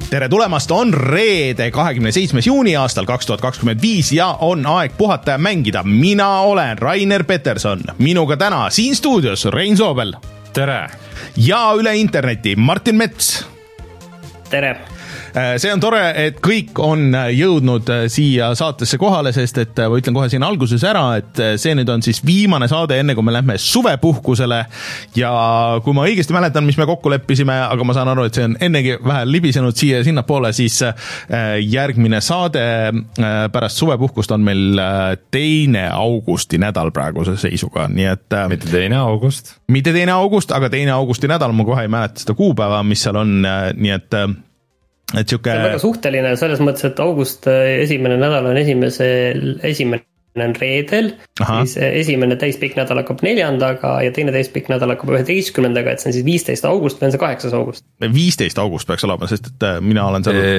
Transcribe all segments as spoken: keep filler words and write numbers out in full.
tere tulemast, on reede kahekümne seitsmes juuni aastal kaks tuhat kakskümmend viis ja on aeg puhata ja mängida. Mina olen Rainer Peterson, minuga täna siin stuudios Rein Soobel. Tere! Ja üle interneti Martin Mets. Tere! See on tore, et kõik on jõudnud siia saatesse kohale, sest et ma ütlen kohe siin alguses ära, et see nüüd on siis viimane saade enne, kui me lähme suvepuhkusele ja kui ma õigesti mäletan, mis me kokku leppisime, aga ma saan aru, et see on ennegi vähe libisenud siia ja sinnapoole, siis järgmine saade pärast suvepuhkust on meil teine augusti nädal praeguse seisuga, nii et mitte teine august. Mitte teine august, aga teine augusti nädal, ma kohe ei mäleta seda kuupäeva, mis seal on, nii et Et siuke... See on väga suhteline selles mõttes, et august esimene nädal on esimese, esimene on reedel, Aha. siis esimene täispikk nädal hakkab neljandaga ja teine täispikk nädal hakkab üheteistkümnendaga, et see on siis viisteist august või on see kaheksas august? viisteist august peaks olema, sest et mina olen seal...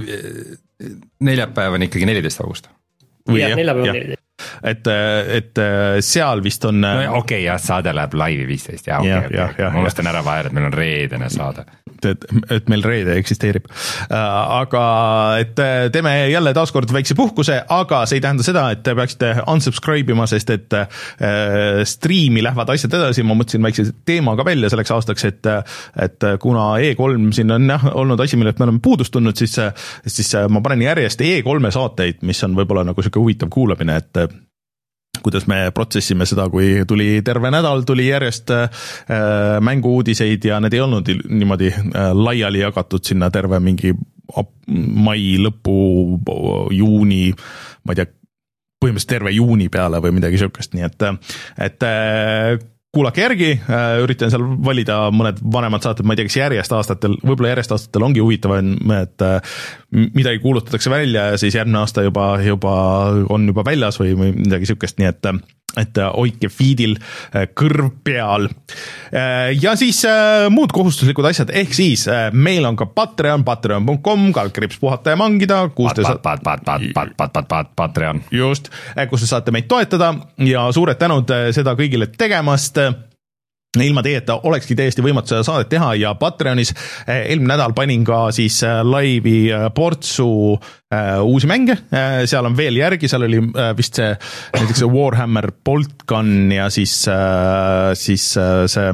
Neljapäev on ikkagi neliteist august. Jah, neljapäev on neliteist. Et, et seal vist on... No okei, okay, jah, saade läheb laivi viisteist. Ja, okay, ja, okay. ja, ma mõistan ära vahel, et meil on reedene saade. Et, et meil reede eksisteerib. Aga et teeme jälle taaskord väikse puhkuse, aga see ei tähenda seda, et te peaksite unsubscribe ima, sest et striimi lähevad asjad edasi. Ma mõtlesin väikse teemaga välja selleks aastaks, et, et kuna E kolm siin on jah, olnud asi, millelt me oleme puudust tulnud, siis, siis ma panen järjest E kolme saateid, mis on võib-olla nagu selline huvitav kuulamine, et kuidas me protsessime seda, kui tuli terve nädal, tuli järjest äh, mängu-uudiseid ja need ei olnud niimoodi äh, laiali jagatud sinna terve mingi mai lõpu, juuni, ma ei tea, põhimõtteliselt terve juuni peale või midagi siukest, nii et, et äh, kuulake järgi, üritan seal valida mõned vanemad saated, ma ei tea, kas järjest aastatel, võib-olla järjest aastatel ongi huvitav, et midagi kuulutatakse välja ja siis järgmine aasta juba, juba on juba väljas või midagi siukest, nii et, et hoidke feedil kõrv peal. Ja siis muud kohustuslikud asjad, ehk siis meil on ka Patreon, patreon punkt com, kalkriips puhata ja mangida, kus te Patreon. Just, kus te saate meid toetada ja suured tänud seda kõigile tegemast. Ilma teieta olekski täiesti võimatu seda saadet teha ja Patreonis eelmine nädal panin ka siis laivi portsu uusi mänge, seal on veel järgi, seal oli vist see näiteks see Warhammer Bolt Gun ja siis, siis see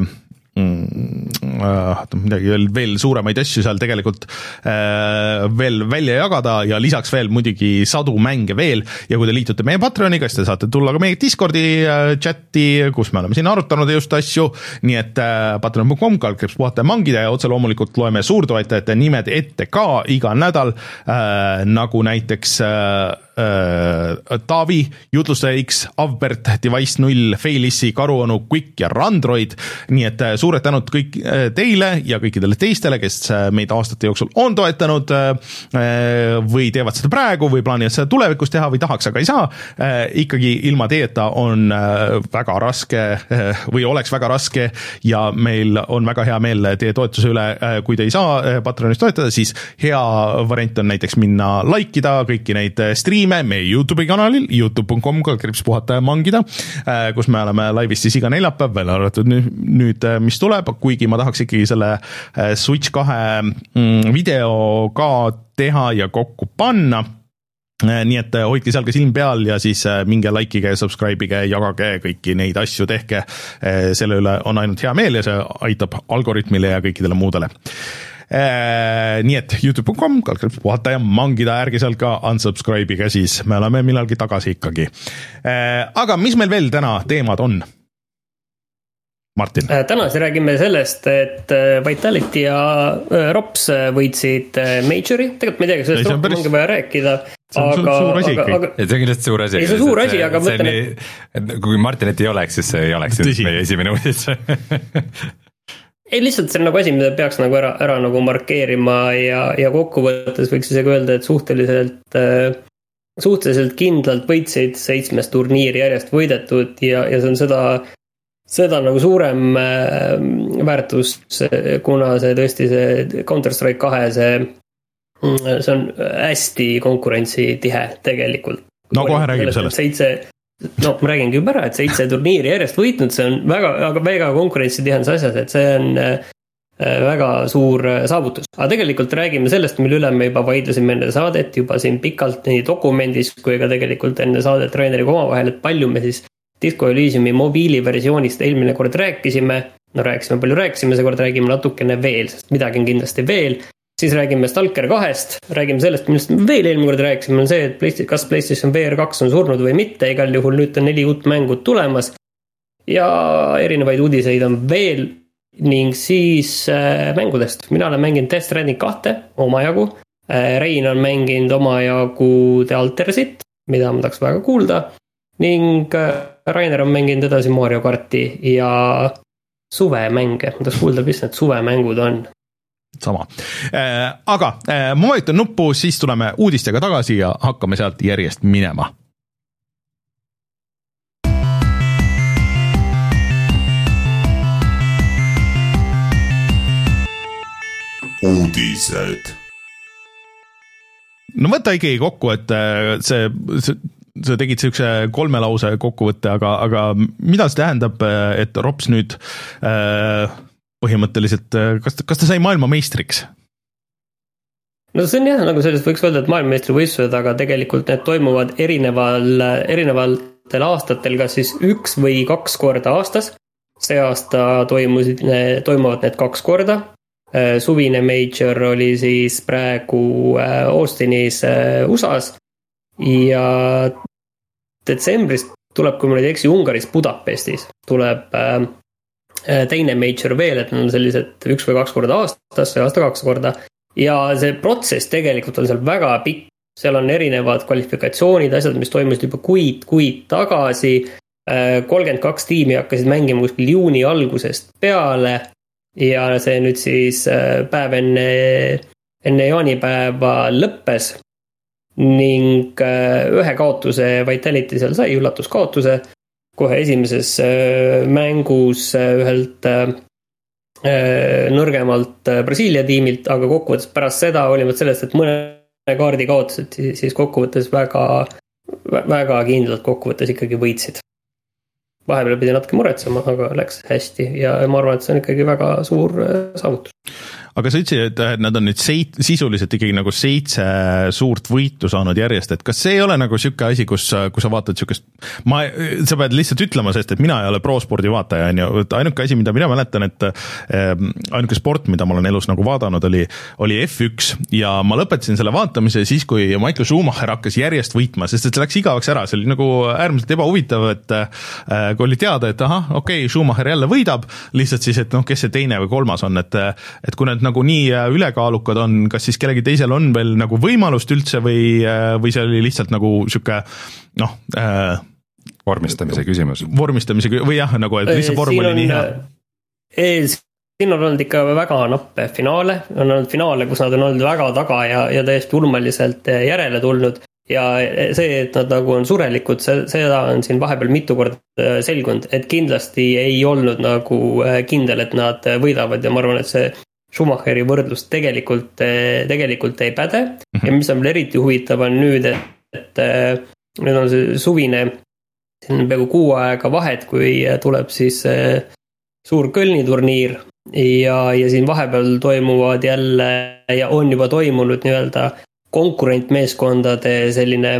midagi veel, veel suuremaid asju seal tegelikult äh, veel välja jagada ja lisaks veel muidugi sadu mänge veel ja kui te liitute meie Patreoniga, siis te saate tulla ka meie Discordi äh, chati, kus me oleme siin arutanud just asju, nii et äh, patreon punkt com, kalkriips puhata ja mangida ja otse loomulikult loeme suurtoetajate nimed ette ka iga nädal, äh, nagu näiteks äh, Taavi, Jutlustaja X, Avbert, Device null, Failissi, Karuonu, Quick ja Randroid, nii et suured tänud kõik teile ja kõikidele teistele, kes meid aastate jooksul on toetanud või teevad seda praegu või plaanivad seda tulevikus teha või tahaks, aga ei saa. Ikkagi ilma teeta on väga raske või oleks väga raske ja meil on väga hea meel teie toetuse üle, kui te ei saa Patreonis toetada, siis hea variant on näiteks minna likeida kõiki neid streame meie YouTube'i kanalil, youtube punkt com, kalkriips puhata ja mangida, kus me oleme laivis siis iga neljapäev, veel arvatud nüüd, nüüd, mis tuleb, kuigi ma tahaks ikkagi selle Switch kahe video ka teha ja kokku panna. Nii et hoidke seal ka silm peal ja siis minge likeige, subscribeige, jagage kõiki neid asju, tehke. Selle üle on ainult hea meel ja see aitab algoritmile ja kõikidele muudele. Äh, nii et youtube punkt com, kalkriips puhata ja mangida, ärge seal ka unsubscribe'iga, siis me oleme millalgi tagasi ikkagi. Äh, aga mis meil veel täna teemad on? Martin. Täna siis räägime sellest, et Vitality ja Rops võitsid Majori, tegelikult ma ei tea, kas sellest rohkem ongi vaja rääkida. See on aga, suur asi ikkagi. Aga, see on kindlasti suur asi. Ei, see on suur asi, aga mõtlen, et kui Martinit ei oleks, siis see ei oleks meie esimene uudis. Ei, lihtsalt see on nagu asi, mida peaks nagu ära, ära nagu markeerima ja, ja kokkuvõttes võiks isegi öelda, et suhteliselt, suhteliselt kindlalt võitsid seitsmest turniiri järjest võidetud ja, ja see on seda, seda nagu suurem väärtus, kuna see tõesti see Counter-Strike kahe, see, see on hästi konkurentsitihe tegelikult. No kohe räägib sellest. Seitse, no ma räägingi juba ära, et seitse turniiri järjest võitnud, see on väga, väga, väga konkurentsitihens asjas, et see on väga suur saavutus. Aga tegelikult räägime sellest, mille üle me juba vaidlesime enne saadet, juba siin pikalt nii dokumendis kui ka tegelikult enne saadet Raineriga omavahel, et palju me siis Disco Elysiumi mobiiliversioonist eelmine kord rääkisime. No rääkisime, palju rääkisime, seekord räägime natukene veel, sest midagi on kindlasti veel. Siis räägime Stalker kahest, räägime sellest, millest me veel eelmine kord rääkisime, on see, et Playst- kas PlayStation V R kaks on surnud või mitte, igal juhul nüüd on neli uut mängud tulemas ja erinevaid uudiseid on veel. Ning siis äh, mängudest. Mina olen mänginud Death Stranding kahte omajagu. Äh, Rein on mänginud omajagu The Altersit, mida ma tahaks väga kuulda. Ning äh, Rainer on mänginud edasi Mario Karti ja suvemänge. Ma tahaks kuulda, mis need suvemängud on. Sama. Äh, aga äh, ma vajutan nuppu, siis tuleme uudistega tagasi ja hakkame sealt järjest minema. Uudised. No võta ikkagi kokku, et see, see, sa tegid sellise kolme lause kokkuvõtte, aga, aga mida see tähendab, et Rops nüüd äh, põhimõtteliselt, kas, kas ta sai maailmameistriks? No see on jah, nagu sellest võiks öelda, et maailmameistri võistlused, aga tegelikult need toimuvad erineval, erinevatel aastatel, kas siis üks või kaks korda aastas. See aasta toimusid, toimuvad need kaks korda. Suvine major oli siis praegu Austinis U S A-s ja detsembris tuleb, kui ma nüüd ei eksi, Ungaris Budapestis tuleb teine major veel, et on sellised üks või kaks korda aastas, see aasta kaks korda ja see protsess tegelikult on seal väga pikk, seal on erinevad kvalifikatsioonid, asjad, mis toimusid juba kuid, kuid tagasi, kolmkümmend kaks tiimi hakkasid mängima kuskil juuni algusest peale ja see nüüd siis päev enne, enne jaanipäeva lõppes ning ühe kaotuse Vitality seal sai, üllatuskaotuse kohe esimeses mängus ühelt nõrgemalt Brasiilia tiimilt, aga kokkuvõttes pärast seda olimata sellest, et mõne kaardi kaotasid, siis kokkuvõttes väga, väga kindlalt kokkuvõttes ikkagi võitsid. Vahepeal pidi natuke muretsema, aga läks hästi ja ma arvan, et see on ikkagi väga suur saavutus. Aga sa ütlesid, et nad on nüüd seit, sisuliselt ikkagi nagu seitse suurt võitu saanud järjest, et kas see ei ole nagu siuke asi, kus, kus sa vaatad siukest, ma, sa pead lihtsalt ütlema, sest et mina ei ole pro-spordi vaataja, on ju, ainuke asi, mida mina mäletan, et eh, ainuke sport, mida ma olen elus nagu vaadanud, oli, oli F üks ja ma lõpetasin selle vaatamise siis, kui Michael Schumacher hakkas järjest võitma, sest et see läks igavaks ära, see oli nagu äärmiselt ebahuvitav, et eh, kui oli teada, et aha, okei, okay, Schumacher jälle võidab, lihtsalt siis, et noh, kes see teine või kolmas on, et, et kui need nagu nii ülekaalukad on, kas siis kellegi teisel on veel nagu võimalust üldse või, või see oli lihtsalt nagu siuke noh äh, vormistamise küsimus. Vormistamise või jah, nagu et lihtsalt vorm oli nii hea. Siin on olnud ikka väga nappe finaale, on olnud finaale, kus nad on olnud väga taga ja, ja täiesti ulmeliselt järele tulnud ja see, et nad nagu on surelikud, seda on siin vahepeal mitu korda selgunud, et kindlasti ei olnud nagu kindel, et nad võidavad ja ma arvan, et see Schumacheri võrdlus tegelikult, tegelikult ei päde ja mis on eriti huvitav on nüüd, et, et nüüd on see suvine siin peaaegu kuu aega vahet, kui tuleb siis suur Kölni turniir ja, ja siin vahepeal toimuvad jälle ja on juba toimunud nii-öelda konkurentmeeskondade selline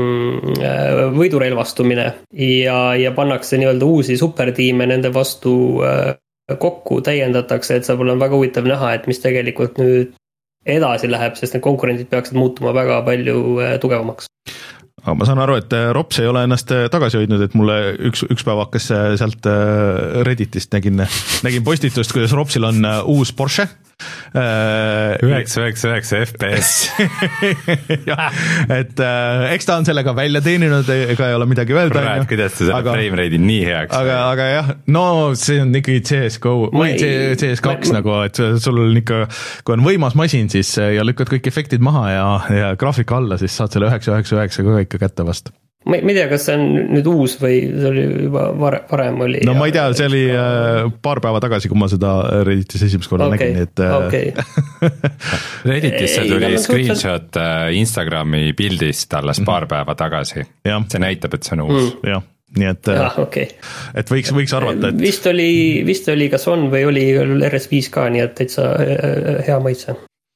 mm, võidurelvastumine ja, ja pannakse nii-öelda uusi supertiime nende vastu kokku täiendatakse, et saab olla väga huvitav näha, et mis tegelikult nüüd edasi läheb, sest need konkurendid peaksid muutuma väga palju tugevamaks. Aga ma saan aru, et Rops ei ole ennast tagasi hoidnud, et mulle üks, üks päev hakkas sealt Redditist nägin, nägin postitust, kuidas Ropsil on uus Porsche. üheksa üheksa üheksa F P S jah, et äh, eks ta on sellega välja teeninud, ega ei ole midagi öelda. Praed, kuidas ta selle frame rate'i nii heaks. Aga, aga jah, no see on ikkagi C S G O või C S kaks ma, nagu, et sul on ikka, kui on võimas masin, siis ja lükkad kõik efektid maha ja, ja graafika alla, siis saad selle üheksa üheksa üheksa ka ikka kätte vastu. Ma ei tea, kas see on nüüd uus või see oli juba varem oli. No ma ei tea, see oli paar päeva tagasi, kui ma seda Redditis esimest korda okay, nägin. Et... Okay. Redditisse tuli ei, screenshot Instagrami pildist alles paar päeva tagasi. Ja. See näitab, et see on uus. Mm. nii et ah, okay. et võiks, võiks arvata, et vist oli, vist oli kas on või oli R S viis ka, nii et täitsa hea maitse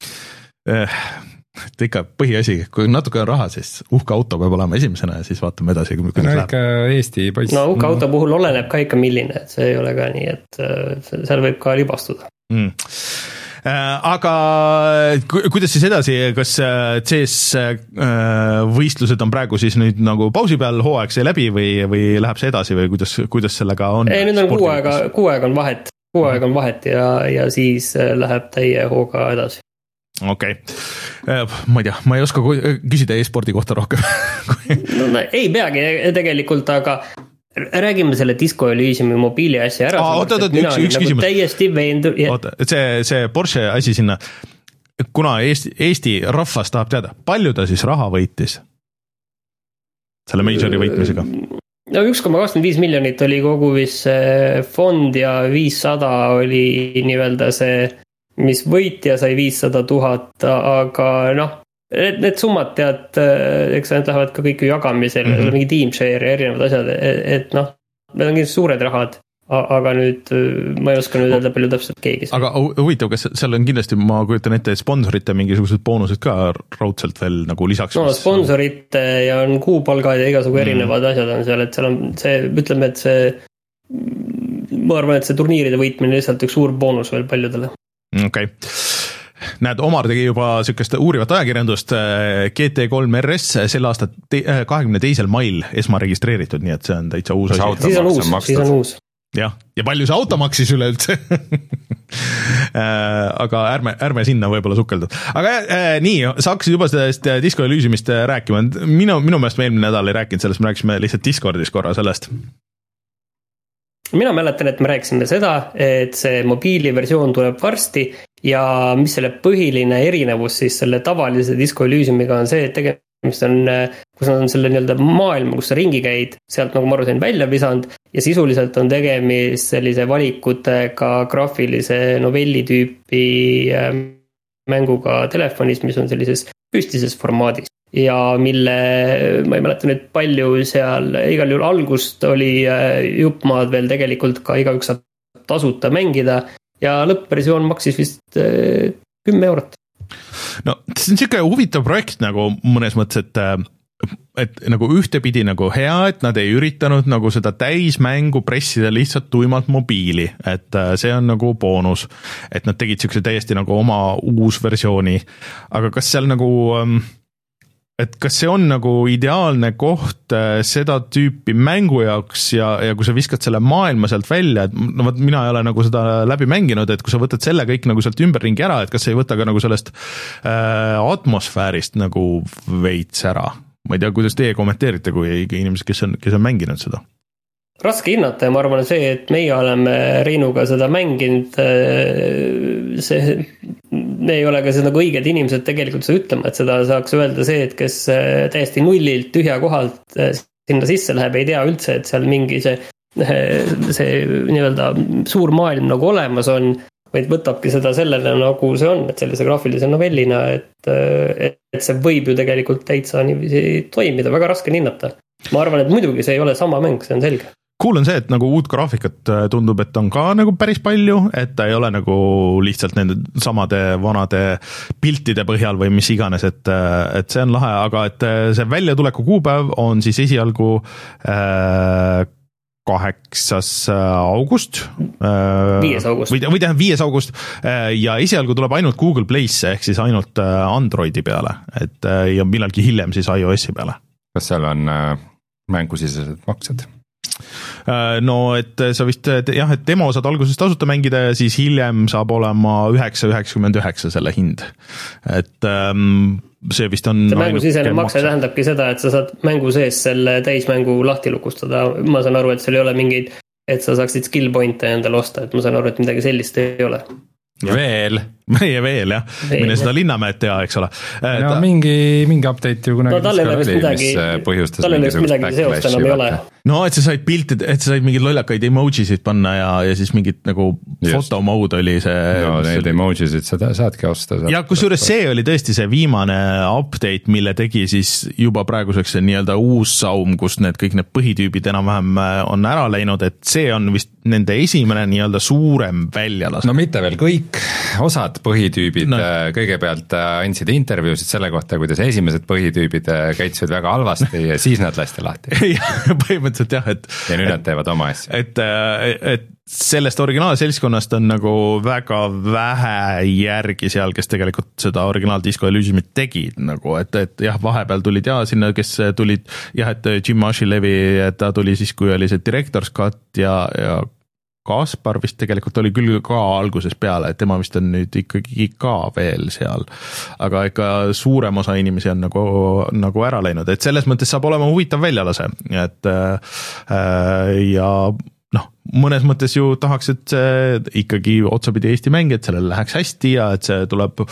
et ikka põhiasi, kui natuke on raha, siis uhke auto peab olema esimesena ja siis vaatame edasi. No ikka Eesti poiss. No uhke auto puhul oleneb ka ikka milline, et see ei ole ka nii, et seal võib ka libastuda. Mm. Aga kuidas siis edasi, kas C S võistlused on praegu siis nüüd nagu pausi peal, hooaeg sai läbi või, või läheb see edasi või kuidas, kuidas sellega on? Ei, nüüd on kuu aega, kuu aega on vahet, kuu aega on vahet ja, ja siis läheb täie hooga edasi. Okei okay., ma ei tea, ma ei oska küsida e-spordi kohta rohkem no, no, ei peagi tegelikult, aga räägime selle Disco Elysiumi mobiili asja ära. Aa, oota, oota, üks, üks nagu küsimus. Täiesti veendu... Oota, see, see Porsche asi sinna, kuna Eesti, Eesti rahvas tahab teada, palju ta siis raha võitis selle majori võitmisega? No üks koma kakskümmend viis miljonit oli kogu vist fond ja viissada oli nii-öelda see mis võitja sai viissada tuhat, aga noh, need, need summad tead, eks need lähevad ka kõik jagamisel, mm -hmm. mingi team share ja erinevad asjad, et, et noh, need on kindlasti suured rahad, aga nüüd ma ei oska nüüd öelda palju täpselt keegi. Aga huvitav, kas seal on kindlasti, ma kujutan ette, sponsorite mingisugused boonused ka raudselt veel nagu lisaks? No sponsorite ja on kuupalgad ja igasugu erinevad mm. asjad on seal, et seal on see, ütleme, et see ma arvan, et see turniiride võitmine lihtsalt üks suur boonus veel paljudele. Okei okay. Näed, Omar tegi juba sükest uurivat ajakirjandust G T kolm R S selle aasta kahekümne teisel mail esma registreeritud, nii et see on täitsa uus asi. Siis on uus, siis on uus. Jah, ja palju see auto maksis üle üldse aga ärme, ärme sinna võib-olla sukeldud. Aga äh, nii, sa hakkasid juba sellest Disco Elysiumist rääkima, minu, minu meelest me eelmine nädal ei rääkinud sellest, me rääkisime lihtsalt Discordis korra sellest. Mina mäletan, et me rääkisime seda, et see mobiiliversioon tuleb varsti ja mis selle põhiline erinevus siis selle tavalise Disco Elysiumiga on see, et tegemist on, kus on selle nii-öelda maailma, kus sa ringi käid, sealt nagu ma aru sain välja visand ja sisuliselt on tegemist sellise valikutega graafilise novelli tüüpi mänguga telefonis, mis on sellises püstises formaadis. Ja mille, ma ei mäleta nüüd palju seal, igal juhul algust oli juppmaad veel tegelikult ka igaüks saab tasuta mängida ja lõppversioon maksis vist kümme eurot. No see on siuke huvitav projekt nagu mõnes mõttes, et, et nagu ühtepidi nagu hea, et nad ei üritanud nagu seda täismängu pressida lihtsalt tuimalt mobiili, et see on nagu boonus, et nad tegid siukse täiesti nagu oma uus versiooni, aga kas seal nagu et kas see on nagu ideaalne koht seda tüüpi mängu jaoks ja, ja kui sa viskad selle maailma sealt välja, et no võt, mina ei ole nagu seda läbi mänginud, et kui sa võtad selle kõik nagu sealt ümberringi ära, et kas sa ei võta ka nagu sellest äh, atmosfäärist nagu veits ära? Ma ei tea, kuidas teie kommenteerite, kui inimesed, kes on, kes on mänginud seda? Raske hinnata ja ma arvan see, et meie oleme Reinuga seda mänginud, see, me ei ole ka see nagu õiged inimesed tegelikult seda ütlema, et seda saaks öelda see, et kes täiesti nullilt tühja kohalt sinna sisse läheb, ei tea üldse, et seal mingi see, see nii-öelda suur maailm nagu olemas on, vaid võtabki seda sellele nagu see on, et sellise graafilise novellina, et, et see võib ju tegelikult täitsa niiviisi toimida, väga raske hinnata. Ma arvan, et muidugi see ei ole sama mäng, see on selge. Cool on see, et nagu uut graafikat tundub, et on ka nagu päris palju, et ta ei ole nagu lihtsalt nende samade vanade piltide põhjal või mis iganes, et, et see on lahe, aga et see väljatuleku kuupäev on siis esialgu äh, kaheksas august. viies august. Või, või tähendab viies august ja esialgu tuleb ainult Google Play'sse ehk siis ainult Androidi peale, et ja millalgi hiljem siis iOS-i peale. Kas seal on äh, mängusisesed maksed? No, et sa vist, jah, et demo saad alguses tasuta mängida ja siis hiljem saab olema üheksa üheksakümmend üheksa selle hind. Et ähm, see vist on... See mängusisene makse tähendabki seda, et sa saad mängu sees selle täismängu lahti lukustada. Ma saan aru, et seal ei ole mingeid, et sa saaksid skill pointe endale osta, et ma saan aru, et midagi sellist ei ole. Veel? meie veel jah, mine seda Linnamäed teha, eks ole. no ta... mingi, mingi update ju kunagi no, tal ei ole vist midagi, tal ei ole vist midagi seost enam ei ole. no et sa said piltid, et sa said mingeid lollakaid emojisid panna ja, ja siis mingid nagu fotomode oli see. no need emojisid sa saadki osta. ja kusjuures see oli tõesti see viimane update, mille tegi siis juba praeguseks see nii-öelda uus saum, kus need kõik need põhitüübid enam-vähem on ära läinud, et see on vist nende esimene nii-öelda suurem väljalas. no mitte veel kõik, osad põhitüübid no. kõigepealt andsid intervjuusid selle kohta, kuidas esimesed põhitüübid käitusid väga halvasti ja siis nad lasti lahti. põhimõtteliselt jah, et ja nüüd nad teevad oma asja. Et, et sellest originaalseltskonnast on nagu väga vähe järgi seal, kes tegelikult seda originaal Disco Elysiumit tegid nagu, et, et jah, vahepeal tulid ja sinna, kes tulid jah, et Jim Ashilevi, ta tuli siis, kui oli see Director's Cut ja, ja Kaspar vist tegelikult oli küll ka alguses peale, et tema vist on nüüd ikkagi ka veel seal, aga ikka suurem osa inimesi on nagu, nagu ära läinud, et selles mõttes saab olema huvitav väljalase, et äh, ja noh, mõnes mõttes ju tahaks, et see ikkagi otsapidi Eesti mäng, et sellel läheks hästi ja et see tuleb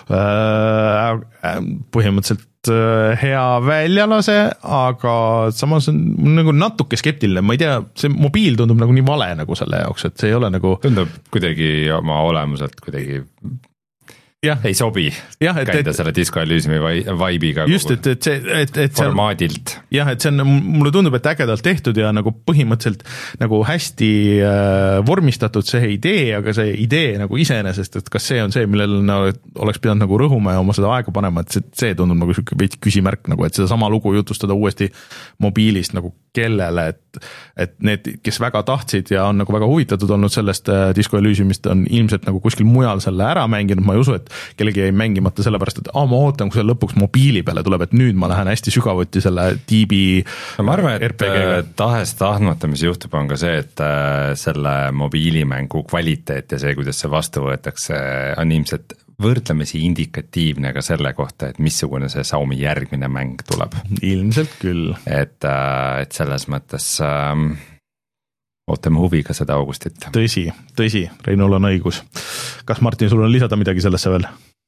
äh, põhimõtteliselt hea väljalase, aga samas on nagu natuke skeptiline, ma ei tea, see mobiil tundub nagu nii vale nagu selle jaoks, et see ei ole nagu tundub kuidagi oma olemuselt kuidagi ja. ei sobi ja, et, käida et, selle Disco Elysiumi vibe'iga just, et, et see et, et formaadilt. jah, et see on, mulle tundub, et ägedalt tehtud ja nagu põhimõtteliselt nagu hästi äh, vormistatud see idee, aga see idee nagu iseenesest, et kas see on see, millel no, oleks pidanud nagu rõhuma ja oma seda aega panema, et see, see tundub nagu siuke veidi küsimärk nagu, et seda sama lugu jutustada uuesti mobiilist nagu kellele, et, et need, kes väga tahtsid ja on nagu väga huvitatud olnud sellest äh, Disco Elysiumist, on ilmselt nagu kuskil mujal selle ära mänginud, ma ei usu, et kellegi jäi mängimata sellepärast, et aa, ma ootan, kui see lõpuks mobiili peale tuleb, et nüüd ma lähen hästi sügavuti selle tiibi no, ma arvan, et tahes-tahtmata, mis juhtub, on ka see, et selle mobiilimängu kvaliteet ja see, kuidas see vastu võetakse, on ilmselt võrdlemisi indikatiivne ka selle kohta, et missugune see Xiaomi järgmine mäng tuleb. Ilmselt küll. Et, et selles mõttes ähm, ootame huviga seda augustit. Tõsi, tõsi, Reinul on õigus. Kas Martin, sul on lisada midagi sellesse veel?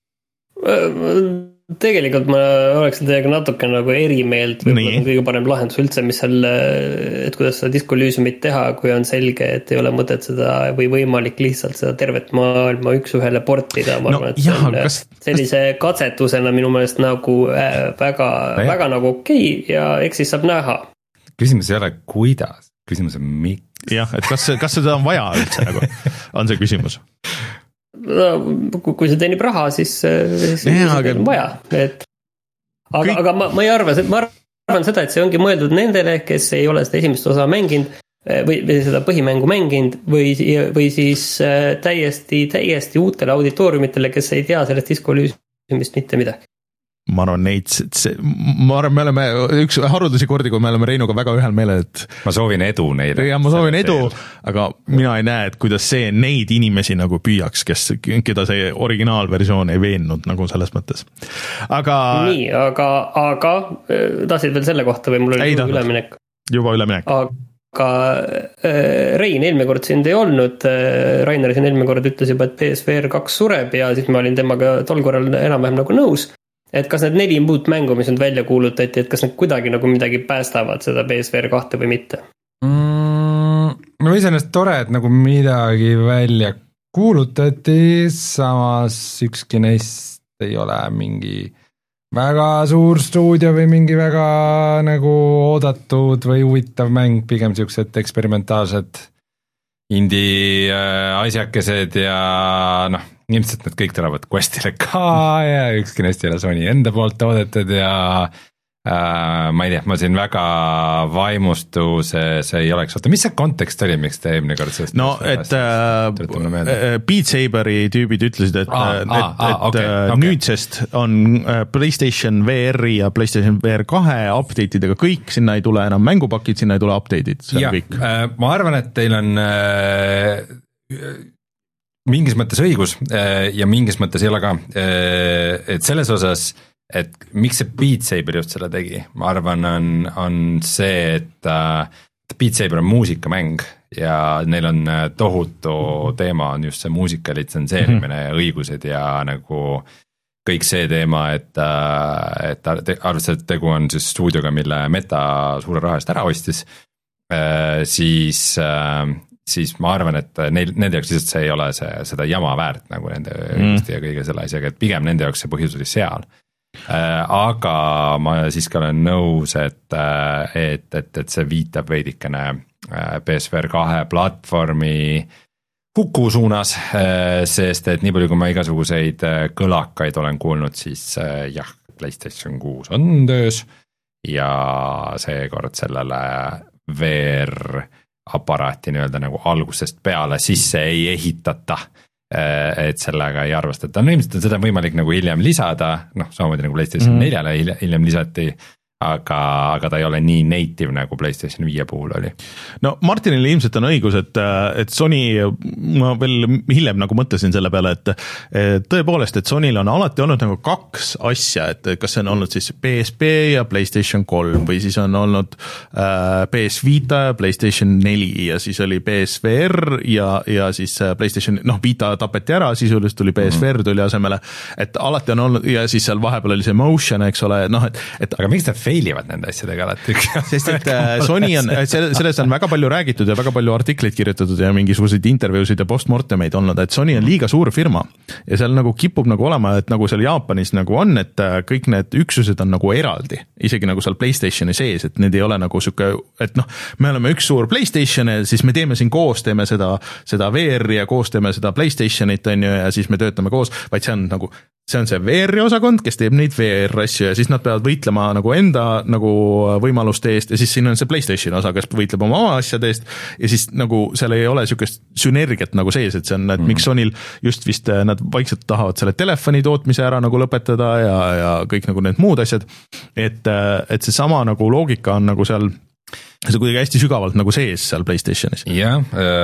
Tegelikult ma oleksin teiega natuke nagu erimeelt, võib-olla on kõige parem lahendus üldse, mis seal, et kuidas seda Disco Elysiumit teha, kui on selge, et ei ole mõtet seda või võimalik lihtsalt seda tervet maailma üks-ühele portida, ma arvan, no, et see on kas, sellise kas... katsetusena minu meelest nagu väga, no, väga nagu okei okay, ja eks siis saab näha. Küsimus ei ole kuidas, küsimus on miks. jah, et kas, kas seda on vaja üldse nagu, on see küsimus? No, kui see teenib raha, siis, siis ja, aga... on vaja, et aga, Kõik... aga ma, ma ei arva, ma arvan seda, et see ongi mõeldud nendele, kes ei ole seda esimest osa mänginud või, või seda põhimängu mänginud või, või siis täiesti, täiesti uutele auditooriumitele, kes ei tea sellest Disco Elysiumist mitte midagi. Ma arvan neid, see, ma arvan, me oleme üks haruldasi kordi, kui me oleme Reinuga väga ühel meelel, et ma soovin edu neile. Ja ma soovin edu, aga mina ei näe, et kuidas see neid inimesi nagu püüaks, kes, keda see originaalversioon ei veennud nagu selles mõttes. Aga nii, aga, aga tahtsid veel selle kohta või mul oli juba üleminek? Juba üleminek. Aga Rein eelmine kord sind ei olnud, Rainer siin eelmine kord ütles juba, et P S V R kaks sureb ja siis ma olin temaga tol korral enam-vähem nagu nõus. Et kas need neli muud mängu, mis nüüd välja kuulutati, et kas need kuidagi nagu midagi päästavad seda P S V R kahte või mitte? Mm, no iseenesest tore, et nagu midagi välja kuulutati, samas ükski neist ei ole mingi väga suur stuudio või mingi väga nagu oodatud või huvitav mäng, pigem siuksed eksperimentaalsed indie asjakesed ja noh, ilmselt need kõik tulevad Questile ka ja ükski neist ei ole Sony enda poolt toodetud ja äh, ma ei tea, ma siin väga vaimustu, see, see ei oleks, oota, mis see kontekst oli, miks te eelmine kord sellest no, et äh, Beat Saberi tüübid ütlesid, et, ah, et, ah, ah, et okay, okay. nüüdsest on PlayStation V R-i ja PlayStation V R kahe update'idega kõik, sinna ei tule enam mängupakid, sinna ei tule update'id, see on ja, kõik. Äh, ma arvan, et teil on äh, mingis mõttes õigus ja mingis mõttes ei ole ka, et selles osas, et miks see Beat Saber just selle tegi, ma arvan, on, on see, et Beat Saber on muusikamäng ja neil on tohutu teema on just see muusika litsenseerimine mm-hmm. ja õigused ja nagu kõik see teema, et, et arvestades, et tegu on siis stuudioga, mille Meta suure raha eest ära ostis, siis, siis ma arvan, et neil, nende jaoks lihtsalt see ei ole see, seda jama väärt nagu nende õiguste mm. ja kõige selle asjaga, et pigem nende jaoks see põhjus oli seal. Aga ma siiski olen nõus, et, et, et, et see viitab veidikene P S V R kahe platvormi huku suunas, sest et nii palju, kui ma igasuguseid kõlakaid olen kuulnud, siis jah, PlayStation kuus on töös ja seekord sellele V R aparaati nii-öelda nagu algusest peale sisse ei ehitata, et sellega ei arvestata, no ilmselt on seda võimalik nagu hiljem lisada, noh samamoodi nagu PlayStation neljale mm. hiljem lisati, aga, aga ta ei ole nii native nagu PlayStation viie puhul oli. No Martinil ilmselt on õigus, et, et Sony, ma veel hiljem nagu mõtlesin selle peale, et tõepoolest, et Sonyl on alati olnud nagu kaks asja, et kas see on olnud siis P S P ja PlayStation kolm või siis on olnud äh, P S Vita ja PlayStation neli ja siis oli P S V R ja, ja siis PlayStation, noh Vita tapeti ära, sisuliselt tuli P S V R tuli asemele, et alati on olnud ja siis seal vahepeal oli see Motion, eks ole, noh et, et aga miks ta failivad nende asjadega alati? Sest et Sony on, sellest on väga palju räägitud ja väga palju artikleid kirjutatud ja mingisuguseid intervjuusid ja postmortemeid olnud, et Sony on liiga suur firma ja seal nagu kipub nagu olema, et nagu seal Jaapanis nagu on, et kõik need üksused on nagu eraldi, isegi nagu seal PlayStationi sees, et need ei ole nagu siuke, et noh, me oleme üks suur PlayStation ja siis me teeme siin koos, teeme seda, seda V R-i ja koos teeme seda PlayStationit on ju ja siis me töötame koos, vaid see on nagu see on see V R-i osakond, kes teeb neid V R-asju ja siis nad peavad võitlema nagu enda nagu võimaluste eest ja siis siin on see PlayStation osa, kes võitleb oma oma asjade eest ja siis nagu seal ei ole niisugust sünergiat nagu sees, et see on, et mm. miks Sonyl just vist nad vaikselt tahavad selle telefoni tootmise ära nagu lõpetada ja, ja kõik nagu need muud asjad, et, et see sama nagu loogika on nagu seal see kuidagi hästi sügavalt nagu sees seal PlayStationis. Jah,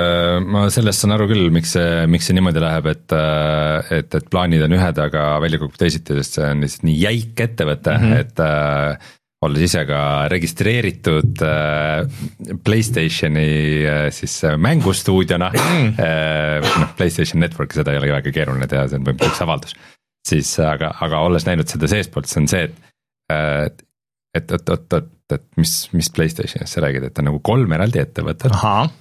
ma sellest saan aru küll, miks see, miks see niimoodi läheb, et, et, et plaanid on ühed, aga välja kukub teisiti, sest see on lihtsalt nii jäik ettevõte mm, -hmm. et äh, olles ise ka registreeritud äh, PlayStationi äh, siis mängustuudiona mm. äh, noh, PlayStation Networki seda ei ole väga keeruline teha, see on põhimõtteliselt üks avaldus, siis aga, aga olles näinud seda seespoolt, see on see, et äh, et, et, et, et, et mis, mis PlayStationist sa räägid, et on nagu kolm eraldi ettevõtet,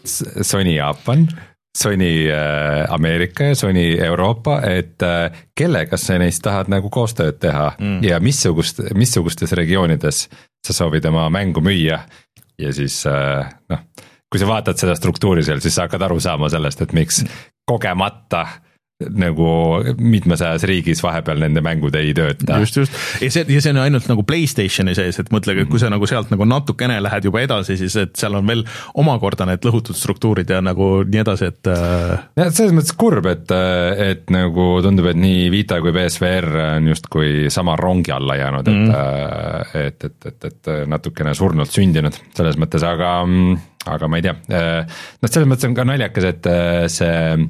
Sony Jaapan, Sony äh, Ameerika ja Sony Euroopa, et äh, kellega sa neist tahad nagu koostööd teha mm. ja missugust, missugustes regioonides sa soovid oma mängu müüa ja siis äh, noh, kui sa vaatad seda struktuuri seal, siis sa hakkad aru saama sellest, et miks kogemata nagu mitmesajas riigis vahepeal nende mängud ei tööta. Just, just. Ja see, ja see on ainult nagu PlayStationi sees, et mõtlegi, et kui sa nagu sealt nagu natukene lähed juba edasi, siis et seal on veel omakorda need lõhutud struktuurid ja nagu nii edasi, et ja selles mõttes kurb, et, et nagu tundub, et nii Vita kui P S V R on justkui sama rongi alla jäänud, et mm. et, et, et, et natukene surnult sündinud selles mõttes, aga, aga ma ei tea, noh selles mõttes on ka naljakas, et see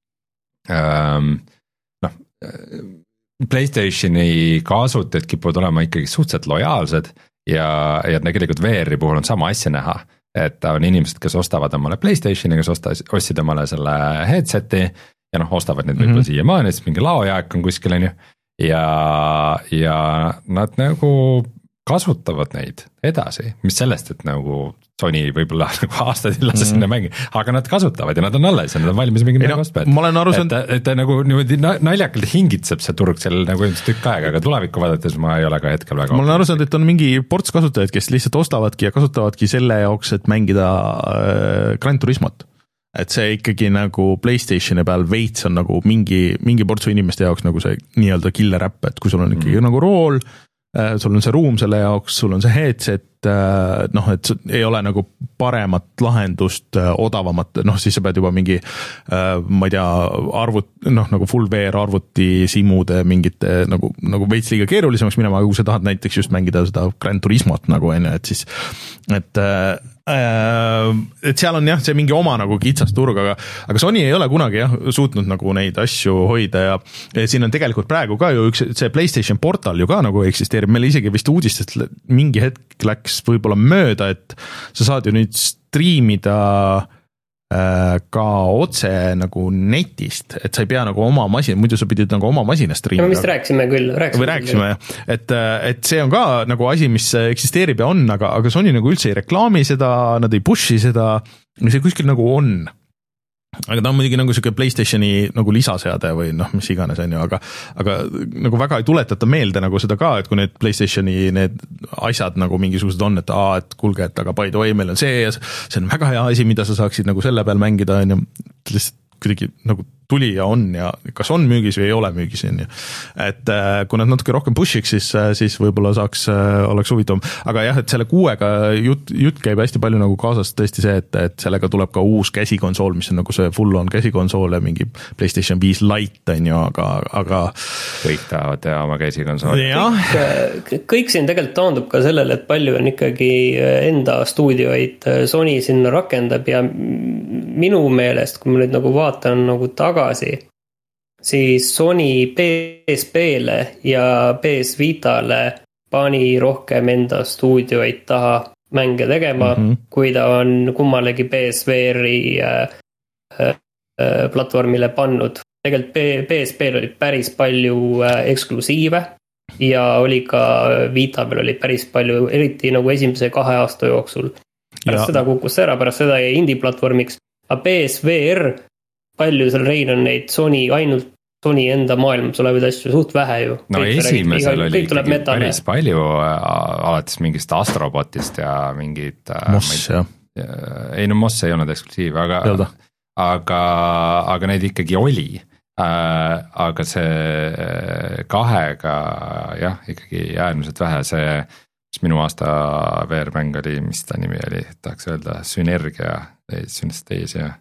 noh, PlayStationi kasutajad kipuvad olema ikkagi suhteliselt lojaalsed ja, ja tegelikult V R-i puhul on sama asja näha, et on inimesed, kes ostavad omale PlayStationi, kes ostas, ostsid omale selle headseti ja noh, ostavad neid võib-olla mm-hmm. siiamaani, siis mingi laojaek on kuskil on ju ja, ja nad nagu kasutavad neid edasi, mis sellest, et nagu Sony võib-olla nagu aastaid ei lase mm. sinna mängi, aga nad kasutavad ja nad on alles ja nad on valmis mingi midagi ostma, et, et, et nagu niimoodi naljakalt hingitseb see turg seal nagu ilmselt tükk aega, aga tulevikku vaadates ma ei ole ka hetkel väga ma olen aru saanud, et on mingi ports kasutajaid, kes lihtsalt ostavadki ja kasutavadki selle jaoks, et mängida äh, Gran Turismot. Et see ikkagi nagu PlayStationi peal veits on nagu mingi, mingi portsu inimeste jaoks nagu see nii-öelda killer äpp, et kui sul on ikkagi mm. nagu rool, sul on see ruum selle jaoks, sul on see headset, noh, et ei ole nagu paremat lahendust, odavamat, noh, siis sa pead juba mingi, ma ei tea, arvut, noh, nagu full V R arvuti simude mingite nagu, nagu veits liiga keerulisemaks minema, kui sa tahad näiteks just mängida seda Gran Turismot nagu, enne, et siis, et et seal on jah, see mingi oma nagu kitsas turg, aga, aga Sony ei ole kunagi jah, suutnud nagu neid asju hoida ja, ja siin on tegelikult praegu ka ju üks, see PlayStation portal ju ka nagu eksisteerib, meil isegi vist uudistest mingi hetk läks võib-olla mööda, et sa saad ju nüüd striimida ka otse nagu netist, et sa ei pea nagu oma masin, muidu sa pidid nagu oma masinast striimida. me vist rääksime küll. Rääksime või rääksime, et, et see on ka nagu asi, mis eksisteerib ja on, aga, aga Sony nagu üldse ei reklaami seda, nad ei pushi seda, see kuskil nagu on. Aga ta on muidugi nagu siuke PlayStationi nagu lisaseade või noh, mis iganes on ju, aga, aga nagu väga ei tuletata meelde nagu seda ka, et kui need PlayStationi need asjad nagu mingisugused on, et aa, et kuulge, et aga by the way, meil on see ja see on väga hea asi, mida sa saaksid nagu selle peal mängida, on ju, lihtsalt kuidagi nagu tuli ja on ja kas on müügis või ei ole müügis, on ju. Et kui nad natuke rohkem pushiks, siis, siis võib-olla saaks, oleks huvitavam. Aga jah, et selle kuuega jutt, jutt käib hästi palju nagu kaasas tõesti see, et, et sellega tuleb ka uus käsikonsool, mis on nagu see full-on käsikonsool ja mingi PlayStation viis Lite, on ju, aga, aga kõik tahavad teha oma käsikonsooli. Kõik, kõik siin tegelikult taandub ka sellele, et palju on ikkagi enda stuudioid Sony sinna rakendab ja minu meelest, kui ma nüüd nagu vaatan nagu tagasi, siis Sony P S P-le ja P S Vitale pani rohkem enda stuudioid taha mänge tegema, mm -hmm. kui ta on kummalegi P S V R-i äh, äh, platvormile pannud. Tegelikult P S P-l oli päris palju äh, eksklusiive ja oli ka Vita peal oli päris palju, eriti nagu esimese kahe aasta jooksul. Pärast ja. seda kukkus ära, pärast seda jäi indie-platvormiks. Aga P S V R, palju seal Rein on neid Sony, ainult Sony enda maailmas olevaid asju suht vähe ju. No kõik esimesel oli ikkagi päris palju, alates mingist Astrobotist ja mingid Moss, jah. Ei no Moss ei olnud eksklusiiv, aga, aga, aga neid ikkagi oli. Aga see kahega jah, ikkagi äärmiselt vähe, see mis minu aasta V R-mäng oli, mis ta nimi oli, tahaks öelda Synergia, Synesthesia.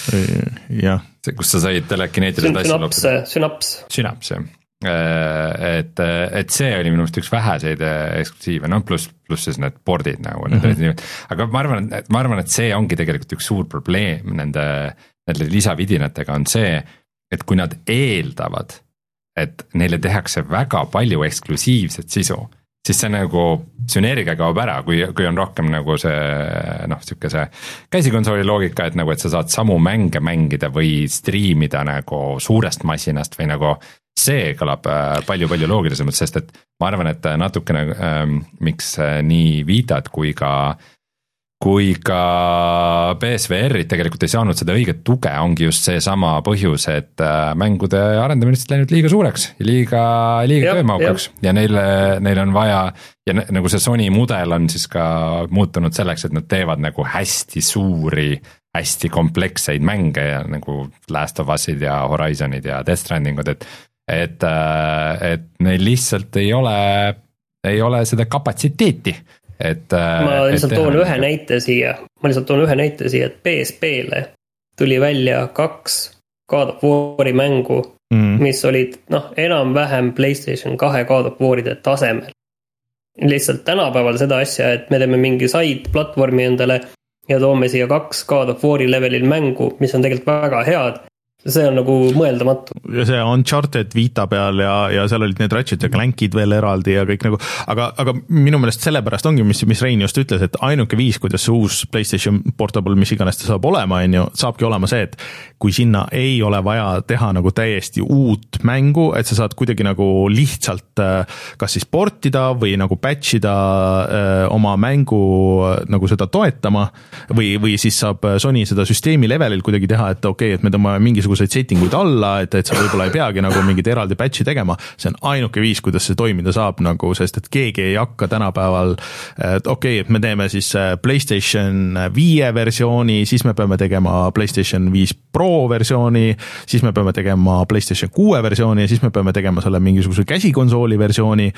jah. Kus sa said telekineetilised asja loppida. Synaps. Synaps, jah. Et, et see oli minu meelest üks väheseid eksklusiive, no pluss, pluss siis need boardid nagu, mm -hmm. aga ma arvan, et, ma arvan, et see ongi tegelikult üks suur probleem nende, nende lisavidinatega on see, et kui nad eeldavad, et neile tehakse väga palju eksklusiivset sisu, siis see nagu sünergia kaob ära, kui, kui on rohkem nagu see noh, siuke see käsikonsooli loogika, et nagu, et sa saad samu mänge mängida või striimida nagu suurest masinast või nagu see kõlab palju-palju loogilisemalt, sest et ma arvan, et natukene ähm, miks nii Vitat kui ka kui ka P S V R-id tegelikult ei saanud seda õiget tuge, ongi just see sama põhjus, et mängude arendamine lihtsalt läinud liiga suureks ja liiga, liiga töömaukaks ja neil, neil on vaja ja nagu see Sony mudel on siis ka muutunud selleks, et nad teevad nagu hästi suuri, hästi kompleksseid mänge ja nagu Last of Us'id ja Horizonid ja Death Strandingud, et et, et neil lihtsalt ei ole, ei ole seda kapatsiteeti. Et, ma lihtsalt toon ühe nagu... näite siia, ma lihtsalt toon ühe näite siia, et P S P-le tuli välja kaks God of War'i mängu, mm. mis olid noh, enam-vähem PlayStation kahe God of War'ide tasemel. Lihtsalt tänapäeval seda asja, et me teeme mingi side platvormi endale ja toome siia kaks God of War'i levelil mängu, mis on tegelikult väga head. See on nagu mõeldamatu. Ja see Uncharted Vita peal ja, ja seal olid need Ratchet ja Clankid veel eraldi ja kõik nagu, aga, aga minu meelest sellepärast ongi, mis, mis Rein just ütles, et ainuke viis, kuidas see uus PlayStation Portable, mis iganes ta saab olema, on ju, saabki olema see, et kui sinna ei ole vaja teha nagu täiesti uut mängu, et sa saad kuidagi nagu lihtsalt kas siis portida või nagu patchida öö, oma mängu nagu seda toetama või, või siis saab Sony seda süsteemi levelil kuidagi teha, et okei, et me tõmbame mingisuguse setting uid alla, et, et sa võib-olla ei peagi nagu mingit eraldi patchi tegema, see on ainuke viis, kuidas see toimida saab nagu, sest et keegi ei hakka tänapäeval, et okei, et me teeme siis PlayStation viie versiooni, siis me peame tegema PlayStation viis Pro versiooni, siis me peame tegema PlayStation kuue versiooni ja siis me peame tegema selle mingisuguse käsikonsooli versiooni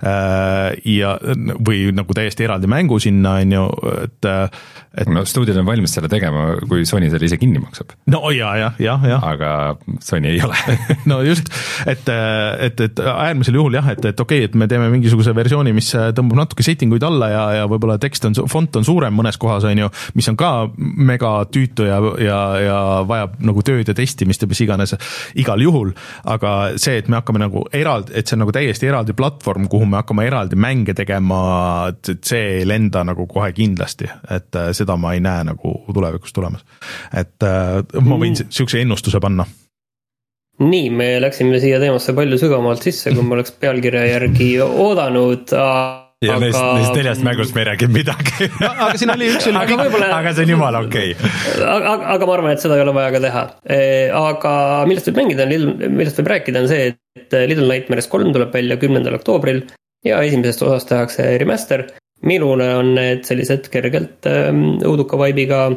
ja, või nagu täiesti eraldi mängu sinna, on ju, et, et no stuudiod on valmis selle tegema, kui Sony selle ise kinni maksab. no ja, ja, ja, ja. aga Sony ei ole no just, et, et, et äärmisel juhul jah, et, et okei okay,, et me teeme mingisuguse versiooni, mis tõmbab natuke settinguid alla ja, ja võib-olla tekst on, font on suurem mõnes kohas, on ju, mis on ka mega tüütu ja, ja, ja vajab nagu tööd ja testimist ja mis iganes igal juhul, aga see, et me hakkame nagu eraldi, et see on nagu täiesti eraldi platvorm, kuhu me hakkame eraldi mänge tegema, et see ei lenda nagu kohe kindlasti, et seda ma ei näe nagu tulevikus tulemas. Et ma võin siukse ennustuse panna. Nii, me läksime siia teemasse palju sügavamalt sisse, kui me oleks pealkirja järgi oodanud, ja neist, neist neljast mängust me ei räägi midagi no, aga siin oli üks oli aga, võibolla... aga see on jumala okei okay. aga, aga ma arvan, et seda ei ole vaja ka teha. Aga millest võib mängida, millest võib rääkida on see, et Little Nightmares kolm tuleb välja kümnendal oktoobril ja esimesest osast tehakse remaster. Minule on need sellised kergelt õuduka vaibiga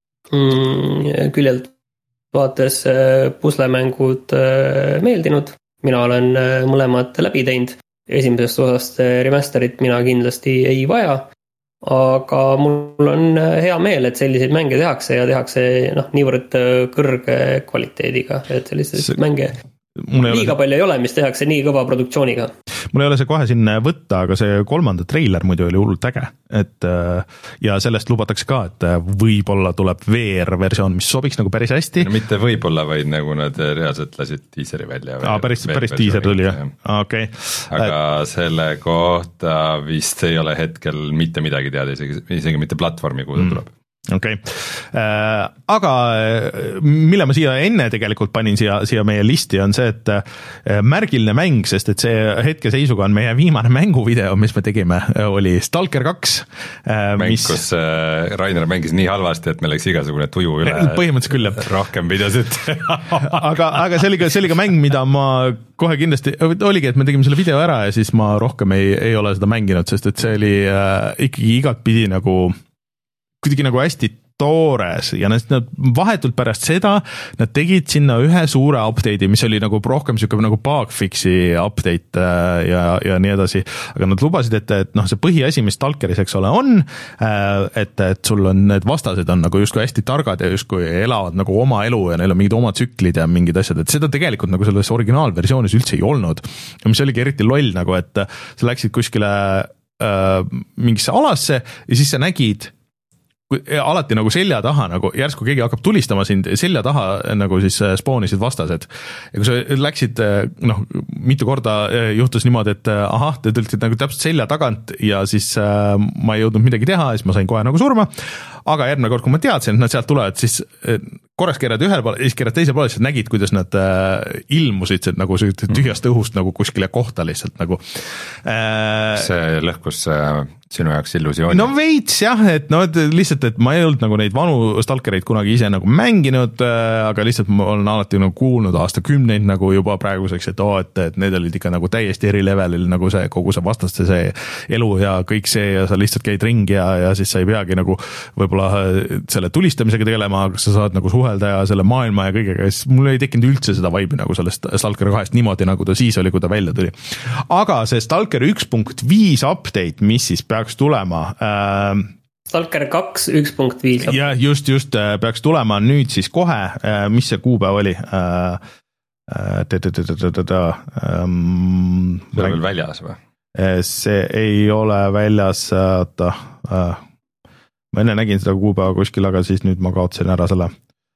mm, küljelt vaates puslemängud meeldinud. Mina olen mõlemad läbi teinud. Esimesest osast remasterit mina kindlasti ei vaja, aga mul on hea meel, et selliseid mänge tehakse ja tehakse noh, niivõrd kõrge kvaliteediga, et selliseid see... mänge liiga see... palju ei ole, mis tehakse nii kõva produktsiooniga. Mul ei ole see kohe siin võtta, aga see kolmanda treiler muidu oli hullult äge, et ja sellest lubatakse ka, et võib-olla tuleb V R-versioon, mis sobiks nagu päris hästi. No mitte võib-olla, vaid nagu nad reaalselt lasid teaseri välja. Aa, päris, päris teaser tuli, jah. Okay. Aga selle kohta vist ei ole hetkel mitte midagi teada, isegi, isegi mitte platvormi, kuhu ta tuleb. okei okay. äh,, aga mille ma siia enne tegelikult panin siia, siia meie listi on see, et äh, märgiline mäng, sest et see hetkeseisuga on meie viimane mänguvideo, mis me tegime, oli Stalker kaks äh,. mäng, mis... kus äh, Rainer mängis nii halvasti, et meil läks igasugune tuju üle. Põhimõtteliselt küll, jah. Rohkem videosid aga, aga see oli ka, see oli ka mäng, mida ma kohe kindlasti, oligi, et me tegime selle video ära ja siis ma rohkem ei, ei ole seda mänginud, sest et see oli äh, ikkagi igat pidi nagu kuidagi nagu hästi toores ja nad, nad vahetult pärast seda nad tegid sinna ühe suure update'i, mis oli nagu rohkem siuke nagu bugfixi update ja, ja nii edasi, aga nad lubasid, et, et noh, see põhiasi, mis Stalkeris, eks ole, on, et, et sul on need vastased on nagu justkui hästi targad ja justkui elavad nagu oma elu ja neil on mingid omad tsüklid ja mingid asjad, et seda tegelikult nagu selles originaalversioonis üldse ei olnud ja mis oligi eriti loll nagu, et sa läksid kuskile äh, mingisse alasse ja siis sa nägid alati nagu selja taha, nagu järsku keegi hakkab tulistama sind, selja taha nagu siis spoonisid vastased. Ja kui sa läksid, noh, mitu korda juhtus niimoodi, et ahah, te tulid nagu täpselt selja tagant ja siis äh, ma ei jõudnud midagi teha, siis ma sain kohe nagu surma, aga järgmine kord, kui ma teadsin, et nad sealt tulevad, siis korraks keerad ühel pool, siis keerad teisel pool, siis nägid, kuidas nad äh, ilmusid nagu tühjast õhust nagu kuskile kohta lihtsalt nagu äh, see lõhkus äh, sinu jaoks illusiooni. No veits jah, et no et lihtsalt, et ma ei olnud nagu neid vanu stalkereid kunagi ise nagu mänginud, aga lihtsalt ma olen alati nagu kuulnud aastakümneid nagu juba praeguseks, et oo, et, et need olid ikka nagu täiesti eri levelil nagu see kogu see vastaste see elu ja kõik see ja sa lihtsalt käid ringi ja, ja siis sa ei peagi nagu võib-olla selle tulistamisega tegelema, aga sa saad nagu suhelda ja selle maailma ja kõigega, siis mul ei tekkinud üldse seda vibe'i nagu sellest Stalker kahest niimoodi, nagu ta siis oli, kui ta välja tuli. Aga see Stalker üks punkt viis update, mis siis peaks tulema äh, Stalker kaks üks punkt viis ja just, just peaks tulema nüüd siis kohe, äh, mis see kuupäev oli äh, äh, ta, ta, ta, ta, ta, ta, ähm, see on veel väljas või? See ei ole väljas, ta, äh, ma enne nägin seda kuupäeva kuskil, aga siis nüüd ma kaotsin ära selle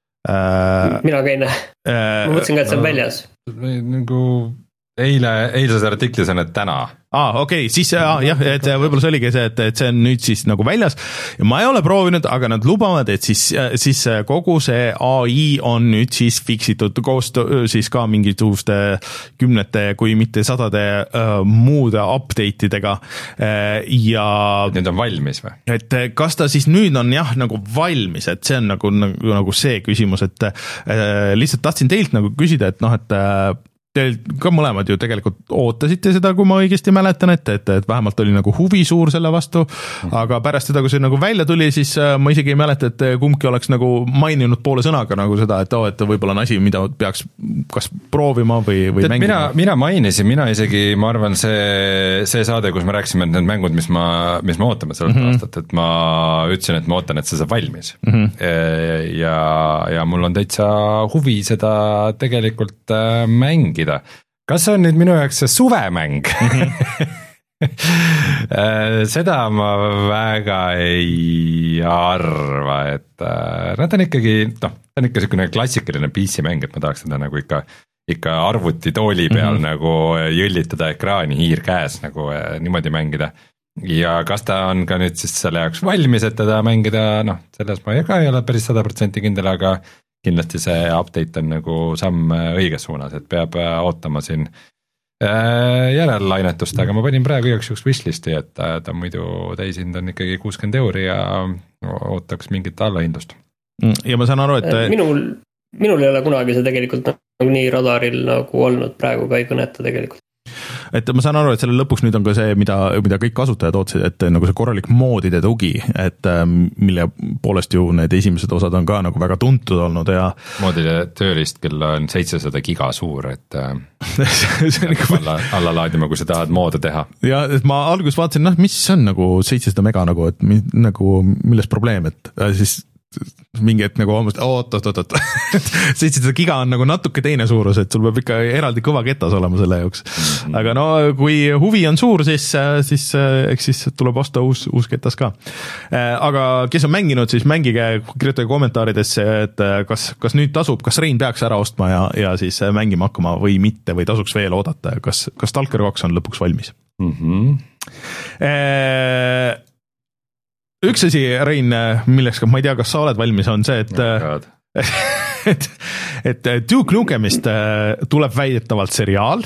äh, mina ka ei näe äh, ma mõtlesin ka, et see on väljas nagu eile, eilses artiklis on need täna aa, okei okay., siis ah, jah, et võib-olla see oligi see, et, et see on nüüd siis nagu väljas ja ma ei ole proovinud, aga nad lubavad, et siis, siis kogu see A I on nüüd siis fiksitud koos siis ka mingisuguste kümnete, kui mitte sadade uh, muude update idega uh, ja need on valmis või? Et kas ta siis nüüd on jah, nagu valmis, et see on nagu, nagu, nagu see küsimus, et uh, lihtsalt tahtsin teilt nagu küsida, et noh, et uh, Teil ka mõlemad ju tegelikult ootasite seda, kui ma õigesti mäletan, et, et, et vähemalt oli nagu huvi suur selle vastu, aga pärast seda, kui see nagu välja tuli, siis ma isegi ei mäleta, et kumbki oleks nagu maininud poole sõnaga nagu seda, et oo, et võib-olla on asi, mida peaks kas proovima või, või Tead, mängima. Mina, mina mainisin, mina isegi, ma arvan, see, see saade, kus me rääkisime, et need mängud, mis ma, mis ma ootame sellest mm -hmm. aastat, et ma ütlesin, et ma ootan, et see saab valmis mm. -hmm. Ja, ja mul on täitsa huvi seda tegelikult mängi. Kas see on nüüd minu jaoks see suvemäng? Seda ma väga ei arva, et nad on ikkagi, noh, ta on ikka niisugune klassikaline P C mäng, et ma tahaks seda nagu ikka, ikka arvuti tooli peal mm -hmm. nagu jõllitada ekraani hiir käes nagu niimoodi mängida. Ja kas ta on ka nüüd siis selle jaoks valmis, et teda mängida, noh, selles ma ka ei ole päris sada protsenti kindel, aga kindlasti see update on nagu samm õiges suunas, et peab ootama siin järellainetust, aga ma panin praegu igaks juhuks wishlisti, et ta muidu täishind on ikkagi kuuskümmend euri ja ootaks mingit allahindlust. Ja ma saan aru, et minul, minul ei ole kunagi see tegelikult nagu nii radaril nagu olnud, praegu ka ei kõneta tegelikult. Et ma saan aru, et selle lõpuks nüüd on ka see, mida, mida kõik kasutajad ootsid, et nagu see korralik moodide tugi, et mille poolest ju need esimesed osad on ka nagu väga tuntud olnud ja moodide tööriist küll on seitsesada giga suur, et see on ikka alla, alla laadima, kui sa tahad moode teha. Ja et ma alguses vaatasin, noh, mis on nagu seitsesada mega nagu, et mi, nagu milles probleem, et siis mingi hetk nagu oot, oot, oot, oot, seitsesada giga on nagu natuke teine suurus, et sul peab ikka eraldi kõva ketas olema selle jaoks. Aga no kui huvi on suur, siis, siis eks siis tuleb osta uus, uus ketas ka. Aga kes on mänginud, siis mängige, kirjutage kommentaaridesse, et kas, kas nüüd tasub, kas Rein peaks ära ostma ja, ja siis mängima hakkama või mitte, või tasuks veel oodata, kas, kas Stalker kaks on lõpuks valmis. Mhm. Eee, üks asi, Rein, milleks ka ma ei tea, kas sa oled valmis, on see, et oh et, et Duke Nukemist tuleb väidetavalt seriaal.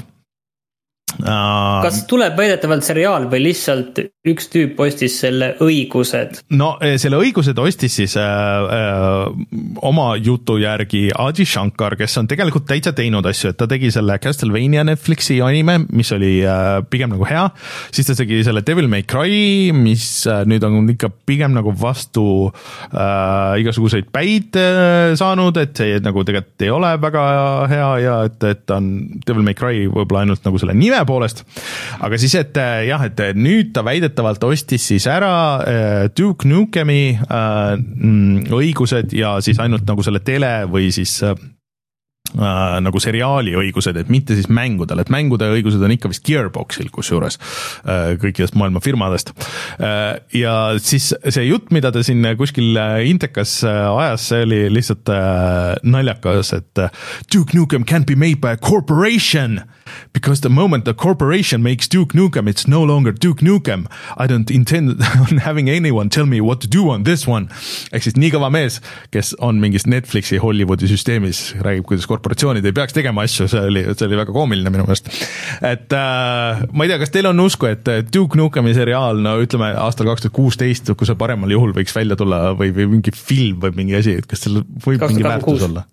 Kas tuleb väidetavalt seriaal või lihtsalt üks tüüp ostis selle õigused? No selle õigused ostis siis äh, äh, oma jutu järgi Adi Shankar, kes on tegelikult täitsa teinud asju, et ta tegi selle Castlevania Netflixi anime, mis oli äh, pigem nagu hea, siis ta tegi selle Devil May Cry, mis äh, nüüd on ikka pigem nagu vastu äh, igasuguseid päid äh, saanud, et see nagu tegelikult ei ole väga hea ja et, et on Devil May Cry võib-olla ainult nagu selle nime poolest, aga siis, et jah, et nüüd ta väidetavalt ostis siis ära Duke Nukemi õigused ja siis ainult nagu selle tele või siis Äh, nagu seriaali õigused, et mitte siis mängudel, et mängude õigused on ikka vist Gearboxil kusjuures äh, kõikidest maailma firmadest äh, ja siis see jutt, mida ta siin kuskil intekas ajas, see oli lihtsalt äh, naljakas, et Duke Nukem can't be made by a corporation because the moment the corporation makes Duke Nukem, it's no longer Duke Nukem. I don't intend on having anyone tell me what to do on this one. Ehk siis nii kõva mees, kes on mingis Netflixi Hollywoodi süsteemis, räägib, kuidas korporatsioonid ei peaks tegema asju, see oli, see oli väga koomiline minu meelest. Et äh, ma ei tea, kas teil on usku, et Duke Nukemi seriaal, no ütleme aastal kaks tuhat kuusteist, kui see paremal juhul võiks välja tulla või, või mingi film või mingi asi, et kas seal võib mingi väärtus olla?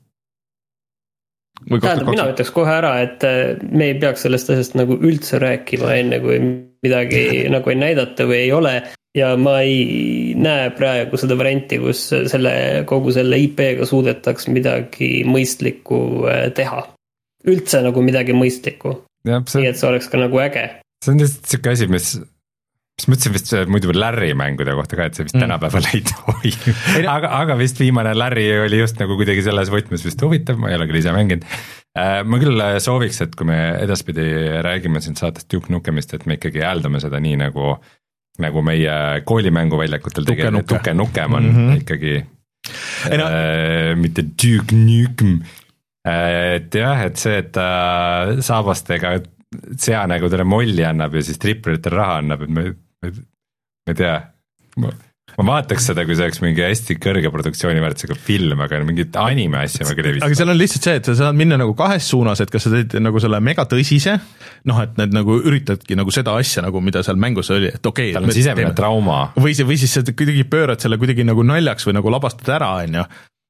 Tähendab, mina ütleks kohe ära, et me ei peaks sellest asjast nagu üldse rääkima enne, kui midagi nagu ei näidata või ei ole. Ja ma ei näe praegu seda varianti, kus selle, kogu selle I P-ga suudetaks midagi mõistlikku teha. Üldse nagu midagi mõistlikku. Ja, see... Nii, et see oleks ka nagu äge. See on lihtsalt siuke asi, mis... mis mõtlesin vist muidu Larry mängude kohta ka, et see vist mm. tänapäeval ei tohi. aga, aga vist viimane Larry oli just nagu kuidagi selles võtmes vist huvitav, ma ei ole küll ise mänginud. Ma küll sooviks, et kui me edaspidi räägime siin saates Duke Nukemist, et me ikkagi hääldame seda nii nagu, nagu meie koolimänguväljakutel tegelikult Duke Nukem on mm-hmm. ikkagi no. äh, mitte Duke Nukem. Et jah, et see, et ta saabastega sea nagu talle molli annab ja siis tripperitele raha annab, et ma, ma, ma ei tea, ma, ma vaataks seda, kui see oleks mingi hästi kõrge produktsiooni väärtusega film, aga mingit anime asja ma küll ei vist. Aga seal on lihtsalt see, et sa saad minna nagu kahes suunas, et kas sa teed nagu selle mega tõsise, noh, et need nagu üritadki nagu seda asja, nagu mida seal mängus oli, et okei. Tal on sisemine trauma. Või, või siis sa kuidagi pöörad selle kuidagi nagu naljaks või nagu labastad ära, on ju.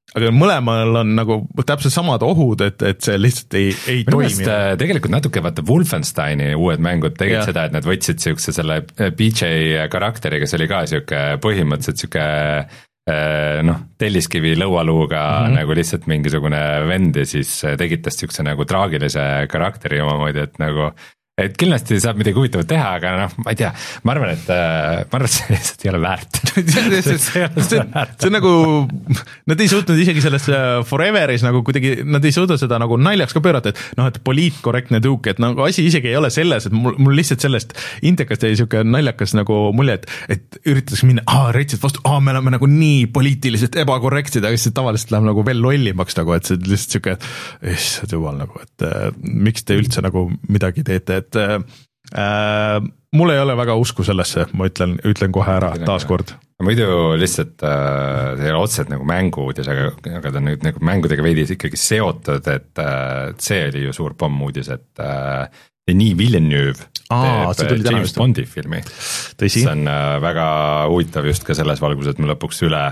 aga mõlemal on nagu täpselt samad ohud, et, et see lihtsalt ei, ei minu toimi. Meest, tegelikult natuke vaata Wolfensteini uued mängud tegid ja. Seda, et nad võtsid siukse selle B J karakteri, kes oli ka siuke põhimõtteliselt siuke noh, telliskivi lõualuuga mm-hmm. nagu lihtsalt mingisugune vend ja siis tegid tast siukse nagu traagilise karakteri omamoodi, et nagu et kindlasti saab midagi huvitavat teha, aga noh, ma ei tea, ma arvan, et ma arvan, et see lihtsalt ei ole väärt. see, see, see, see on nagu, nad ei suutnud isegi selles Foreveris nagu kuidagi, nad ei suuda seda nagu naljaks ka pöörata, et noh, et poliitkorrektne tõuk, et nagu asi isegi ei ole selles, et mul, mul lihtsalt sellest intekast jäi siuke naljakas nagu mulje, et, et üritatakse minna, aa, reitsid vastu, aa, me oleme nagu nii poliitiliselt ebakorrektsid, aga siis tavaliselt läheb nagu veel lollimaks nagu, et see lihtsalt siuke, issand jumal nagu, et äh, miks te üldse nagu midagi teete, et äh, mul ei ole väga usku sellesse, ma ütlen, ütlen kohe ära taaskord. Muidu lihtsalt äh, see ei ole otseselt nagu mänguudis, aga, aga ta on nüüd nagu mängudega veidi ikkagi seotud, et äh, see oli ju suur pommuudis, et äh, Denis Villeneuve Aa, teeb James Bondi filmi. Tõsi? See on äh, väga huvitav just ka selles valguses, et me lõpuks üle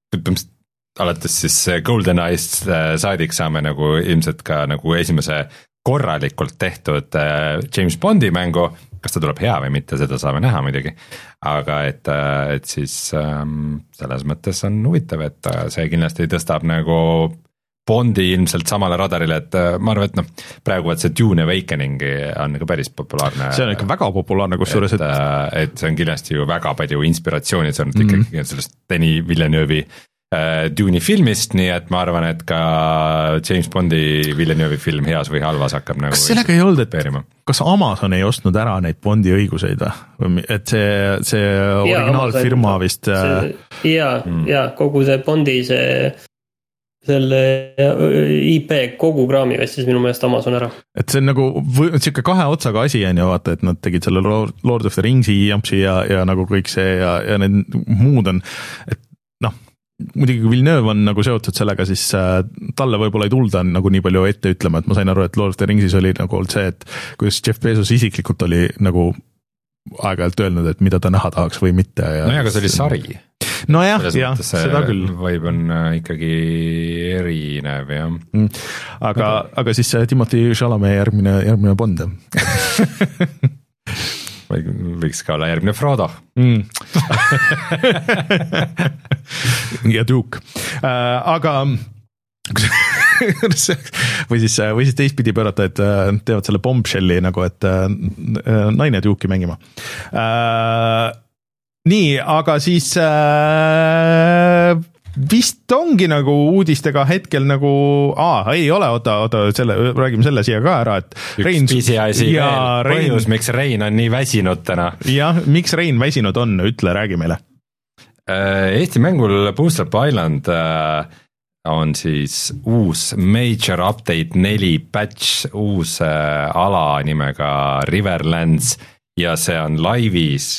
alates siis Golden Eyes saadik saame nagu ilmselt ka nagu esimese korralikult tehtud James Bondi mängu, kas ta tuleb hea või mitte, seda saame näha muidugi, aga et, et siis ähm, selles mõttes on huvitav, et see kindlasti tõstab nagu Bondi ilmselt samale radarile, et ma arvan, et noh, praegu et see Dune Awakening on nagu päris populaarne. See on ikka väga populaarne, kus suures, et, et... et see on kindlasti ju väga palju inspiratsiooni, see on mm-hmm. ikkagi sellest Denis Villeneuve'i Dune'i filmist, nii et ma arvan, et ka James Bondi Villeneuve'i film heas või halvas hakkab nagu kas sellega ei olnud, et kas Amazon ei ostnud ära neid Bondi õiguseid või? Et see, see ja, originaalfirma Amazon, vist see, ja, mm. ja kogu see Bondi see selle I P kogu kraami vestis minu meelest Amazon ära. Et see on nagu siuke kahe otsaga asi on ju, vaata, et nad tegid selle Lord of the Ringsi jampsi ja, ja nagu kõik see ja, ja need muud on, et noh, muidugi kui Villeneuve on nagu seotud sellega, siis äh, talle võib-olla ei tulda nagu nii palju ette ütlema, et ma sain aru, et Lord of the Ringsis oli nagu olnud see, et kuidas Jeff Bezos isiklikult oli nagu aeg-ajalt öelnud, et mida ta näha tahaks või mitte. No ja, aga see oli sari. No jah, jah, seda küll. Võib on ikkagi erinev, jah. Mm. Aga, aga siis Timothy Chalamet järgmine, järgmine Bond. Võiks ka olla järgmine Frodo mm. ja Duke äh, aga või siis, või siis teistpidi pöörata, et teevad selle bombshelli nagu, et äh, naine Duke'i mängima äh, nii, aga siis äh, vist ongi nagu uudistega hetkel nagu, aa, ei ole, oota, oota, selle, räägime selle siia ka ära, et üks Rein, pisiasi veel, põhjus, miks Rein on nii väsinud täna. jah, miks Rein väsinud on, ütle, räägi meile. Eesti mängul Bootstrap Island on siis uus Major Update neli patch, uus ala nimega Riverlands ja see on laivis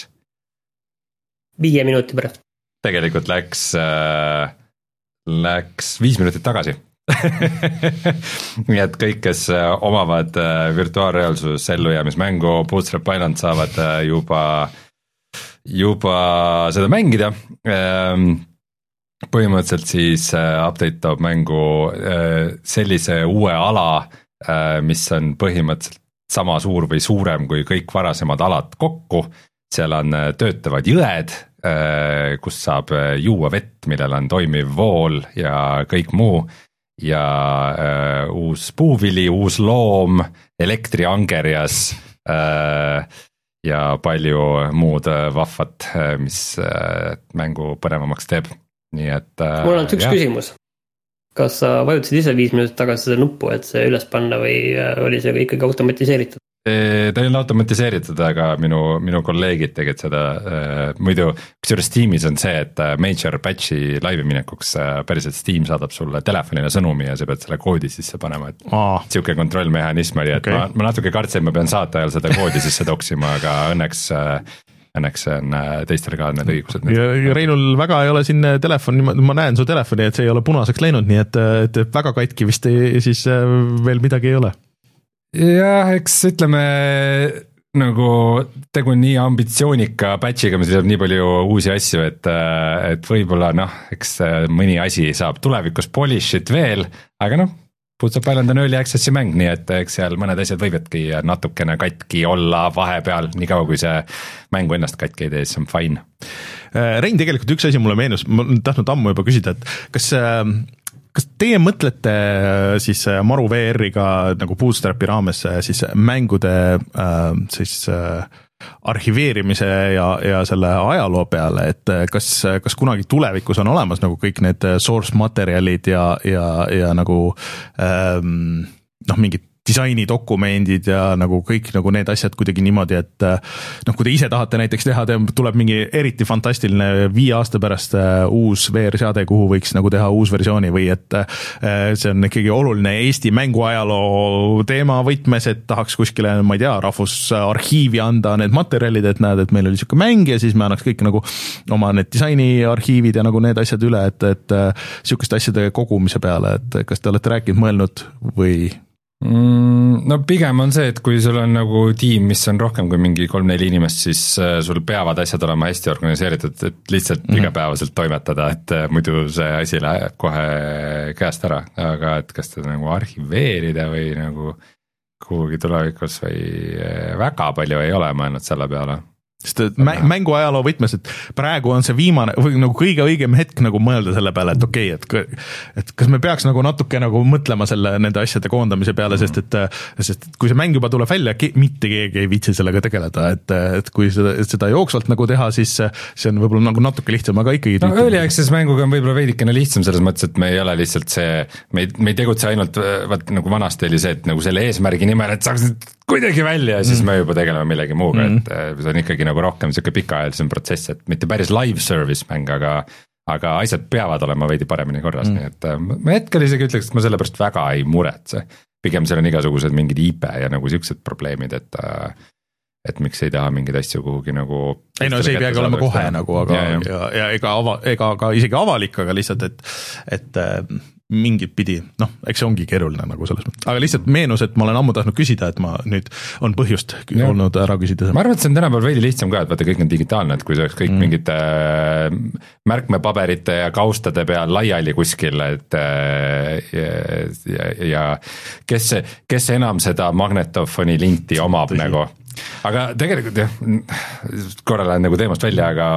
viie minuti pärast. Tegelikult läks äh,, läks viis minutit tagasi. Nii et kõik, kes omavad äh, virtuaalreaalsus ellujäämismängu Bootstrap Island saavad äh, juba, juba seda mängida. Ähm, põhimõtteliselt siis äh, update toob mängu äh, sellise uue ala, äh, mis on põhimõtteliselt sama suur või suurem kui kõik varasemad alad kokku. Seal on äh, töötavad jõed, kus saab juua vett, millel on toimiv vool ja kõik muu ja äh, uus puuvili, uus loom, elektriangerjas äh, ja palju muud vahvat, mis äh, mängu põnevamaks teeb. Nii et äh, mul on üks jah. Küsimus. Kas sa vajutasid ise viis minutit tagasi seda nuppu, et see üles panna või oli see ikkagi automatiseeritud? Ta ei ole automatiseeritud, aga minu, minu kolleegid tegid seda äh, muidu, kusjuures Steamis on see, et major patchi laivi minekuks äh, päriselt Steam saadab sulle telefonile sõnumi ja sa pead selle koodi sisse panema, et Aa. siuke kontrollmehhanism oli, et okay. ma, ma natuke kartsin, ma pean saate ajal seda koodi sisse toksima, aga õnneks äh, õnneks on teistel ka need õigused. Ja, ja Reinul väga ei ole siin telefon, ma näen su telefoni, et see ei ole punaseks läinud, nii et, et väga katki vist ei, siis veel midagi ei ole. jah, eks ütleme nagu tegu nii ambitsioonika patch'iga, mis lisab nii palju uusi asju, et, et võib-olla noh, eks mõni asi saab tulevikus polish'it veel, aga noh, Boots of Island on early access'i mäng, nii et eks seal mõned asjad võivadki natukene katki olla vahepeal, nii kaua kui see mängu ennast katki ei tee, siis on fine. Rein, tegelikult üks asi mulle meenus, ma olen tahtnud ammu juba küsida, et kas kas teie mõtlete siis Maru V R-iga nagu Bootstrapi raames siis mängude siis arhiveerimise ja, ja selle ajaloo peale, et kas, kas kunagi tulevikus on olemas nagu kõik need source materjalid ja, ja, ja nagu ähm, noh, mingid disainidokumendid ja nagu kõik nagu need asjad kuidagi niimoodi, et noh, kui te ise tahate näiteks teha, tuleb mingi eriti fantastiline viie aasta pärast uus V R-seade, kuhu võiks nagu teha uus versiooni või et see on ikkagi oluline Eesti mänguajaloo teema võtmes, et tahaks kuskile, ma ei tea, rahvusarhiivi anda need materjalid, et näed, et meil oli siuke mäng ja siis me annaks kõik nagu oma need disainiarhiivid ja nagu need asjad üle, et, et siukeste asjade kogumise peale, et kas te olete rääkinud, mõelnud või No pigem on see, et kui sul on nagu tiim, mis on rohkem kui mingi kolm-neli inimest, siis sul peavad asjad olema hästi organiseeritud, et lihtsalt mm-hmm. igapäevaselt toimetada, et muidu see asi läheb kohe käest ära, aga et kas seda nagu arhiveerida või nagu kuhugi tulevikus või väga palju ei ole mõelnud selle peale. Sest mängu ajaloo võtmes, et praegu on see viimane või nagu kõige õigem hetk nagu mõelda selle peale, et okei, okay, et, et kas me peaks nagu natuke nagu mõtlema selle nende asjade koondamise peale, sest et, sest et kui see mäng juba tuleb välja, mitte keegi ei viitsi sellega tegeleda, et, et kui seda, seda jooksvalt nagu teha, siis see on võib-olla nagu natuke lihtsam, aga ikkagi no early access mänguga on võib-olla veidikene lihtsam selles mõttes, et me ei ole lihtsalt see, me ei, me ei tegutse ainult, vaat nagu vanasti oli see, et nagu selle eesmärgi nimel, et saaks kuidagi välja ja siis mm. me juba tegeleme millegi muuga mm., et see on ikkagi nagu rohkem siuke pikaajalisem protsess, et mitte päris live service mäng, aga, aga asjad peavad olema veidi paremini korras mm., nii et ma hetkel isegi ütleks, et ma selle pärast väga ei muretse. Pigem seal on igasugused mingid I P ja nagu siuksed probleemid, et et miks ei taha mingeid asju kuhugi nagu ei no see ei peagi olema kohe teha. Nagu, aga ja, ja. ja, ja ega, ava, ega ka isegi avalik, aga lihtsalt, et, et mingit pidi, noh, eks see ongi keeruline nagu selles mõttes, aga lihtsalt meenus, et ma olen ammu tahtnud küsida, et ma nüüd on põhjust ja. olnud ära küsida. Ma arvan, et see on tänapäeval veidi lihtsam ka, et vaata kõik on digitaalne, et kui see oleks kõik mm. mingite märkmepaberite ja kaustade peal laiali kuskil, et ja, ja, ja kes, kes enam seda magnetofoni linti omab Tõsi. Nagu, aga tegelikult jah, korra lähen nagu teemast välja, aga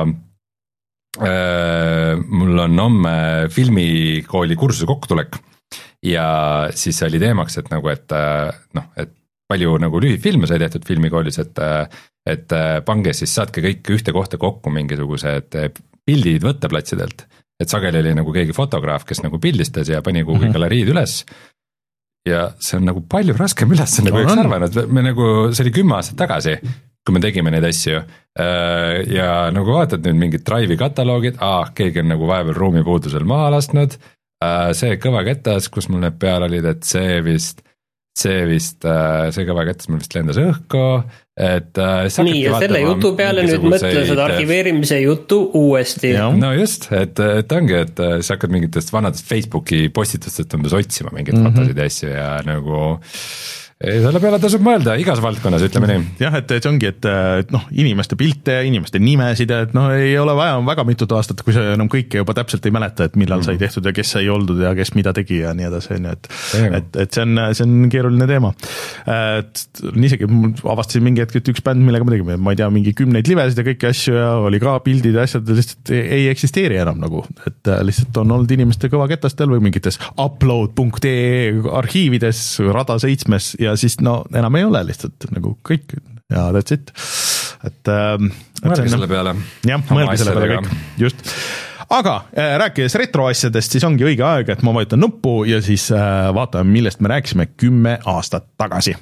mul on homme filmikooli kursuse kokkutulek ja siis oli teemaks, et nagu, et noh, et palju nagu lühifilme sai tehtud filmikoolis, et, et pange siis, saatke kõik ühte kohta kokku mingisugused pildid võtteplatsidelt, et sageli oli nagu keegi fotograaf, kes nagu pildistas ja pani kuhugi mm-hmm. galeriid üles ja see on nagu palju raskem ülesanne, kui üks arvanud, me nagu, see oli kümme aastat tagasi, kui me tegime neid asju ja nagu vaatad nüüd mingid Drive'i kataloogid, ah, keegi on nagu vahepeal ruumipuudusel maha lasknud, see kõva ketas, kus mul need peal olid, et see vist, see vist, see kõva ketas mul vist lendas õhku, et nii, ja selle jutu peale nüüd mõtle seda arhiveerimise jutu uuesti. No just, et, et ongi, et sa hakkad mingitest vanadest Facebooki postitustest umbes otsima mingeid mm-hmm. fotosid ja asju ja nagu selle peale tasub mõelda igas valdkonnas, ütleme nii. Jah, et see ongi, et noh, inimeste pilte, inimeste nimesid, et noh, ei ole vaja väga mitut aastat, kui sa enam kõike juba täpselt ei mäleta, et millal mm. sai tehtud ja kes sai oldud ja kes mida tegi ja nii edasi, et, et, et see on, see on keeruline teema. Et isegi avastasin mingi hetk, et üks bänd, millega me tegime, ma ei tea, mingi kümneid livesid ja kõiki asju ja oli ka pildid ja asjad, lihtsalt ei eksisteeri enam nagu, et lihtsalt on olnud inimeste kõva ketastel või mingites upload punkt ee arhiivides rada seitsmes ja ja siis no enam ei ole lihtsalt nagu kõik ja that's it, et mõelge selle peale jah, mõelge selle peale kõik, just aga äh, rääkides retroasjadest, siis ongi õige aeg, et ma vajutan nuppu ja siis äh, vaatame, millest me rääkisime kümme aastat tagasi.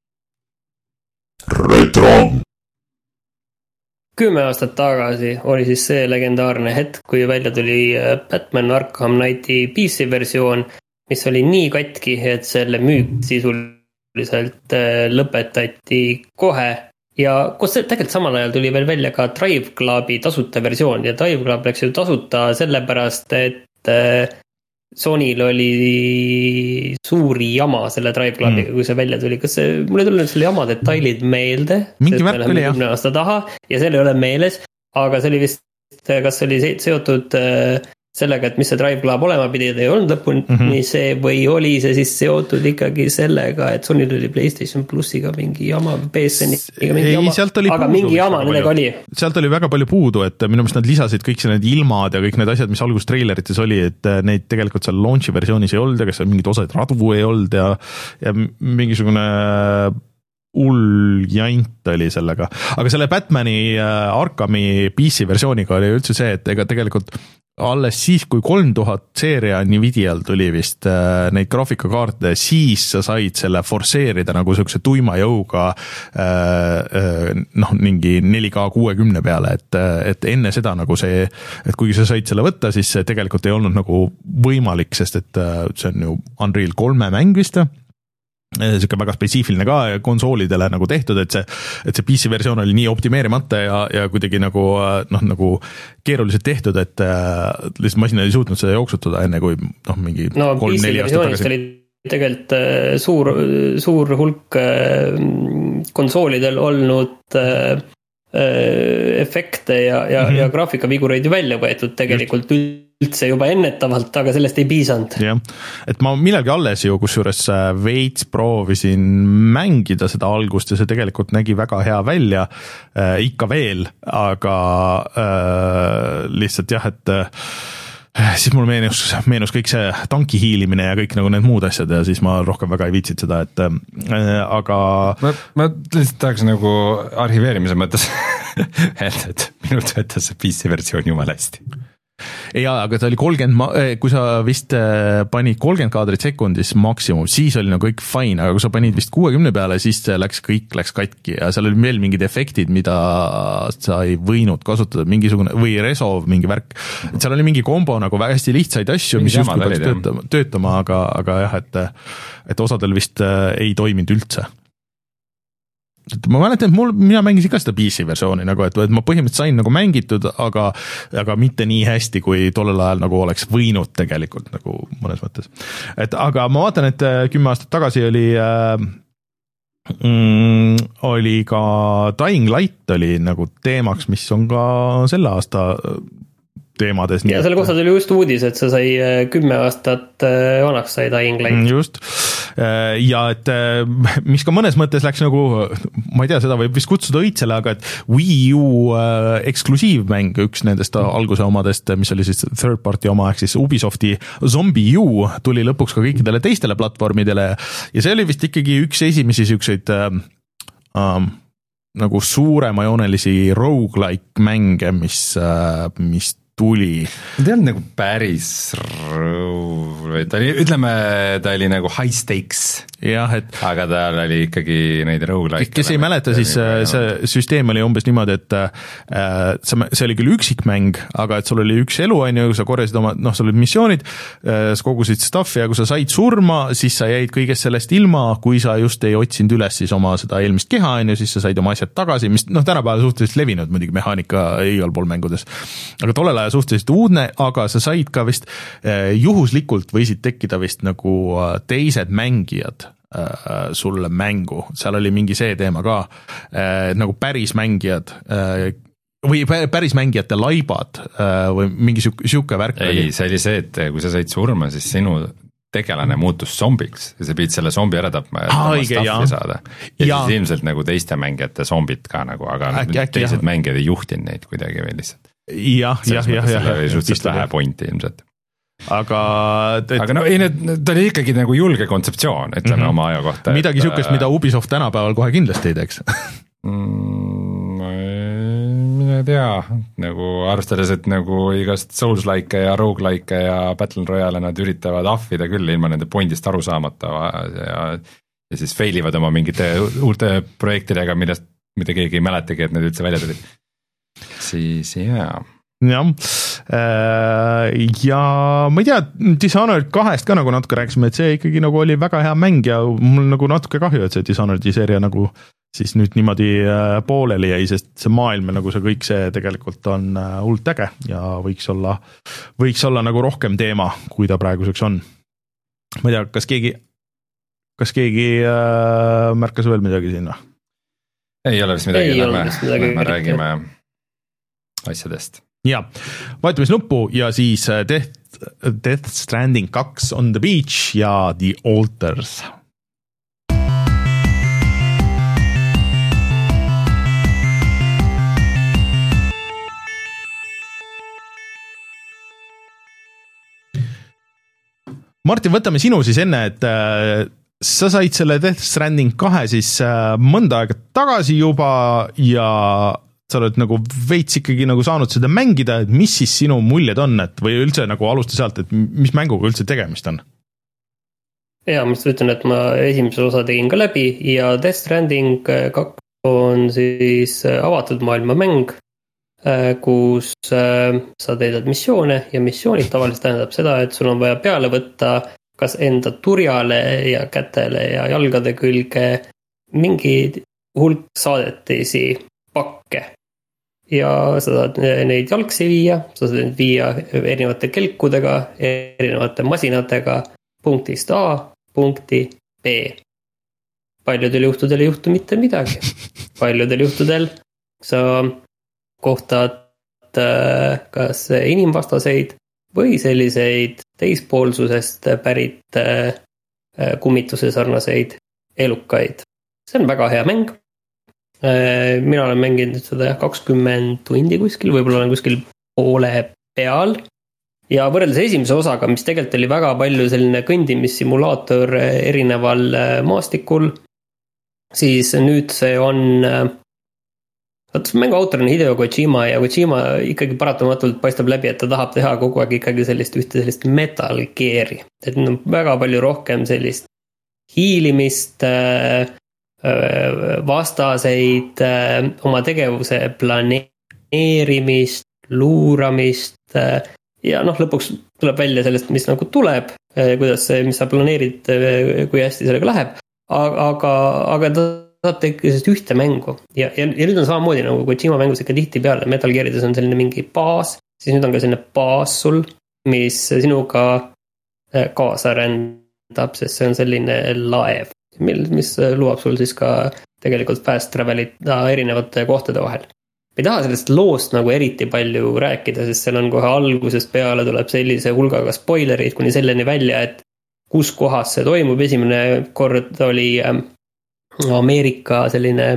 Retro kümme aastat tagasi oli siis see legendaarne hetk, kui välja tuli Batman Arkham Knighti P C versioon, mis oli nii katki, et selle müük sisul lõpetati kohe ja kus tegelikult samal ajal tuli veel välja ka Drive Clubi tasuta versioon ja Drive Club läks ju tasuta sellepärast, et Sonyl oli suuri jama selle Drive Clubiga mm., kui see välja tuli. Kas see, mul ei tulnud selle jama detailid meelde. Mingi värk oli, jah. Aasta taha ja selle ei ole meeles, aga see oli vist, kas oli seotud sellega, et mis see Drive Club olema pidi, et ei olnud lõpuni mm-hmm. see, või oli see siis seotud ikkagi sellega, et Sonyl oli PlayStation Plussiga mingi jama, P S N-iga mingi ei, jama, aga puudu, mingi jama nendega oli. Sealt oli väga palju puudu, et minu meelest nad lisasid kõik need ilmad ja kõik need asjad, mis algus treilerites oli, et neid tegelikult seal launchi versioonis ei olnud ja kas seal mingid osad radu ei olnud ja, ja mingisugune hull jant oli sellega. Aga selle Batmani Arkhami P C versiooniga oli üldse see, et ega tegelikult alles siis, kui kolm tuhat seeria Nvidial tuli vist äh, neid graafikakaarte, siis sa said selle forseerida nagu sellise tuima jõuga äh, äh, noh, mingi neli K kuuekümne peale, et, et enne seda nagu see, et kuigi sa said selle võtta, siis see tegelikult ei olnud nagu võimalik, sest et see on ju Unreal kolme mäng vist, siuke väga spetsiifiline ka konsoolidele nagu tehtud, et see, et see P C versioon oli nii optimeerimata ja, ja kuidagi nagu, noh, nagu keeruliselt tehtud, et lihtsalt masin ei suutnud seda jooksutada enne kui noh, mingi no, kolm-neli aastat tagasi. Oli tegelikult suur, suur hulk konsoolidel olnud efekte ja, ja, mm-hmm. ja graafikavigureid välja võetud tegelikult Just. üldse juba ennetavalt, aga sellest ei piisanud. Jah, et ma millalgi alles ju kusjuures veits proovisin mängida seda algust ja see tegelikult nägi väga hea välja äh, ikka veel, aga äh, lihtsalt jah, et äh, siis mul meenus, meenus kõik see tanki hiilimine ja kõik nagu need muud asjad ja siis ma rohkem väga ei viitsid seda, et äh, aga ma, ma lihtsalt tahaks nagu arhiveerimise mõttes et minu töötas see P C versioon jumala hästi. Jaa, aga ta oli kolmkümmend, kui sa vist panid kolmkümmend kaadrit sekundis maksimum, siis oli nagu kõik fine, aga kui sa panid vist kuuekümne peale, siis läks kõik läks katki ja seal oli veel mingid efektid, mida sa ei võinud kasutada, mingisugune, või resov, mingi värk. Et seal oli mingi kombo nagu väga hästi lihtsaid asju, mis just peaks töötama, töötama, aga, aga jah, et, et osadel vist ei toiminud üldse. Ma mäletan, et mul, mina mängisin ka seda P C versiooni nagu, et, et ma põhimõtteliselt sain nagu mängitud, aga, aga mitte nii hästi, kui tollel ajal nagu oleks võinud tegelikult nagu mõnes mõttes. Et, aga ma vaatan, et kümme aastat tagasi oli, äh, mm, oli ka Dying Light oli nagu teemaks, mis on ka selle aasta teemades. Ja selle kohta tuli just uudis, et sa sai kümme aastat vanaks sai Dying Light. Just. Ja et mis ka mõnes mõttes läks nagu, ma ei tea, seda võib vist kutsuda õitsele, aga et Wii U eksklusiivmäng, üks nendest alguse omadest, mis oli siis third party oma, ehk siis Ubisofti Zombie U tuli lõpuks ka kõikidele teistele platvormidele ja see oli vist ikkagi üks esimesi siukseid um, nagu suuremajoonelisi roguelike mänge, mis, mis tuli. Ta ei olnud nagu päris ta oli, ütleme, ta oli nagu high stakes, jah, et aga tal oli ikkagi neid roguelike. Kes ei mäleta, siis see süsteem oli umbes niimoodi, et äh, see oli küll üksikmäng, aga et sul oli üks elu, on ju, sa korjasid oma, noh, sul olid missioonid, sa kogusid stuffi ja kui sa said surma, siis sa jäid kõigest sellest ilma, kui sa just ei otsinud üles siis oma seda eelmist keha, on ju, siis sa said oma asjad tagasi, mis noh, tänapäeval suhteliselt levinud muidugi mehaanika igal pool mängudes. Aga tollel ajal suhteliselt uudne, aga sa said ka vist eh, juhuslikult võisid tekkida vist nagu teised mängijad äh, sulle mängu, seal oli mingi see teema ka, äh, nagu päris mängijad äh, või päris mängijate laibad äh, või mingi siuke, siuke värk. Ei, see oli see, et kui sa said surma, siis sinu tegelane muutus zombiks ja sa pidid selle zombi ära tapma ja ah, oma õige, staffi saada. Ja, ja siis ilmselt nagu teiste mängijate zombid ka nagu, aga äkki, äkki, teised jah. Mängijad ei juhtinud neid kuidagi veel lihtsalt. Jah, jah, jah, jah. Selle oli suhteliselt vähe pointi ilmselt. Aga et... aga no ei, need, ta oli ikkagi nagu julge kontseptsioon, ütleme mm-hmm. oma aja kohta. Midagi et, siukest, mida Ubisoft tänapäeval kohe kindlasti ei teeks. mm, mina ei tea, nagu arvestades, et nagu igast Souls-like ja roguelike ja Battle Royale nad üritavad ahvida küll ilma nende pointist aru saamata ja, ja siis failivad oma mingite uurte projektidega, millest, mida keegi ei mäletagi, et need üldse välja tulid. Siis jaa. Jah, ja ma ei tea, Dishonored kahest ka nagu natuke rääkisime, et see ikkagi nagu oli väga hea mäng ja mul nagu natuke kahju, et see Dishonored seeria nagu siis nüüd niimoodi pooleli jäi, sest see maailm nagu see kõik see tegelikult on hullult äge ja võiks olla, võiks olla nagu rohkem teema, kui ta praeguseks on. Ma ei tea, kas keegi, kas keegi äh, märkas veel midagi siin või? Ei ole vist midagi, lähme, me räägime asjadest. Ja, vaatamisnuppu ja siis Death, Death Stranding kaks on the beach ja The Alters. Martin, võtame sinu siis enne, et äh, sa said selle Death Stranding kahe siis äh, mõnda aega tagasi juba ja sa oled nagu veits ikkagi nagu saanud seda mängida, et mis siis sinu muljed on, et või üldse nagu alusta sealt, et mis mänguga üldse tegemist on? Ja, ma ütlen, et ma esimese osa tegin ka läbi ja Death Stranding kaks on siis avatud maailma mäng, kus sa teedad missioone ja missioonid tavaliselt tähendab seda, et sul on vaja peale võtta kas enda turjale ja kätele ja jalgade külge mingi hulk saadetisi pakke. Ja sa saad neid jalgsi viia, sa saad viia erinevate kelkudega, erinevate masinatega punktist A, punkti B. Paljudel juhtudel ei juhtu mitte midagi. Paljudel juhtudel sa kohtad kas inimvastaseid või selliseid teispoolsusest pärit kummituse sarnaseid elukaid. See on väga hea mäng. Mina olen mänginud seda kakskümmend tundi kuskil, võib-olla olen kuskil poole peal. Ja võrreldes esimese osaga, mis tegelikult oli väga palju selline kõndimissimulaator erineval maastikul, siis nüüd see on... Mängu autor on Hideo Kojima ja Kojima ikkagi paratamatult paistab läbi, et ta tahab teha kogu aeg ikkagi sellist ühte sellist Metal Gear'i. Et on väga palju rohkem sellist hiilimist, vastaseid, oma tegevuse planeerimist, luuramist ja noh, lõpuks tuleb välja sellest, mis nagu tuleb, kuidas see, mis sa planeerid, kui hästi sellega läheb, aga, aga ta saab tekkisest ühte mängu ja, ja, ja nüüd on samamoodi nagu Kojima mängus ikka tihti peale Metal Gearides on selline mingi baas, siis nüüd on ka selline baas sul, mis sinuga kaasa rändab, sest see on selline laev, mis lubab sul siis ka tegelikult fast travelida erinevate kohtade vahel. Ei taha sellest loost nagu eriti palju rääkida, sest seal on kohe algusest peale tuleb sellise hulgaga spoilerid kuni selleni välja, et kus kohas see toimub. Esimene kord oli Ameerika selline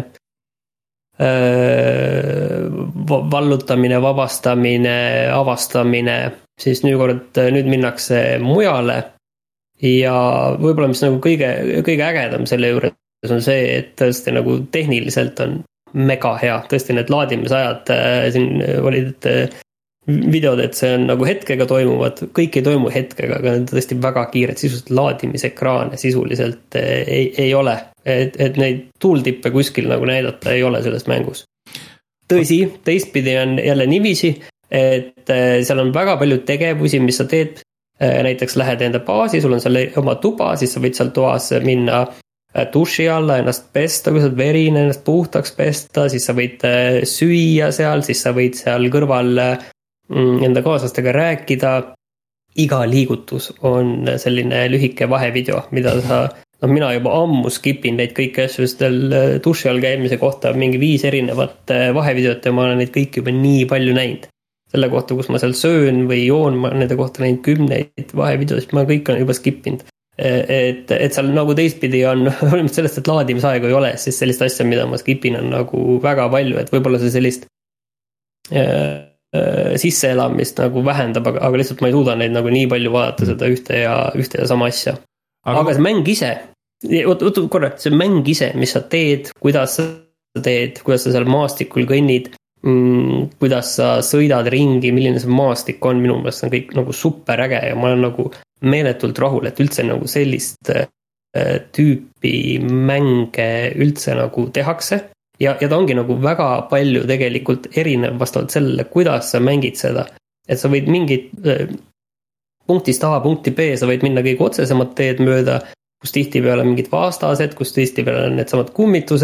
öö, vallutamine, vabastamine, avastamine, siis nüüd kord, nüüd minnakse mujale ja võib-olla mis nagu kõige, kõige ägedam selle juures on see, et tõesti nagu tehniliselt on mega hea, tõesti need laadimisajad siin olid videod, et see on nagu hetkega toimuvad, kõik ei toimu hetkega, aga need tõesti väga kiired sisuliselt laadimisekraane sisuliselt ei, ei ole, et, et neid tooltippe kuskil nagu näidata ei ole selles mängus. Tõsi, teistpidi on jälle niiviisi, et seal on väga palju tegevusi, mis sa teed, näiteks lähed enda baasi, sul on seal oma tuba, siis sa võid seal toas minna duši alla, ennast pesta, kui sa oled verine, ennast puhtaks pesta, siis sa võid süüa seal, siis sa võid seal kõrval enda kaaslastega rääkida. Iga liigutus on selline lühike vahevideo, mida sa, noh mina juba ammu skipin neid kõiki asju, sest duši all käimise kohta mingi viis erinevat vahevideot ja ma olen neid kõik juba nii palju näinud. Selle kohta, kus ma seal söön või joon, ma nende kohta näinud kümneid vahevideosid, ma kõik olen juba skipinud. Et, et seal nagu teistpidi on, olemist sellest, et laadimisaegu ei ole, siis sellist asja, mida ma skipin on nagu väga palju, et võib-olla see sellist äh, sisseelamist nagu vähendab, aga, aga lihtsalt ma ei suuda neid nagu nii palju vaadata seda ühte ja, ühte ja sama asja. Aga, aga see mäng ise, oot, oot, korra, see mäng ise, mis sa teed, kuidas sa teed, kuidas sa seal maastikul kõnnid, mm, kuidas sa sõidad ringi, milline see maastik on, minu meelest on kõik nagu super äge ja ma olen nagu meeletult rahul, et üldse nagu sellist äh, tüüpi mänge üldse nagu tehakse. Ja, ja ta ongi nagu väga palju tegelikult erinev vastavalt sellele, kuidas sa mängid seda. Et sa võid mingit äh, punktist A, punkti B, sa võid minna kõige otsesemad teed mööda, kus tihti peale mingid vastased, kus tihti peale on need samad kummitused,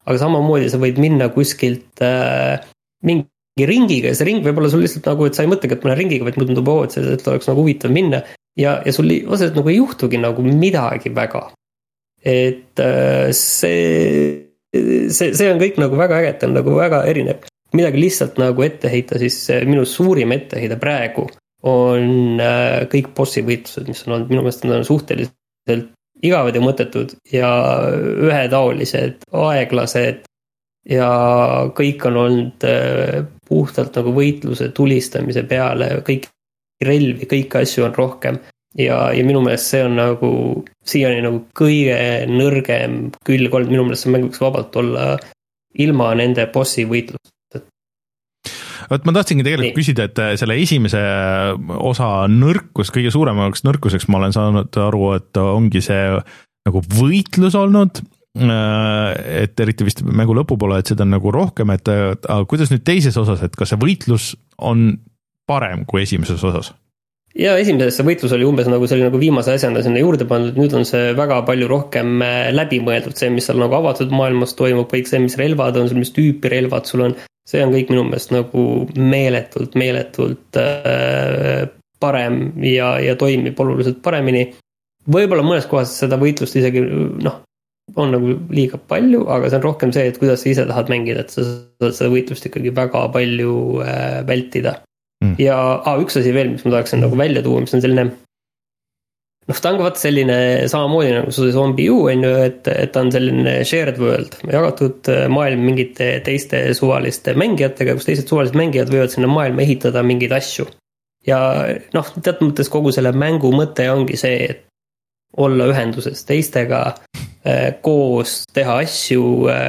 aga samamoodi sa võid minna kuskilt äh, mingi ringiga ja see ring võib olla sul lihtsalt nagu, et sa ei mõtlegi, et ma lähen ringiga, vaid mul tundub, oo, et see et oleks nagu huvitav minna ja, ja sul osaliselt nagu ei juhtugi nagu midagi väga. Et äh, see, see, see on kõik nagu väga äge, on nagu väga erinev. Midagi lihtsalt nagu ette heita, siis minu suurim etteheide praegu on äh, kõik bossi võitlused, mis on olnud, minu meelest on suhteliselt igavad ja mõttetud ja ühetaolised, aeglased ja kõik on olnud äh, puhtalt nagu võitluse tulistamise peale, kõik relvi, kõiki asju on rohkem ja, ja minu meelest see on nagu siiani nagu kõige nõrgem külg olnud, minu meelest see mäng võiks vabalt olla ilma nende bossi võitlust. Vot ma tahtsingi tegelikult Nii. küsida, et selle esimese osa nõrkus, kõige suuremaks nõrkuseks ma olen saanud aru, et ongi see nagu võitlus olnud, et eriti vist mängu lõpupoole, et seda on nagu rohkem, et aga kuidas nüüd teises osas, et kas see võitlus on parem kui esimeses osas? Ja esimeses see võitlus oli umbes nagu see oli nagu viimase asjana sinna juurde pandud, nüüd on see väga palju rohkem läbimõeldud, see, mis seal nagu avatud maailmas toimub, kõik see, mis relvad on, mis tüüpi relvad sul on, see on kõik minu meelest nagu meeletult, meeletult äh, parem ja, ja toimib oluliselt paremini. Võib-olla mõnes kohas seda võitlust isegi noh, on nagu liiga palju, aga see on rohkem see, et kuidas sa ise tahad mängida, et sa saad seda võitlust ikkagi väga palju äh, vältida. Mm. Ja ah, üks asi veel, mis ma tahaksin nagu välja tuua, mis on selline noh, ta on ka vaat selline samamoodi nagu see Zombie U, on ju, et, et ta on selline shared world, jagatud maailm mingite teiste suvaliste mängijatega, kus teised suvalised mängijad võivad sinna maailma ehitada mingeid asju. Ja noh, teatud mõttes kogu selle mängu mõte ongi see, et olla ühenduses teistega, koos teha asju,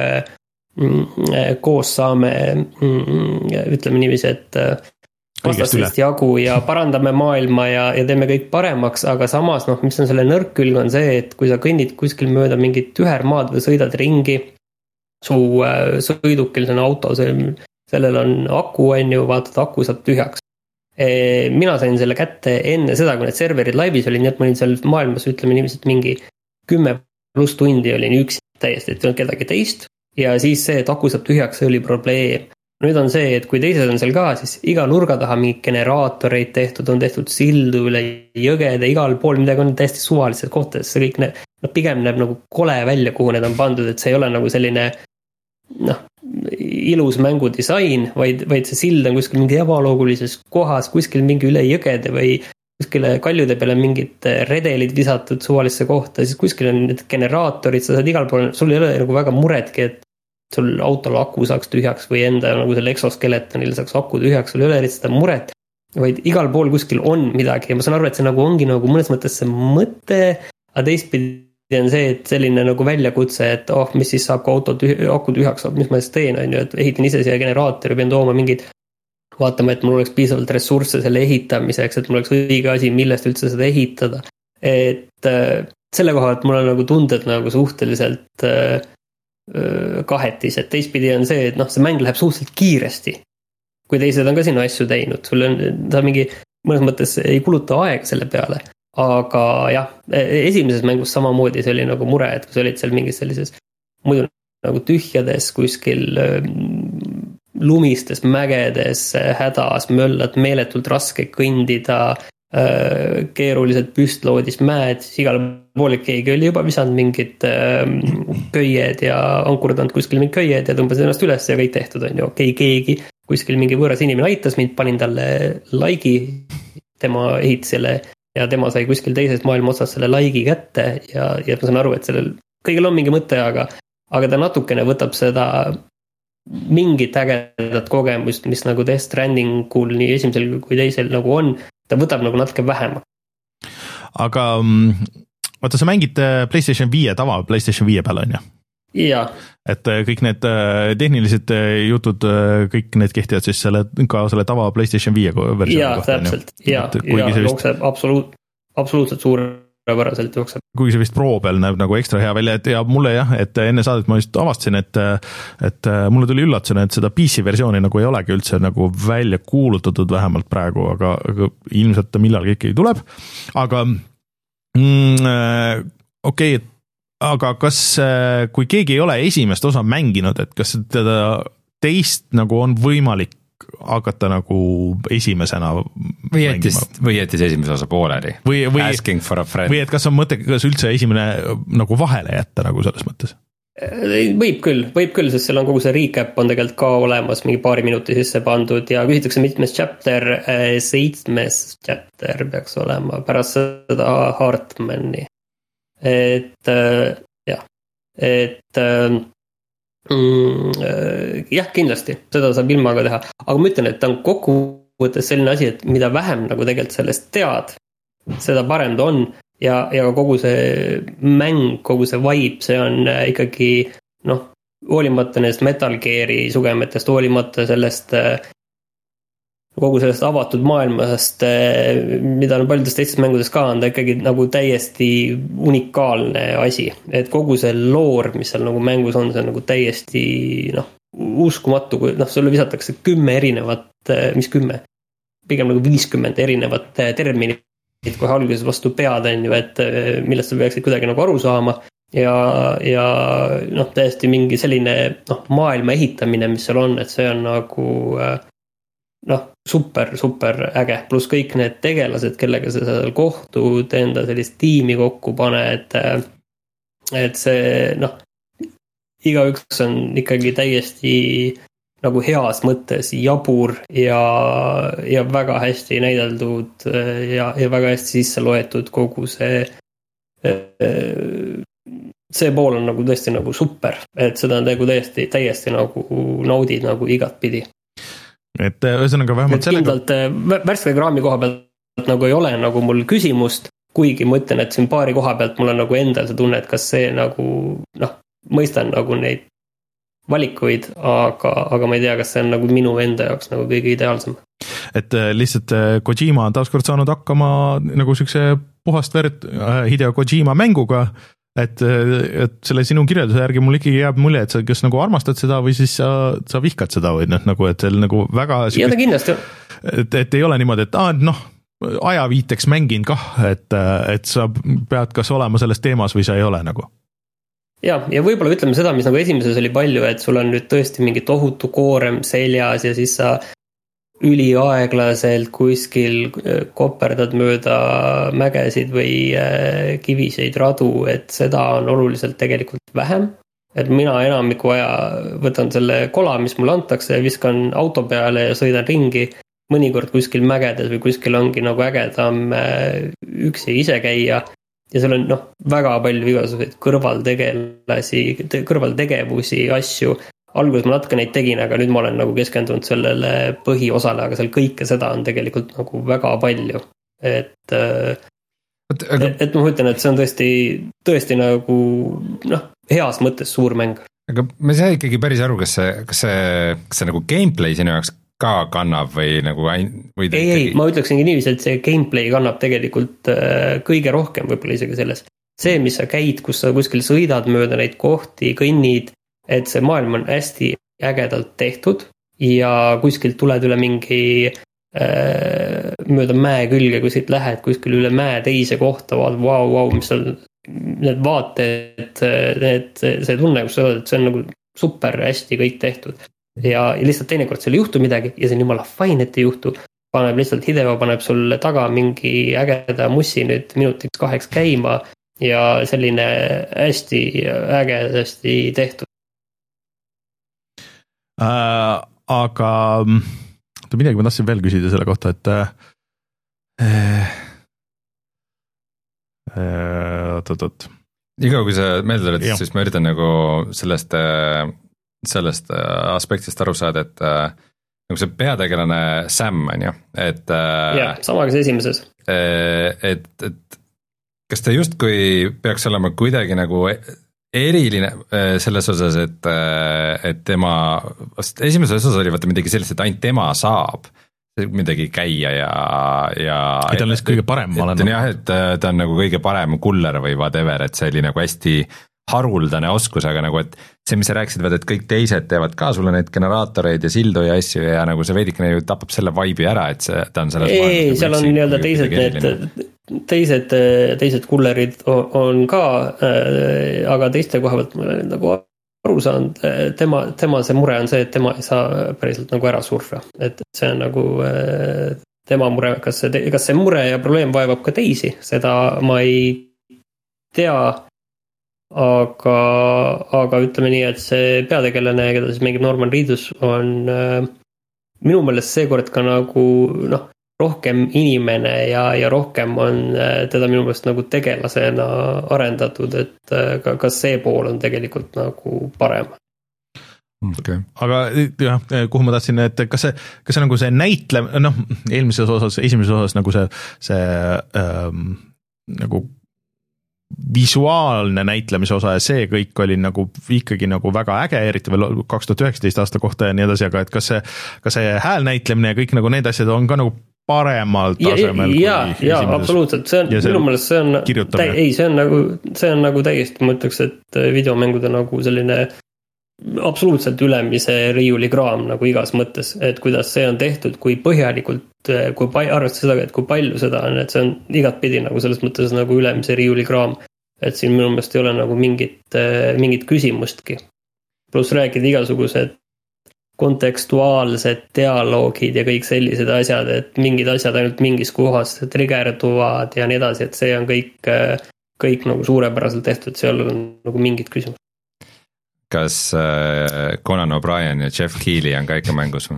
koos saame, ütleme niiviisi, et vastastest jagu ja parandame maailma ja, ja teeme kõik paremaks, aga samas, noh, mis on selle nõrk külg on see, et kui sa kõnnid kuskil mööda mingit tühermaad või sõidad ringi, su äh, sõidukil, see on auto, see, sellel on aku, on ju, vaatad, aku saab tühjaks. E, mina sain selle kätte enne seda, kui need serverid laivis olin, nii et ma olin seal maailmas, ütleme niiviisi, et mingi kümme pluss tundi olin üksi täiesti, et ei olnud kedagi teist ja siis see, et aku saab tühjaks, see oli probleem. Nüüd on see, et kui teised on seal ka, siis iga nurga taha mingi generaatoreid tehtud, on tehtud sildu üle jõgede, igal pool midagi on täiesti suvalised kohtades, see kõik näeb, no pigem näeb nagu kole välja, kuhu need on pandud, et see ei ole nagu selline noh, ilus mängudisain, vaid, vaid see sild on kuskil mingi ebaloogulises kohas, kuskil mingi üle jõgede või kuskile kaljude peale mingid redelid visatud suvalisse kohta, siis kuskil on need generaatorid, sa saad igal pool, sul ei ole nagu väga muretki, et sul autol aku saaks tühjaks või enda nagu selle exoskeletonil saaks aku tühjaks, sul ei ole eriti seda muret, vaid igal pool kuskil on midagi ja ma saan aru, et see nagu ongi nagu mõnes mõttes see mõte, aga teistpidi on see, et selline nagu väljakutse, et oh, mis siis saab, kui auto tüh- aku tühjaks saab, mis ma siis teen, on ju, et ehitan ise siia generaatori, pean tooma mingid, vaatama, et mul oleks piisavalt ressursse selle ehitamiseks, et mul oleks õige asi, millest üldse seda ehitada, et selle koha, et mul on nagu tunded nagu suhteliselt kahetis, et teistpidi on see, et noh, see mäng läheb suhteliselt kiiresti, kui teised on ka sinna asju teinud, sul on, ta mingi mõnes mõttes ei kuluta aega selle peale, aga jah, esimeses mängus samamoodi see oli nagu mure, et kui sa olid seal mingis sellises muidu nagu tühjades kuskil lumistes mägedes hädas, möllad, meeletult raske kõndida, keerulised püstloodis mäed, igal pool keegi oli juba visanud mingid köied ja ankurdanud kuskil mingid köied ja tõmbas ennast üles ja kõik tehtud on ju, okei, keegi kuskil mingi võõras inimene aitas mind, panin talle laigi, tema ehitas selle ja tema sai kuskil teises maailma otsas selle laigi kätte ja, ja ma saan aru, et sellel kõigil on mingi mõte, aga, aga ta natukene võtab seda mingit ägedat kogemust, mis nagu Death Strandingul nii esimesel kui teisel nagu on, ta võtab nagu natuke vähem. Aga vaata, sa mängid PlayStation viie tava PlayStation viie peal on ju? Jaa. Et kõik need tehnilised jutud, kõik need kehtivad siis selle, ka selle tava PlayStation viie versiooni jaa, kohta. Täpselt. Jaa, täpselt, jaa, jookseb absoluut, absoluutselt suurepäraselt jookseb. Kuigi see vist Pro peal näeb nagu ekstra hea välja, et ja mulle jah, et enne saadet ma just avastasin, et, et mulle tuli üllatusena, et seda P C versiooni nagu ei olegi üldse nagu välja kuulutatud vähemalt praegu, aga, aga ilmselt ta millalgi ikkagi tuleb. Aga mm, okei, okay, aga kas, kui keegi ei ole esimest osa mänginud, et kas teda teist nagu on võimalik hakata nagu esimesena või jättis, või jättis esimese osa pooleli või, või, asking for a friend või et kas on mõttekas üldse esimene nagu vahele jätta nagu selles mõttes? Võib küll, võib küll, sest seal on kogu see recap on tegelikult ka olemas mingi paari minuti sisse pandud ja küsitakse mitmes chapter, seitsmes chapter peaks olema pärast seda Hartmani. Et jah, et mm, jah, kindlasti, seda saab ilma ka teha, aga ma ütlen, et ta on kokkuvõttes selline asi, et mida vähem nagu tegelikult sellest tead, seda parem ta on. Ja, ja kogu see mäng, kogu see vibe, see on ikkagi, noh, hoolimata nendest Metal Gear'i sugemetest, hoolimata sellest, kogu sellest avatud maailmast, mida on paljudes teistes mängudes ka, on ta ikkagi nagu täiesti unikaalne asi. Et kogu see loor, mis seal nagu mängus on, see on nagu täiesti, noh, uskumatu, kui, noh, sulle visatakse kümme erinevat, mis kümme, pigem nagu viiskümmend erinevat terminit, kohe alguses vastu pead on ju, et millest sa peaksid kuidagi nagu aru saama ja, ja noh, täiesti mingi selline noh, maailma ehitamine, mis seal on, et see on nagu noh, super, super äge, pluss kõik need tegelased, kellega sa seal kohtud, enda sellist tiimi kokku paned, et see noh, igaüks on ikkagi täiesti nagu heas mõttes jabur ja, ja väga hästi näideldud ja, ja väga hästi sisse loetud kogu see see pool on nagu tõesti nagu super, et seda on nagu täiesti, täiesti nagu naudid nagu igat pidi. Et ühesõnaga vähemalt sellega... Kindlalt värske kraami koha pealt nagu ei ole nagu mul küsimust, kuigi ma ütlen, et siin paari koha pealt mul on nagu endal see tunne, et kas see nagu noh, mõistan nagu neid valikuid, aga, aga ma ei tea, kas see on nagu minu enda jaoks nagu kõige ideaalsem. Et lihtsalt Kojima on taaskord saanud hakkama nagu siukse puhast verd Hideo Kojima mänguga, et, et selle sinu kirjelduse järgi mul ikkagi jääb mulje, et sa kas nagu armastad seda või siis sa, sa vihkad seda või noh, nagu, et seal nagu väga ja ta kindlasti et, et ei ole niimoodi, et ah, noh, ajaviiteks mängin kah, et, et sa pead kas olema selles teemas või sa ei ole nagu. Ja, ja võib-olla ütleme seda, mis nagu esimeses oli palju, et sul on nüüd tõesti mingi tohutu koorem seljas ja siis sa üliaeglaselt kuskil koperdad mööda mägesid või kiviseid radu, et seda on oluliselt tegelikult vähem. Et mina enamiku aja võtan selle kola, mis mulle antakse, viskan auto peale ja sõidan ringi, mõnikord kuskil mägedes või kuskil ongi nagu ägedam üksi ise käia. Ja seal on noh, väga palju igasuguseid kõrvaltegelasi, kõrvaltegevusi, asju. Alguses ma natuke neid tegin, aga nüüd ma olen nagu keskendunud sellele põhiosale, aga seal kõike seda on tegelikult nagu väga palju. Et, et, aga... et ma ütlen, et see on tõesti, tõesti nagu noh, heas mõttes suur mäng. Aga ma ei saa ikkagi päris aru, kas see, kas see, kas see nagu gameplay sinu jaoks ka kannab või nagu või ei, ei, ei, ma ütleksingi niiviisi, et see gameplay kannab tegelikult kõige rohkem võib-olla isegi selles. See, mis sa käid, kus sa kuskil sõidad mööda neid kohti, kõnnid, et see maailm on hästi ägedalt tehtud ja kuskilt tuled üle mingi äh, mööda mäe külge, kui siit lähed kuskil üle mäe teise kohta, vaat vau, vau, mis seal need vaated, need, see tunne, kus sa oled, et see on nagu super hästi kõik tehtud. Ja lihtsalt teinekord seal ei juhtu midagi ja see on jumala fine, et ei juhtu. Paneb lihtsalt Hideo, paneb sulle taga mingi ägeda mussi nüüd minutiks kaheks käima ja selline hästi ägedasti tehtud. Äh, aga midagi ma tahtsin veel küsida selle kohta, et äh, äh, oot, oot, oot. Iga kui sa meelde oled, siis ma üritan nagu sellest sellest aspektist aru saada, et äh, nagu see peategelane Sam on ju, et äh, jah, sama kas esimeses et, et kas ta justkui peaks olema kuidagi nagu eriline selles osas, et, et tema esimeses osas oli vaata midagi sellist, et ainult tema saab midagi käia ja, ja et ta on lihtsalt kõige parem, ma olen jah, et ta on nagu kõige parem kuller või whatever, et see oli nagu hästi haruldane oskus, aga nagu, et see, mis sa rääkisid, vaid, et kõik teised teevad ka sulle neid generaatoreid ja sildu ja asju ja nagu see veidikene ju tapab selle vibe'i ära, et see, ta on selles ei, seal on nii-öelda teised need, teised, teised kullerid on ka, aga teiste koha pealt ma olen nagu aru saanud, tema, tema see mure on see, et tema ei saa päriselt nagu ära surra, et see on nagu tema mure, kas see, kas see mure ja probleem vaevab ka teisi, seda ma ei tea, aga, aga ütleme nii, et see peategelane, keda siis mängib Norman Reedus, on minu meelest seekord ka nagu noh, rohkem inimene ja, ja rohkem on teda minu meelest nagu tegelasena arendatud, et ka, ka see pool on tegelikult nagu parem. Okay. Aga jah, kuhu ma tahtsin, et kas see, kas see nagu see näitle, noh, eelmises osas, esimeses osas nagu see, see ähm, nagu visuaalne näitlemise osa ja see kõik oli nagu ikkagi nagu väga äge, eriti veel kaks tuhat üheksateist aasta kohta ja nii edasi, aga et kas see, kas see häälnäitlemine ja kõik nagu need asjad on ka nagu paremal tasemel. Ja, ja, ja absoluutselt, see on, minu meelest see on, täi, ei, see on nagu, see on nagu täiesti, ma ütleks, et videomängude nagu selline absoluutselt ülemise riiuli kraam nagu igas mõttes, et kuidas see on tehtud, kui põhjalikult, kui arvestada seda, et kui palju seda on, et see on igat pidi nagu selles mõttes nagu ülemise riiuli kraam, et siin minu meelest ei ole nagu mingit, mingit küsimustki. Pluss rääkida igasugused kontekstuaalsed dialoogid ja kõik sellised asjad, et mingid asjad ainult mingis kohas triggerduvad ja nii edasi, et see on kõik, kõik nagu suurepäraselt tehtud, seal on nagu mingid küsimused. Kas Conan O'Brien ja Jeff Keighley on ka ikka mängus?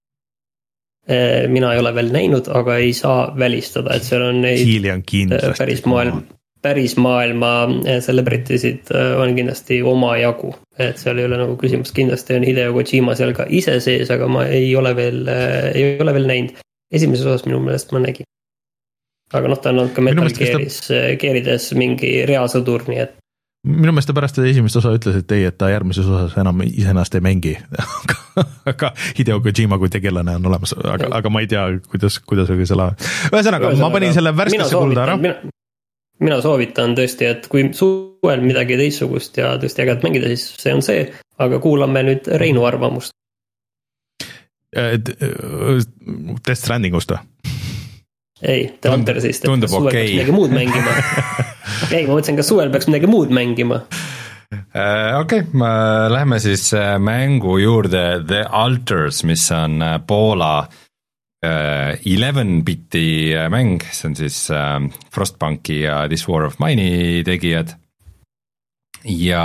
Mina ei ole veel näinud, aga ei saa välistada, et seal on neid on päris maailm, päris maailma celebritisid on kindlasti oma jagu, et seal ei ole nagu küsimus, kindlasti on Hideo Kojima seal ka ise sees, aga ma ei ole veel, ei ole veel näinud. Esimeses osas minu meelest ma nägin. Aga noh, ta on olnud ka Metal Gearis, Gearides mingi reasõdur, nii et minu meelest ta pärast esimest osa ütles, et ei, et ta järgmises osas enam isenast ei mängi, aga Hideo Kojima kui tegelane on olemas, aga, aga ma ei tea, kuidas, kuidas oli selle. Ühesõnaga, ma panin selle värskesse kulda ära. Mina, mina soovitan tõesti, et kui suvel midagi teistsugust ja tõesti ägelt mängida, siis see on see, aga kuulame nüüd Reinu arvamust. Death Strandingust või? Ei, The Huntersist, et tundub suvel okei. peaks midagi muud mängima. Ei, ma mõtlesin, kas suvel peaks midagi muud mängima. Okei, okay, lähme siis mängu juurde The Altars, mis on Poola eleven-biti mäng, see on siis Frostpunki ja This War of Mine'i tegijad. Ja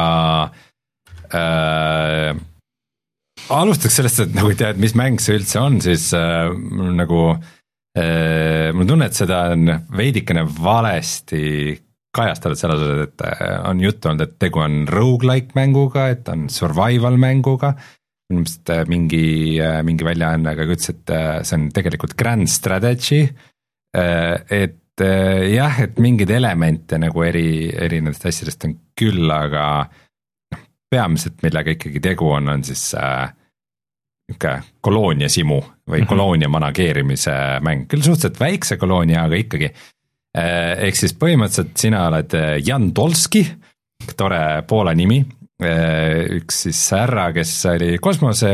äh, alustaks sellest, et nagu tead, mis mäng see üldse on, siis äh, nagu mul tunne, et seda on veidikene valesti kajastatud selles osas, et on juttu olnud, et tegu on roguelike mänguga, et on survival mänguga, mingi, mingi väljaannega ütles, et see on tegelikult grand strategy, et jah, et mingid elemente nagu eri, eri nendest asjadest on küll, aga peamiselt millega ikkagi tegu on, on siis niisugune koloonia simu või mm-hmm. koloonia manageerimise mäng, küll suhteliselt väikse koloonia, aga ikkagi. Ehk siis põhimõtteliselt sina oled Jan Dolski, tore Poola nimi, üks siis härra, kes oli kosmose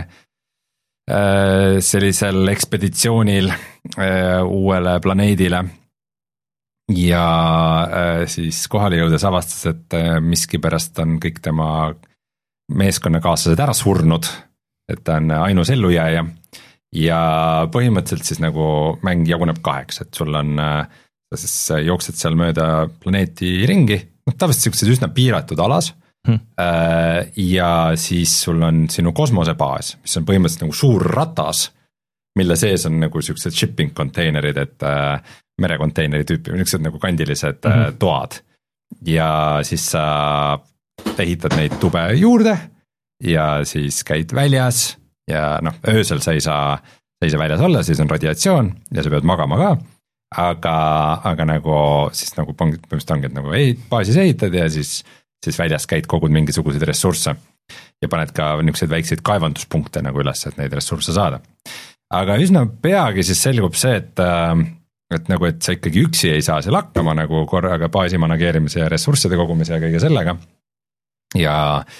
sellisel ekspeditsioonil uuele planeedile ja siis kohale jõudes avastas, et miskipärast on kõik tema meeskonnakaaslased ära surnud, et ta on ainus ellujääja ja põhimõtteliselt siis nagu mäng jaguneb kaheks, et sul on, sa siis jooksed seal mööda planeeti ringi, noh tavaliselt siuksed üsna piiratud alas hmm. ja siis sul on sinu kosmosebaas, mis on põhimõtteliselt nagu suur ratas, mille sees on nagu siuksed shipping containerid, et merekonteineri tüüpi, niisugused nagu kandilised hmm. toad ja siis sa ehitad neid tube juurde ja siis käid väljas ja noh, öösel sa ei saa, sa ei saa väljas olla, siis on radiatsioon ja sa pead magama ka, aga, aga nagu siis nagu põhimõtteliselt ongi, et nagu ei, baasis ehitad ja siis, siis väljas käid kogud mingisuguseid ressursse ja paned ka niisuguseid väikseid kaevanduspunkte nagu üles, et neid ressursse saada. Aga üsna peagi siis selgub see, et, et nagu, et sa ikkagi üksi ei saa seal hakkama nagu korraga baasi manageerimise ja ressursside kogumise ja kõige sellega ja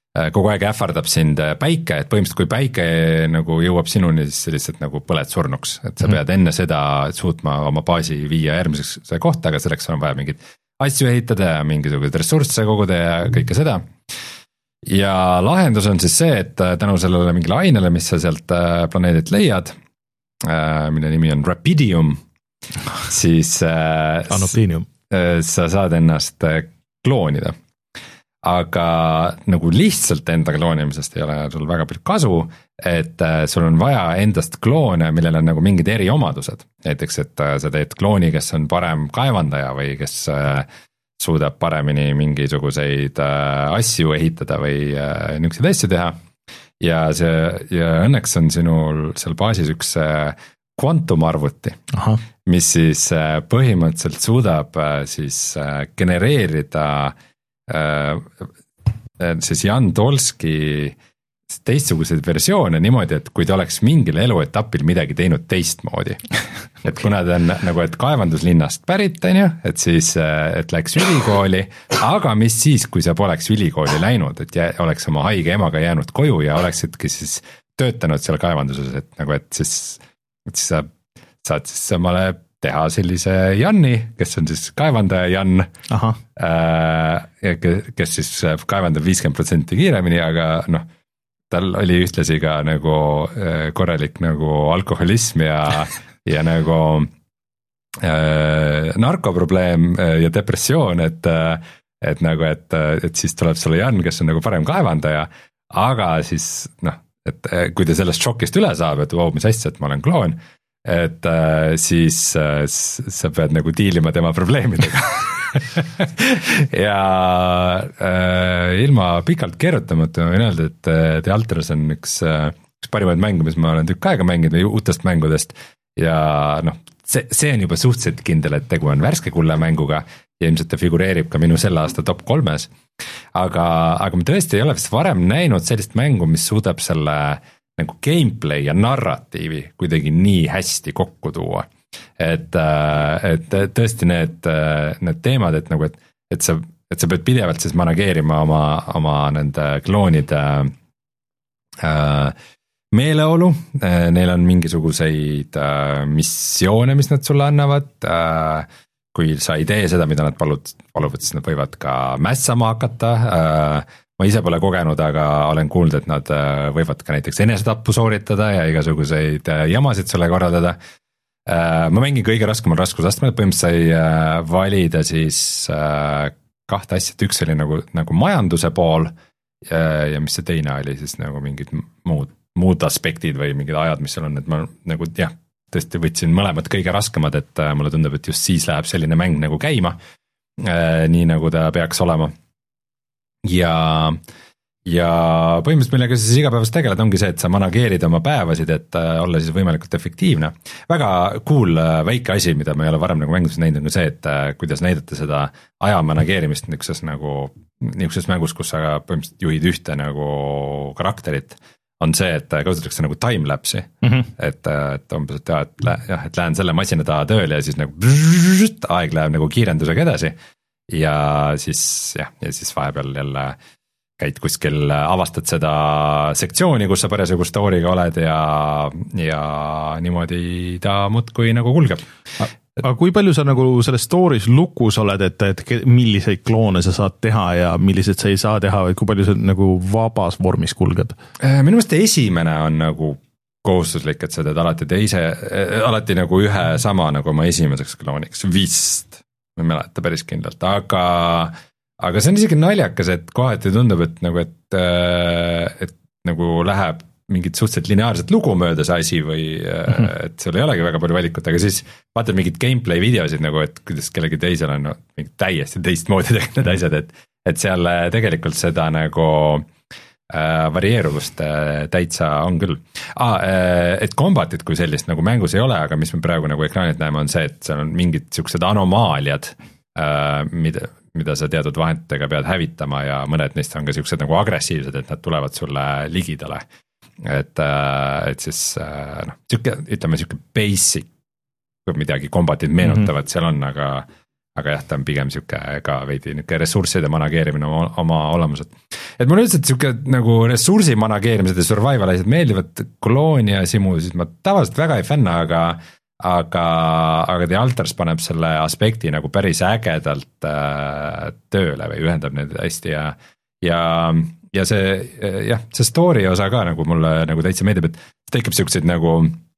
kogu aeg ähvardab sind päike, et põhimõtteliselt kui päike nagu jõuab sinuni, siis sa lihtsalt nagu põled surnuks, et sa pead enne seda suutma oma baasi viia järgmiseks kohta, aga selleks on vaja mingid asju ehitada ja mingisuguseid ressursse koguda ja kõike seda. Ja lahendus on siis see, et tänu sellele mingile ainele, mis sa sealt planeedilt leiad, mille nimi on Rapidium, siis Anopinium. Sa saad ennast kloonida. Aga nagu lihtsalt enda kloonimisest ei ole sul väga palju kasu, et sul on vaja endast kloone, millel on nagu mingid eriomadused. Näiteks, et sa teed klooni, kes on parem kaevandaja või kes suudab paremini mingisuguseid asju ehitada või niisuguseid asju teha. Ja, see, ja õnneks on sinul seal baasis üks kvantumarvuti, Aha. mis siis põhimõtteliselt suudab siis genereerida siis Jan Tolski teistsuguseid versioone niimoodi, et kui ta oleks mingil eluetapil midagi teinud teistmoodi. Et kuna ta on nagu, et kaevanduslinnast pärit, on ju, et siis, et läks ülikooli, aga mis siis, kui sa poleks ülikooli läinud, et jä, oleks oma haige emaga jäänud koju ja oleksidki siis töötanud seal kaevanduses, et nagu, et siis, et siis sa saad siis omale teha sellise Janni, kes on siis kaevandaja Jan, äh, kes siis kaevandab viiskümmend protsenti kiiremini, aga noh, tal oli ühtlasi ka nagu korralik nagu alkoholism ja, ja nagu äh, narkoprobleem ja depressioon, et, et nagu, et, et siis tuleb sulle Jan, kes on nagu parem kaevandaja, aga siis noh, et kui ta sellest šokist üle saab, et wow, mis asja, et ma olen kloon, et äh, siis äh, sa pead nagu diilima tema probleemidega ja äh, ilma pikalt keerutamata võin öelda, et The Alters on üks, üks parimaid mänge, mis ma olen tükk aega mänginud või uutest mängudest ja noh, see, see on juba suhteliselt kindel, et tegu on värske kulla mänguga ja ilmselt ta figureerib ka minu selle aasta top kolmes, aga, aga ma tõesti ei ole vist varem näinud sellist mängu, mis suudab selle nagu gameplay ja narratiivi kuidagi nii hästi kokku tuua. Et, et tõesti need, need teemad, et nagu, et, et sa, et sa pead pidevalt siis manageerima oma, oma nende kloonide äh, meeleolu, neil on mingisuguseid äh, missioone, mis nad sulle annavad, äh, kui sa ei tee seda, mida nad palud, paluvad, siis nad võivad ka mässama hakata, äh, ma ise pole kogenud, aga olen kuulnud, et nad võivad ka näiteks enesetappu sooritada ja igasuguseid jamasid sulle korraldada. Ma mängin kõige raskemal raskusastmel, põhimõtteliselt sai valida siis kahte asja, et üks oli nagu, nagu majanduse pool ja mis see teine oli siis nagu mingid muud, muud aspektid või mingid ajad, mis seal on, et ma nagu jah, tõesti võtsin mõlemad kõige raskemad, et mulle tundub, et just siis läheb selline mäng nagu käima, nii nagu ta peaks olema. Ja, ja põhimõtteliselt millega siis igapäevast tegeled ongi see, et sa manageerid oma päevasid, et olla siis võimalikult efektiivne. Väga cool väike asi, mida ma ei ole varem nagu mängudes näinud, on see, et kuidas näidata seda aja manageerimist niisuguses nagu, niisuguses mängus, kus sa põhimõtteliselt juhid ühte nagu karakterit, on see, et kasutatakse nagu timelapse'i, mm-hmm. et, et umbes, et jah, et, jah, et lähen selle masina taha tööle ja siis nagu brrrr, aeg läheb nagu kiirendusega edasi. Ja siis jah, ja siis vahepeal jälle käid kuskil, avastad seda sektsiooni, kus sa parasjagu story'ga oled ja, ja niimoodi ta muudkui nagu kulgeb. Aga kui palju sa nagu selles story's lukus oled, et, et milliseid kloone sa saad teha ja millised sa ei saa teha või kui palju sa nagu vabas vormis kulged? Minu meelest esimene on nagu kohustuslik, et sa teed alati teise, alati nagu ühe sama nagu oma esimeseks klooniks, vist. Ma ei mäleta päris kindlalt, aga, aga see on isegi naljakas, et kohati tundub, et nagu, et, et nagu läheb mingit suhteliselt lineaarset lugu mööda see asi või mm-hmm. et sul ei olegi väga palju valikut, aga siis vaatad mingid gameplay videosid nagu, et kuidas kellegi teisel on no, täiesti teistmoodi need asjad, et, et seal tegelikult seda nagu äh, varieeruvust äh, täitsa on küll ah,. Äh, et combatit kui sellist nagu mängus ei ole, aga mis me praegu nagu ekraanilt näeme, on see, et seal on mingid siuksed anomaaliad, äh, mida, mida sa teatud vahenditega pead hävitama ja mõned neist on ka siuksed nagu agressiivsed, et nad tulevad sulle ligidale. Et, et siis noh, siuke, ütleme siuke basic, kui midagi combatit meenutavad mm-hmm. seal on, aga, aga jah, ta on pigem niisugune ka veidi niisugune ressursside manageerimine oma, oma olemuselt. Et mulle üldiselt niisugune nagu ressursi manageerimised ja survival asjad meeldivad, Colonia Simu, siis ma tavaliselt väga ei fänna, aga aga, aga The Alters paneb selle aspekti nagu päris ägedalt äh, tööle või ühendab need hästi ja ja, ja see jah, see story osa ka nagu mulle nagu täitsa meeldib, et tekib niisuguseid nagu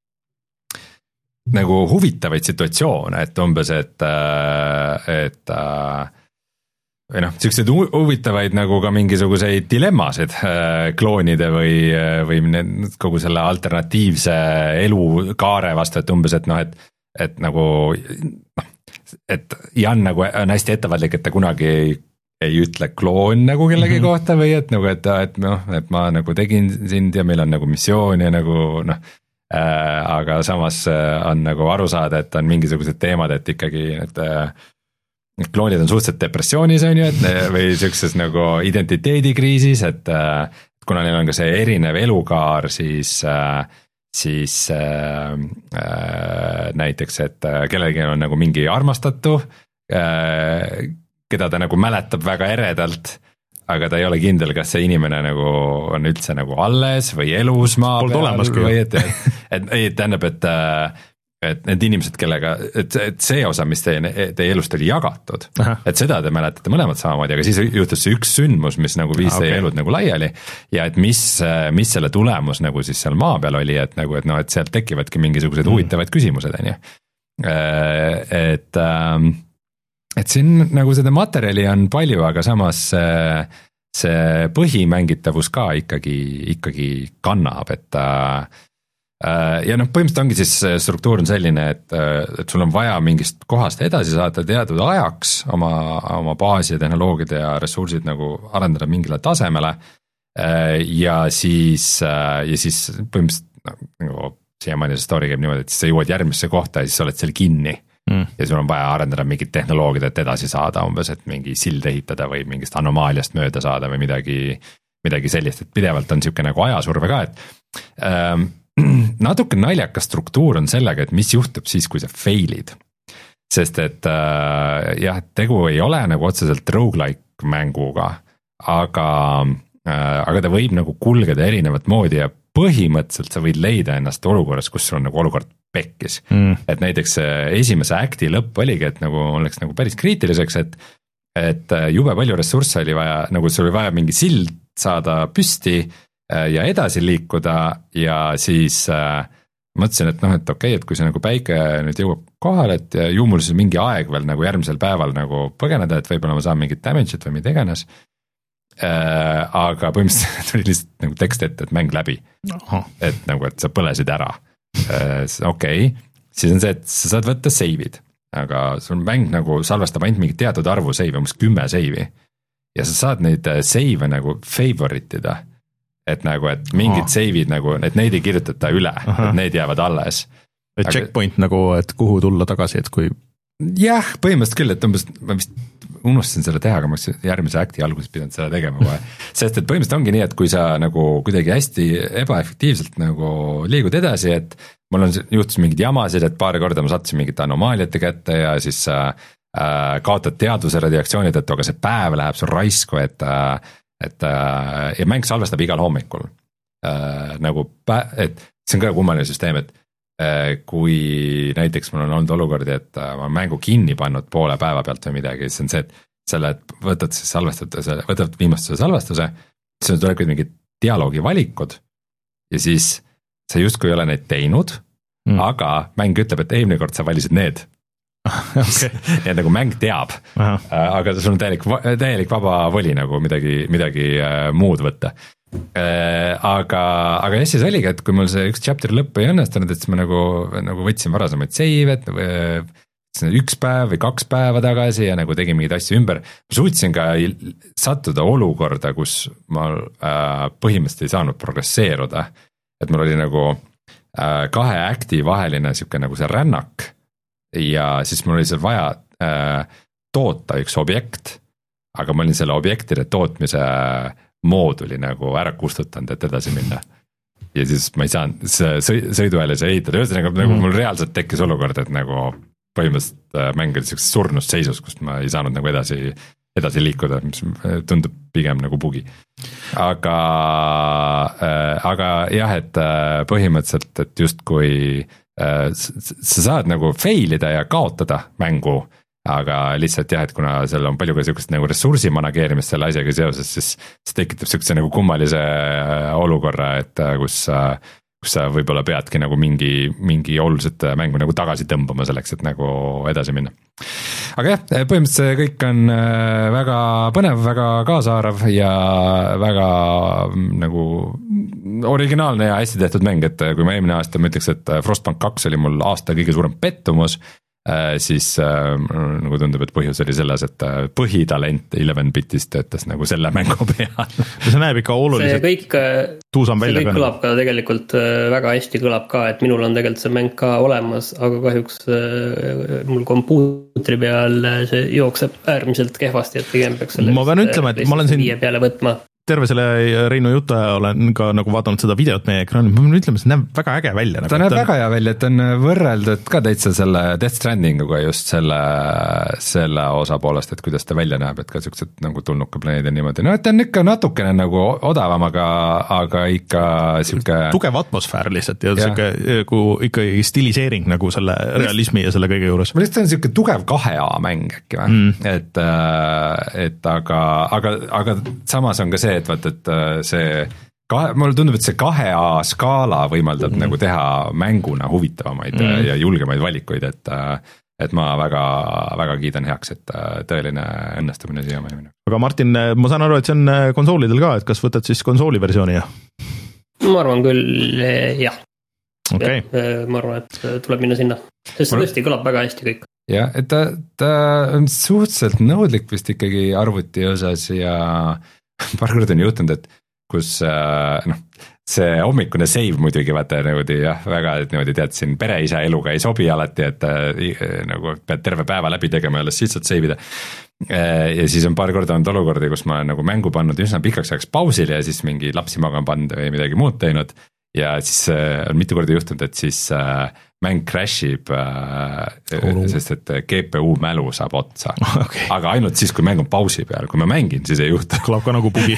nagu huvitavaid situatsioone, et umbes, et, et või noh, niisuguseid huvitavaid nagu ka mingisuguseid dilemmasid kloonide või, või kogu selle alternatiivse elukaare vastu, et umbes, et noh, et, et nagu noh, et Jan nagu on hästi ettevaatlik, et ta kunagi ei, ei ütle kloon nagu kellegi mm-hmm. kohta või et nagu, et, et noh, et ma nagu tegin sind ja meil on nagu missioon ja nagu noh, Äh, aga samas on nagu aru saada, et on mingisugused teemad, et ikkagi need et kloonid on suhteliselt depressioonis on ju, et või niisuguses nagu identiteedikriisis, et kuna neil on ka see erinev elukaar, siis, siis äh, näiteks, et kellelgi on nagu mingi armastatu, äh, keda ta nagu mäletab väga eredalt, aga ta ei ole kindel, kas see inimene nagu on üldse nagu alles või elus maa peal või et, et, et, et tähendab, et, et need inimesed, kellega, et, et see osa, mis teie, teie elust oli jagatud, Aha. et seda te mäletate mõlemad samamoodi, aga siis juhtus see üks sündmus, mis nagu viis okay. teie elud nagu laiali ja et mis, mis selle tulemus nagu siis seal maa peal oli, et nagu, et noh, et sealt tekivadki mingisugused mm. huvitavad küsimused, on ju. Et ähm, et siin nagu seda materjali on palju, aga samas see, see põhimängitavus ka ikkagi, ikkagi kannab, et äh, ja noh, põhimõtteliselt ongi siis struktuur on selline, et, et sul on vaja mingist kohast edasi saada teatud ajaks oma, oma baasi ja tehnoloogid ja ressursid nagu arendada mingile tasemele ja siis, ja siis põhimõtteliselt nagu siiamaani see story käib niimoodi, et siis sa jõuad järgmisse kohta ja siis sa oled seal kinni. Mm. Ja sul on vaja arendada mingit tehnoloogiat, et edasi saada umbes, et mingi sild ehitada või mingist anomaaliast mööda saada või midagi, midagi sellist, et pidevalt on niisugune nagu ajasurve ka, et ähm, natuke naljakas struktuur on sellega, et mis juhtub siis, kui sa fail'id. Sest et äh, jah, tegu ei ole nagu otseselt roguelike mänguga, aga, äh, aga ta võib nagu kulgeda erinevat moodi ja põhimõtteliselt sa võid leida ennast olukorras, kus sul on nagu olukord pekkis mm.. et näiteks esimese acti lõpp oligi, et nagu oleks nagu päris kriitiliseks, et, et jube palju ressursse oli vaja, nagu sul oli vaja mingi sild saada püsti ja edasi liikuda ja siis äh, mõtlesin, et noh, et okei okay,, et kui see nagu päike nüüd jõuab kohale, et ju mul siis mingi aeg veel nagu järgmisel päeval nagu põgeneda, et võib-olla ma saan mingit damage'it või mida iganes. Äh, aga põhimõtteliselt tuli lihtsalt nagu tekst ette, et mäng läbi. Aha. Et nagu, et sa põlesid ära. Äh, okei, okay. Siis on see, et sa saad võtta save'id, aga sul mäng nagu salvestab ainult mingi teatud arvu save, umbes kümme save'i. Ja sa saad neid save'e nagu favorite ida. Et nagu, et mingid Aha. save'id nagu, et neid ei kirjutata üle, Aha. et need jäävad alles. Et aga... checkpoint nagu, et kuhu tulla tagasi, et kui... Jah, põhimõtteliselt küll, et umbes, ma vist unustasin selle teha, aga ma järgmise akti alguses pidanud seda tegema kohe. Sest et põhimõtteliselt ongi nii, et kui sa nagu kuidagi hästi ebaefektiivselt nagu liigud edasi, et mul on juhtus mingid jamasid, et paar korda ma sattusin mingite anomaaliate kätte ja siis äh, kaotad teadvuse radiaktsiooni tõttu, aga see päev läheb sul raisku, et, et äh, ja mäng salvestab igal hommikul. Äh, nagu, pä- et see on ka kummaline süsteem, et kui näiteks mul on olnud olukordi, et ma mängu kinni pannud poole päeva pealt või midagi, siis on see, et selle, et võtad siis salvestuse, võtad viimastuse salvestuse, siis tuleb mingid dialoogi valikud ja siis sa justkui ei ole neid teinud, mm. aga mäng ütleb, et eelmine kord sa valisid need. Okay. Ja nagu mäng teab, Aha. aga sul on täielik, täielik vaba voli nagu midagi, midagi muud võtta. Aga, aga jah, siis oligi, et kui mul see üks chapter lõpp ei õnnestunud, et siis ma nagu, nagu võtsin varasemaid save, et üks päev või kaks päeva tagasi ja nagu tegin mingeid asju ümber. Ma suutsin ka sattuda olukorda, kus ma äh, põhimõtteliselt ei saanud progresseeruda, et mul oli nagu äh, kahe acti vaheline siuke nagu see rännak ja siis mul oli seal vaja äh, toota üks objekt, aga ma olin selle objektide tootmise mooduli nagu ära kustutanud, et edasi minna. Ja siis ma ei saanud sõiduhäälise ehitada, ühesõnaga mm. nagu mul reaalselt tekkis olukord, et nagu põhimõtteliselt mäng oli sellises surnust seisus, kust ma ei saanud nagu edasi, edasi liikuda, mis tundub pigem nagu bugi. Aga, aga jah, et põhimõtteliselt, et just kui sa saad nagu fail ida ja kaotada mängu, aga lihtsalt jah, et kuna seal on palju ka sellist nagu ressursi manageerimist selle asjaga seoses, siis see tekitab sellise nagu kummalise olukorra, et kus kus sa võib-olla peadki nagu mingi, mingi oluliselt mängu nagu tagasi tõmbama selleks, et nagu edasi minna. Aga jah, põhimõtteliselt kõik on väga põnev, väga kaasaarav ja väga nagu originaalne ja hästi tehtud mäng, et kui ma eelmine aasta ma ütleks, et Frostpunk kaks oli mul aasta kõige suurem pettumus, siis nagu tundub, et põhjus oli selles, et põhitalent eleven bitis töötas nagu selle mängu peal. See näeb ikka oluliselt see kõik, tuusam see välja. kõik kõlab ka tegelikult väga hästi kõlab ka, et minul on tegelikult see mäng ka olemas, aga kahjuks mul kompuutri peal see jookseb äärmiselt kehvasti, et pigem peaks selle ma pean ütlema, et ma olen siin viie peale võtma. Terve selle Reinu jutu aja olen ka nagu vaadanud seda videot meie ekraanil, ma pean ütlema, see näeb väga äge välja. Ta näeb väga hea välja, et on võrreldud ka täitsa selle Death Strandinguga just selle, selle osa poolest, et kuidas ta välja näeb, et ka sellised nagu tulnuka planeedid niimoodi, no et ta on ikka natukene nagu odavam, aga, aga ikka siuke tugev atmosfäär lihtsalt ja, ja. siuke nagu ikka stiliseering nagu selle realismi ja selle kõige juures. Ma lihtsalt on siuke tugev kahe A mäng äkki või, mm. et, et aga, aga, aga samas on ka see, et vaat, et see kahe, mulle tundub, et see kahe A skaala võimaldab mm. nagu teha mänguna huvitavamaid mm. ja julgemaid valikuid, et, et ma väga, väga kiidan heaks, et tõeline õnnestumine siia minu. Aga Martin, ma saan aru, et see on konsoolidel ka, et kas võtad siis konsooli versiooni? Ja? Ma arvan küll, jah. Okay. Ja, ma arvan, et tuleb minna sinna, sest see tõesti kõlab väga hästi kõik. Ja, et ta, ta on suhteliselt nõudlik vist ikkagi arvuti osas ja paar korda on juhtunud, et kus noh, see hommikune save muidugi vaata niimoodi jah, väga, et niimoodi tead, siin pereisa eluga ei sobi alati, et nagu pead terve päeva läbi tegema ja alles lihtsalt save ida. Ja siis on paar korda olnud olukordi, kus ma olen nagu mängu pannud üsna pikaks ajaks pausile ja siis mingi lapsi magama pannud või midagi muud teinud ja siis on mitu korda juhtunud, et siis mäng crashib, oh. sest et G P U mälu saab otsa, okay. Aga ainult siis, kui mäng on pausi peal, kui ma mängin, siis ei juhtu. Kõlab ka nagu bugi.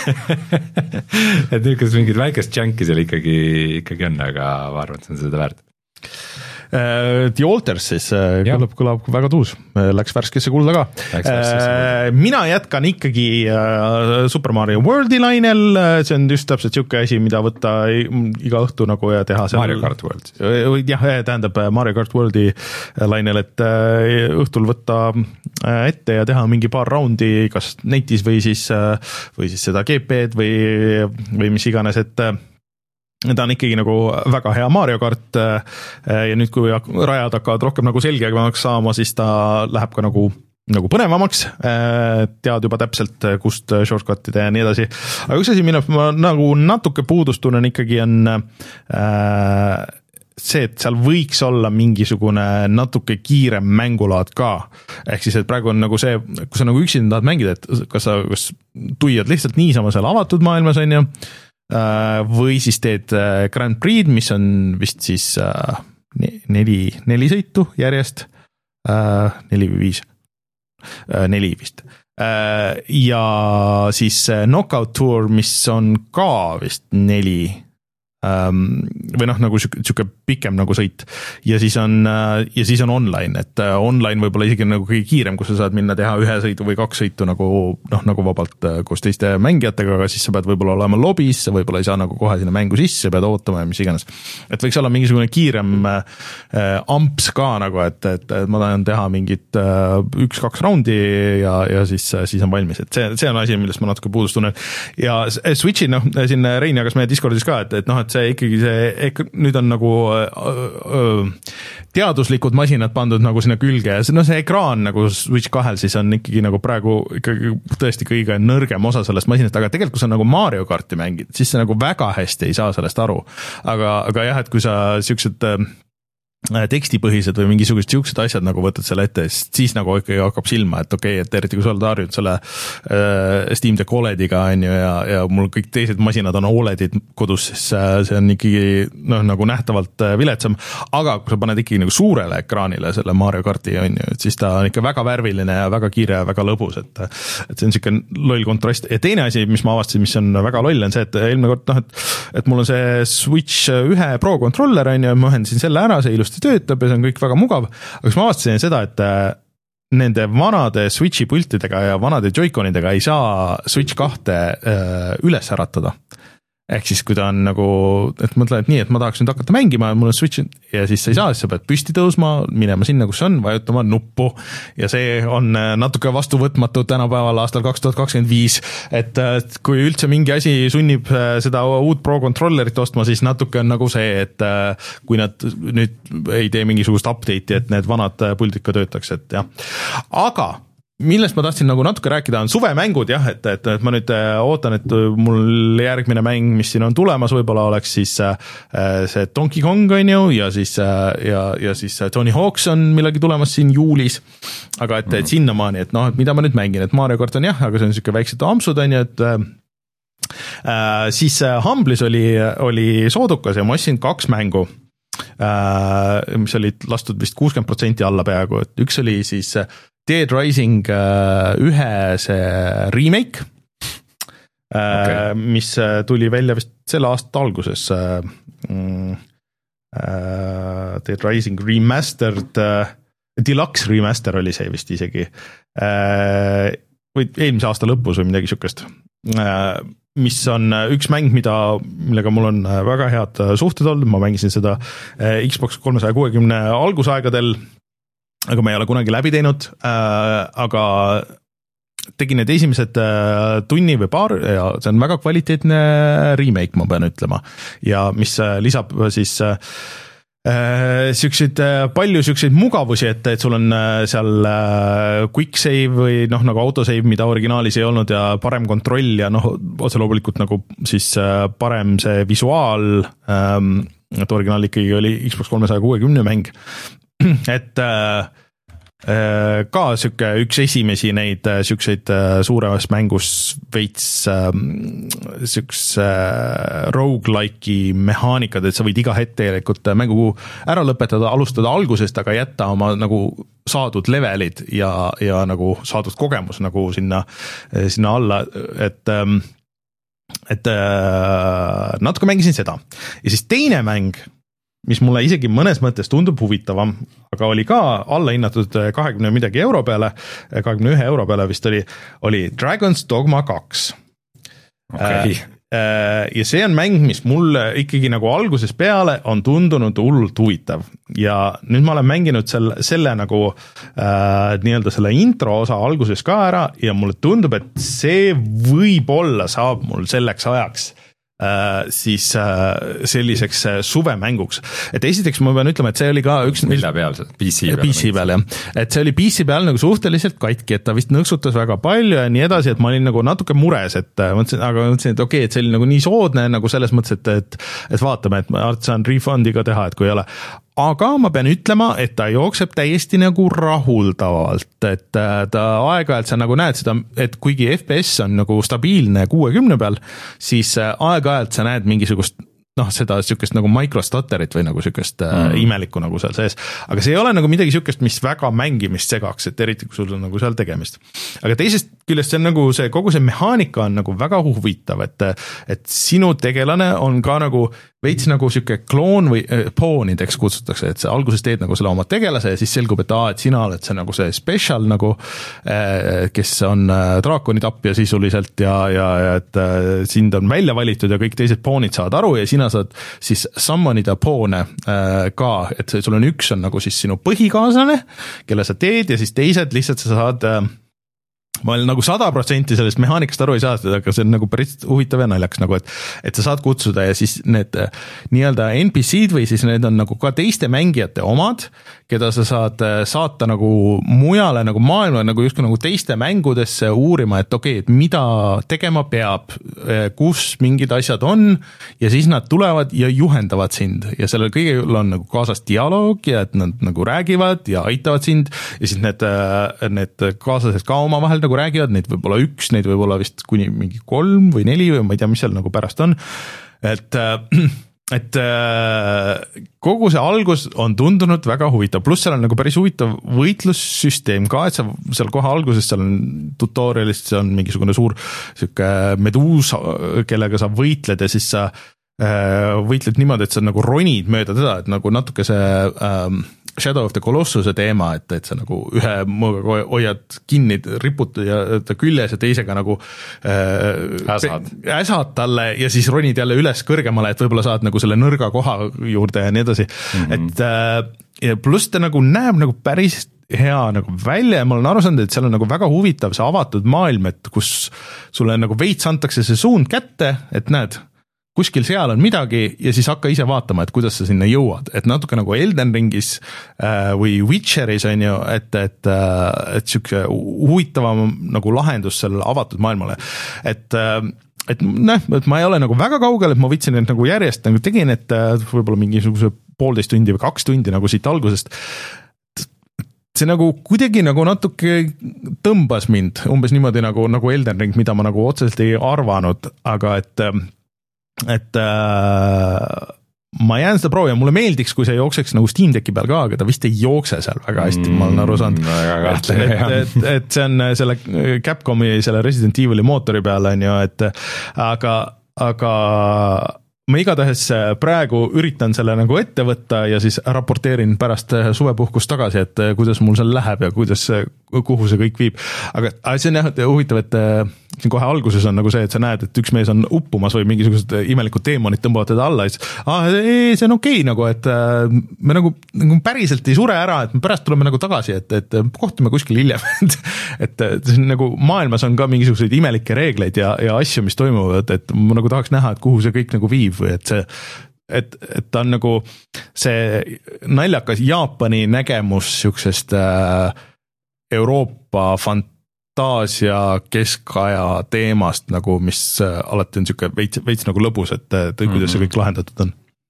et niisugust mingid väikest chunki seal ikkagi, ikkagi on, aga ma arvan, et see on seda väärt. The Alters siis kõlab, kõlab väga tuus, läks värskesse kulda ka. Mina jätkan ikkagi Super Mario Worldi lainel, see on just täpselt siuke asi, mida võtta iga õhtu nagu ja teha seal. Mario Kart World. Jah, tähendab Mario Kart Worldi lainel, et õhtul võtta ette ja teha mingi paar raundi kas netis või siis, või siis seda G P-d või, või mis iganes, et ta on ikkagi nagu väga hea Mario Kart ja nüüd, kui rajad hakkavad rohkem nagu selgemaks saama, siis ta läheb ka nagu, nagu põnevamaks, tead juba täpselt, kust shortcutide ja nii edasi. Aga üks asi, millest ma nagu natuke puudust tunnen ikkagi on see, et seal võiks olla mingisugune natuke kiirem mängulaad ka. Ehk siis, et praegu on nagu see, kui sa nagu üksinda tahad mängida, et kas sa kas tuiad lihtsalt niisama seal avatud maailmas on ju, või siis teed Grand Prix, mis on vist siis neli, neli sõitu järjest, neli või viis, neli vist. Ja siis Knockout Tour, mis on ka vist neli või noh, nagu siuke pikem nagu sõit ja siis on, ja siis on online, et online võib-olla isegi nagu kõige kiirem, kus sa saad minna teha ühe sõitu või kaks sõitu nagu noh, nagu vabalt koos teiste mängijatega, aga siis sa pead võib-olla olema lobis, sa võib-olla ei saa nagu kohe sinna mängu sisse, pead ootama ja mis iganes. Et võiks olla mingisugune kiirem amps ka nagu, et, et, et ma tahan teha mingit üks-kaks raundi ja, ja siis, siis on valmis, et see, see on asi, millest ma natuke puudust tunnen. Ja Switchi, noh, siin Rein jagas meie Discordis ka, et, et noh, et see ikkagi see, nüüd on nagu öö, öö, teaduslikud masinad pandud nagu sinna külge ja see, no see ekraan nagu Switch kahel siis on ikkagi nagu praegu ikkagi tõesti kõige nõrgem osa sellest masinast, aga tegelikult kui sa nagu Mario Karti mängid, siis sa nagu väga hästi ei saa sellest aru. Aga, aga jah, et kui sa siuksed tekstipõhised või mingisugused siuksed asjad nagu võtad selle ette, siis nagu ikkagi hakkab silma, et okei okay,, et eriti kui sa oled harjunud selle äh, Steam Deck O L E D-iga on ju ja, ja mul kõik teised masinad on O L E D-id kodus, siis äh, see on ikkagi noh, nagu nähtavalt äh, viletsam, aga kui sa paned ikkagi nagu suurele ekraanile selle Mario Karti on ju, et siis ta on ikka väga värviline ja väga kiire ja väga lõbus, et et see on siuke loll kontrast ja teine asi, mis ma avastasin, mis on väga loll, on see, et eelmine kord noh, et, et mul on see Switch ühe Pro kontroller on ju, ma ühendasin selle ära, see ilusti töötab ja see on kõik väga mugav, aga siis ma avastasin seda, et nende vanade Switchi pultidega ja vanade Joy-Conidega ei saa Switch kahte üles äratada. Ehk siis, kui ta on nagu, et mõtlen, et nii, et ma tahaks nüüd hakata mängima ja mul on Switch ja siis sa ei saa, siis sa pead püsti tõusma, minema sinna, kus on, vajutama nuppu ja see on natuke vastuvõtmatu tänapäeval aastal kaks tuhat kakskümmend viis, et kui üldse mingi asi sunnib seda uut Pro controllerit ostma, siis natuke on nagu see, et kui nad nüüd ei tee mingisugust update'i, et need vanad pultid ka töötaks, et jah. Aga millest ma tahtsin nagu natuke rääkida, on suvemängud jah, et, et, et ma nüüd ootan, et mul järgmine mäng, mis siin on tulemas, võib-olla oleks siis äh, see Donkey Kong on ju, ja siis, äh, ja, ja siis Tony Hawk's on millegi tulemas siin juulis, aga et, et sinnamaani, et noh, et mida ma nüüd mängin, et Mario Kart on jah, aga see on siuke väiksed ampsud on ju, et äh, siis Humble'is oli, oli soodukas ja ma ostsin kaks mängu, äh, mis olid lastud vist kuuskümmend protsenti alla peaaegu, et üks oli siis Dead Rising ühe see remake, okay. mis tuli välja vist selle aasta alguses. Dead Rising Remastered, Deluxe Remaster oli see vist isegi, või eelmise aasta lõpus või midagi siukest, mis on üks mäng, mida, millega mul on väga head suhted olnud, ma mängisin seda Xbox kolmesaja kuuekümne algusaegadel, aga ma ei ole kunagi läbi teinud, äh, aga tegin need esimesed äh, tunni või paar ja see on väga kvaliteetne remake, ma pean ütlema. Ja mis äh, lisab siis äh, siukseid, palju siukseid mugavusi, et, et sul on äh, seal äh, quick save või noh, nagu autosave, mida originaalis ei olnud ja parem kontroll ja noh, otse loomulikult nagu siis äh, parem see visuaal, ähm, et originaal ikkagi oli Xbox kolmesaja kuuekümne mäng. Et äh, ka siuke üks esimesi neid siukseid suuremas mängus veits äh, siuks äh, roguelike'i mehaanikad, et sa võid iga hetk tegelikult mängu ära lõpetada, alustada algusest, aga jätta oma nagu saadud levelid ja, ja nagu saadud kogemus nagu sinna, sinna alla, et ähm, et äh, natuke mängisin seda. Ja siis teine mäng, mis mulle isegi mõnes mõttes tundub huvitavam, aga oli ka alla hinnatud kahekümne midagi euro peale, kahekümne ühe euro peale vist oli, oli Dragon's Dogma kaks. Okay. Ja see on mäng, mis mulle ikkagi nagu alguses peale on tundunud hullult huvitav ja nüüd ma olen mänginud selle, selle nagu äh, nii-öelda selle intro osa alguses ka ära ja mulle tundub, et see võib-olla saab mul selleks ajaks Uh, siis uh, selliseks uh, suvemänguks. Et esiteks ma pean ütlema, et see oli ka üks... Mille peal? P C peal? P C peal, jah. Et see oli P C peal nagu suhteliselt katki, et ta vist nõksutas väga palju ja nii edasi, et ma olin nagu natuke mures, et mõtlesin, aga mõtlesin, et okei, okay, et see oli nagu nii soodne nagu selles mõttes, et, et, et vaatame, et ma saan refundiga teha, et kui ei ole. Aga ma pean ütlema, et ta jookseb täiesti nagu rahuldavalt, et ta aeg-ajalt sa nagu näed seda, et kuigi F P S on nagu stabiilne kuuekümne peal, siis aeg-ajalt sa näed mingisugust noh, seda sükest nagu microstutterit või nagu sükest mm. imelikku nagu seal sees, aga see ei ole nagu midagi sükest, mis väga mängimist segaks, et eriti kui sul on nagu seal tegemist. Aga teisest küljest see on nagu see, kogu see mehaanika on nagu väga huvitav, et, et sinu tegelane on ka nagu veits nagu siuke kloon või äh, poonideks kutsutakse, et sa alguses teed nagu selle oma tegelase ja siis selgub, et aa, et sina oled see nagu see special nagu, äh, kes on äh, draakoni tapja sisuliselt ja, ja, ja et äh, sind on välja valitud ja kõik teised poonid saavad aru ja sina saad siis summonida poone äh, ka, et sul on üks on nagu siis sinu põhikaaslane, kelle sa teed ja siis teised lihtsalt sa saad äh, ma olen nagu sada protsenti sellest mehaanikast aru ei saa, aga see on nagu päris huvitav ja naljaks nagu, et et sa saad kutsuda ja siis need nii-öelda N P C-d või siis need on nagu ka teiste mängijate omad, keda sa saad saata nagu mujale nagu maailma nagu justkui nagu teiste mängudesse uurima, et okei, et mida tegema peab, kus mingid asjad on ja siis nad tulevad ja juhendavad sind ja sellel kõigil on nagu kaasas dialoog ja et nad nagu räägivad ja aitavad sind ja siis need, need kaaslased ka omavahel nagu räägivad, neid võib-olla üks, neid võib-olla vist kuni mingi kolm või neli või ma ei tea, mis seal nagu pärast on, et et kogu see algus on tundunud väga huvitav, pluss seal on nagu päris huvitav võitlussüsteem ka, et sa seal kohe alguses seal on tutorialist, see on mingisugune suur sihuke meduus, kellega sa võitled ja siis sa võitled niimoodi, et sa nagu ronid mööda teda, et nagu natuke see ähm, Shadow of the Colossuse teema, et, et sa nagu ühe mõõga hoiad kinni, ripud ja ta küljes ja teisega nagu äh, äsad. äsad talle ja siis ronid jälle üles kõrgemale, et võib-olla saad nagu selle nõrga koha juurde ja nii edasi, mm-hmm. et äh, pluss ta nagu näeb nagu päris hea nagu välja ja ma olen aru saanud, et seal on nagu väga huvitav see avatud maailm, et kus sulle nagu veits antakse see suund kätte, et näed, kuskil seal on midagi ja siis hakka ise vaatama, et kuidas sa sinna jõuad, et natuke nagu Elden Ringis äh, või Witcheris on ju, et, et, äh, et siuke huvitavam nagu lahendus sellele avatud maailmale, et äh, et näh, et ma ei ole nagu väga kaugel, et ma võtsin need nagu järjest nagu tegin, et äh, võib-olla mingisuguse poolteist tundi või kaks tundi nagu siit algusest, see nagu kuidagi nagu natuke tõmbas mind umbes niimoodi nagu, nagu Elden Ring, mida ma nagu otseselt ei arvanud, aga et et äh, ma jään seda proovima, mulle meeldiks, kui see jookseks nagu Steam Decki peal ka, aga ta vist ei jookse seal väga hästi mm,, ma olen aru saanud, et, et, et, et see on selle Capcomi selle Resident Evil'i mootori peal on ju, et aga, aga ma igatahes praegu üritan selle nagu ette võtta ja siis raporteerin pärast suvepuhkust tagasi, et kuidas mul seal läheb ja kuidas, kuhu see kõik viib. Aga see on jah huvitav, et siin kohe alguses on nagu see, et sa näed, et üks mees on uppumas või mingisugused imelikud teemonid tõmbavad teda alla ja siis ah, ei, see on okei okay, nagu, et me nagu, nagu päriselt ei sure ära, et me pärast tuleme nagu tagasi, et, et kohtume kuskil hiljem et, et see on nagu maailmas on ka mingisuguseid imelikke reegleid ja, ja asju, mis toimuvad, et ma nagu tahaks näha, et kuhu see kõik nagu viib või et see et, et ta on nagu see naljakas Jaapani nägemus siuksest äh, Euroopa fantaasia keskaja teemast nagu, mis äh, alati on siuke veits, veits nagu lõbus, et, et kuidas mm-hmm. see kõik lahendatud on.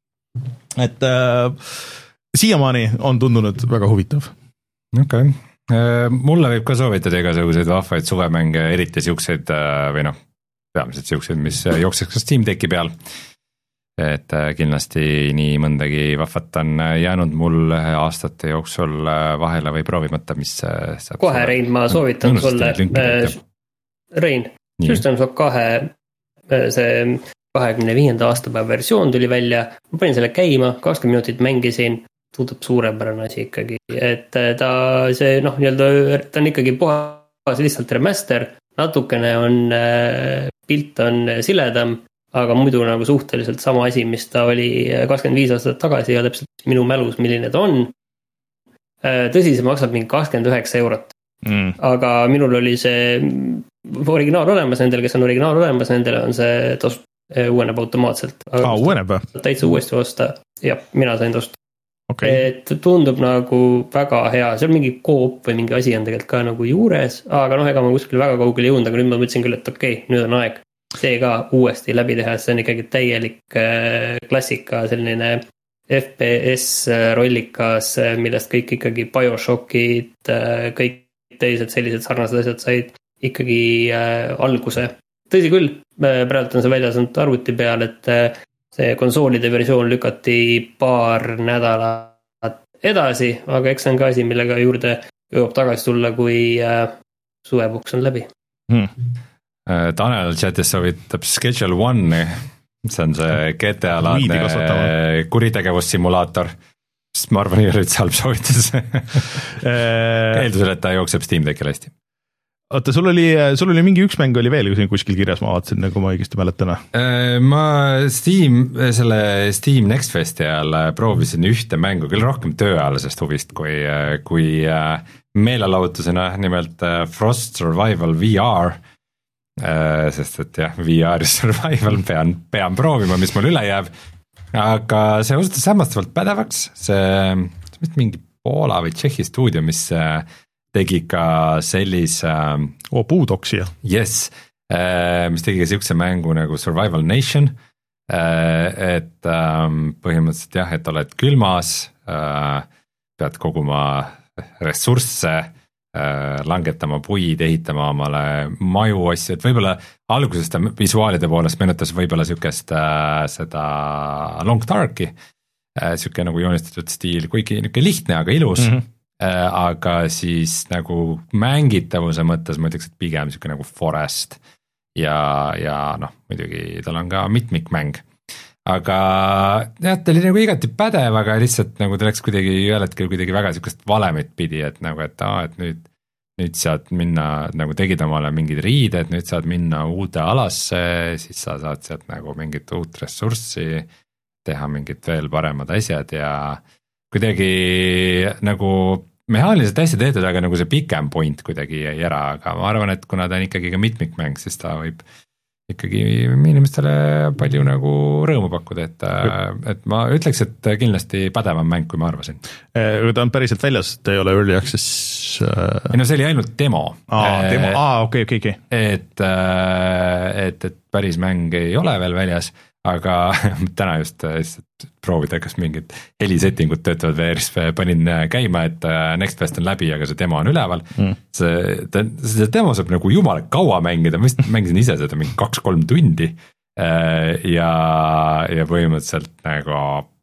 Et äh, siiamaani on tundunud väga huvitav. Okei okay. Mulle võib ka soovitada igasuguseid vahvaid suvemänge, eriti siukseid või noh, peamiselt siukseid, mis jookseks ka Steam Decki peal. Et kindlasti nii mõndagi vahvat on jäänud mul aastate jooksul vahele või proovimata, mis saab kohe sulle... Rein, ma soovitan sulle äh, Rein, System Shock kahe see kahekümne viienda aastapäeva versioon tuli välja, ma panin selle käima, kakskümmend minutit mängisin, tuutub suurepärane asi ikkagi, et ta see noh, nii-öelda ta on ikkagi puhas lihtsalt remaster, natukene on pilt on siledam, aga muidu nagu suhteliselt sama asi, mis ta oli kakskümmend viis aastat tagasi ja täpselt minu mälus, milline ta on. Tõsi, see maksab mingi kakskümmend üheksa eurot. Mm. Aga minul oli see originaal olemas, nendel, kes on originaal olemas, nendele on see tost, uueneb automaatselt. Aa, ah, uueneb? Täitsa uuesti osta. Ja, mina sain tosta. Okay. Et tundub nagu väga hea, see on mingi koop või mingi asi on tegelikult ka nagu juures, aga noh, ega ma kuskil väga kaugele jõudnud, aga nüüd ma mõtlesin küll, et okei, okay, nüüd on aeg see ka uuesti läbi teha, see on ikkagi täielik klassika, selline F P S rollikas, millest kõik ikkagi BioShockid, kõik teised sellised sarnased asjad said ikkagi alguse. Tõsi küll, praegu on see väljas olnud arvuti peal, et see konsoolide versioon lükati paar nädalat edasi, aga eks see on ka asi, millega juurde jõuab tagasi tulla, kui suvepuhkus on läbi. Hmm. Tanel chatis soovitab Schedule One, see on see G T A-laadne kuritegevussimulaator, sest ma arvan, ei ole üldse halb soovitus. Eeldusel, et ta jookseb Steam Deckil hästi. oota, sul oli, sul oli mingi üks mäng oli veel, kui siin kuskil kirjas ma vaatasin, nagu ma õigesti mäletan. Ma Steam, selle Steam Next Festi ajal proovisin ühte mängu, küll rohkem tööalasest huvist kui, kui meelelahutusena, nimelt Frost Survival V R, sest et jah, V R Survival pean, pean proovima, mis mul üle jääb, aga see osutus hämmastavalt pädevaks, see, see mingi Poola või Tšehhi stuudio, mis tegi ka sellise oh, Puudoksi, jah. Yes, mis tegi ka siukse mängu nagu Survival Nation, et põhimõtteliselt jah, et oled külmas, pead koguma ressursse, langetama puid, ehitama omale maju asju, et võib-olla alguses ta visuaalide poolest meenutas võib-olla siukest seda Long Darki, siuke nagu joonistatud stiil, kuigi niuke lihtne, aga ilus, mm-hmm. aga siis nagu mängitavuse mõttes ma ütleks, et pigem siuke nagu Forest ja, ja noh, muidugi tal on ka mitmikmäng, aga jah, ta oli nagu igati pädev, aga lihtsalt nagu ta läks kuidagi ühel hetkel kuidagi väga siukest valemit pidi, et nagu, et aa, et nüüd nüüd saad minna, nagu tegid omale mingid riided, nüüd saad minna uude alasse, siis sa saad sealt nagu mingit uut ressurssi, teha mingid veel paremad asjad ja kuidagi nagu mehaaniliselt hästi tehtud, aga nagu see pikem point kuidagi jäi ära, aga ma arvan, et kuna ta on ikkagi ka mitmikmäng, siis ta võib ikkagi inimestele palju nagu rõõmu pakkuda, et, et ma ütleks, et kindlasti pädevam mäng, kui ma arvasin. Ta on päriselt väljas, ta ei ole early access? ei no see oli ainult demo. Aa, demo, aa, okei, okei, okei. Et, et, et päris mäng ei ole veel väljas, aga täna just, just proovida, kas mingid helisettingud töötavad V R-is, panin käima, et Next Fest on läbi, aga see demo on üleval. Mm. See, ta, see demo saab nagu jumala kaua mängida, ma vist mängisin ise seda mingi kaks-kolm tundi ja, ja põhimõtteliselt nagu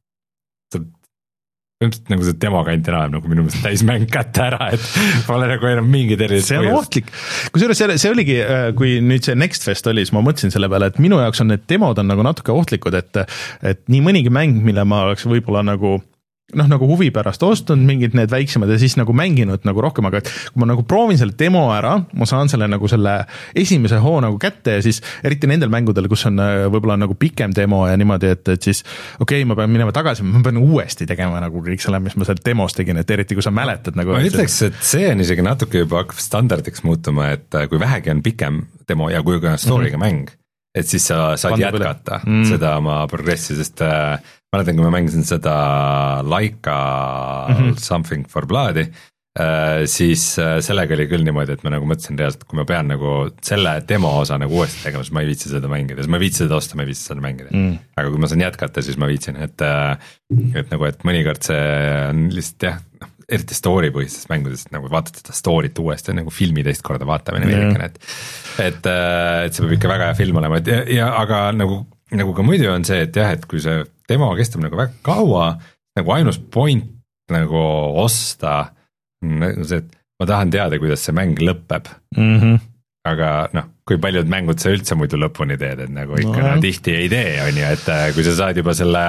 põhimõtteliselt nagu see demokant enam nagu minu meelest täis mäng kätte ära, et pole nagu enam mingi tervis. See on ohtlik. Kusjuures see, see oligi, kui nüüd see Next Fest oli, siis ma mõtlesin selle peale, et minu jaoks on need demod on nagu natuke ohtlikud, et, et nii mõnigi mäng, mille ma oleks võib-olla nagu noh, nagu huvi pärast ostnud mingid need väiksemad ja siis nagu mänginud nagu rohkem, aga kui ma nagu proovin selle demo ära, ma saan selle nagu selle esimese hoo nagu kätte ja siis eriti nendel mängudel, kus on võib-olla nagu pikem demo ja niimoodi, et, et siis okei okay,, ma pean minema tagasi, ma pean uuesti tegema nagu kõik selle, mis ma seal demos tegin, et eriti kui sa mäletad nagu. Ma ütleks, et see on isegi natuke juba hakkab standardiks muutuma, et kui vähegi on pikem demo ja kui on story'ga mm-hmm. mäng, et siis sa saad Panda jätkata mm. seda oma progressi, sest äh, mäletan, kui ma mängisin seda Laika mm-hmm. Something for Blood'i, äh, siis äh, sellega oli küll niimoodi, et ma nagu mõtlesin reaalselt, kui ma pean nagu selle demo osa nagu uuesti tegema, siis ma ei viitsi seda mängida, siis ma ei viitsi seda osta, ma ei viitsi seda mängida mm.. aga kui ma saan jätkata, siis ma viitsin, et, et nagu, et mõnikord see on lihtsalt jah, eriti story põhistes mängudes, nagu vaatad seda story't uuesti, nagu filmi teist korda vaatamine veidikene, et, et, et see peab ikka väga hea film olema, et ja, ja aga nagu, nagu ka muidu on see, et jah, et kui see demo kestab nagu väga kaua, nagu ainus point nagu osta, nagu see, et ma tahan teada, kuidas see mäng lõpeb, mm-hmm. aga noh, kui paljud mängud sa üldse muidu lõpuni teed, et nagu ikka no, no, tihti ei tee, on ju, et kui sa saad juba selle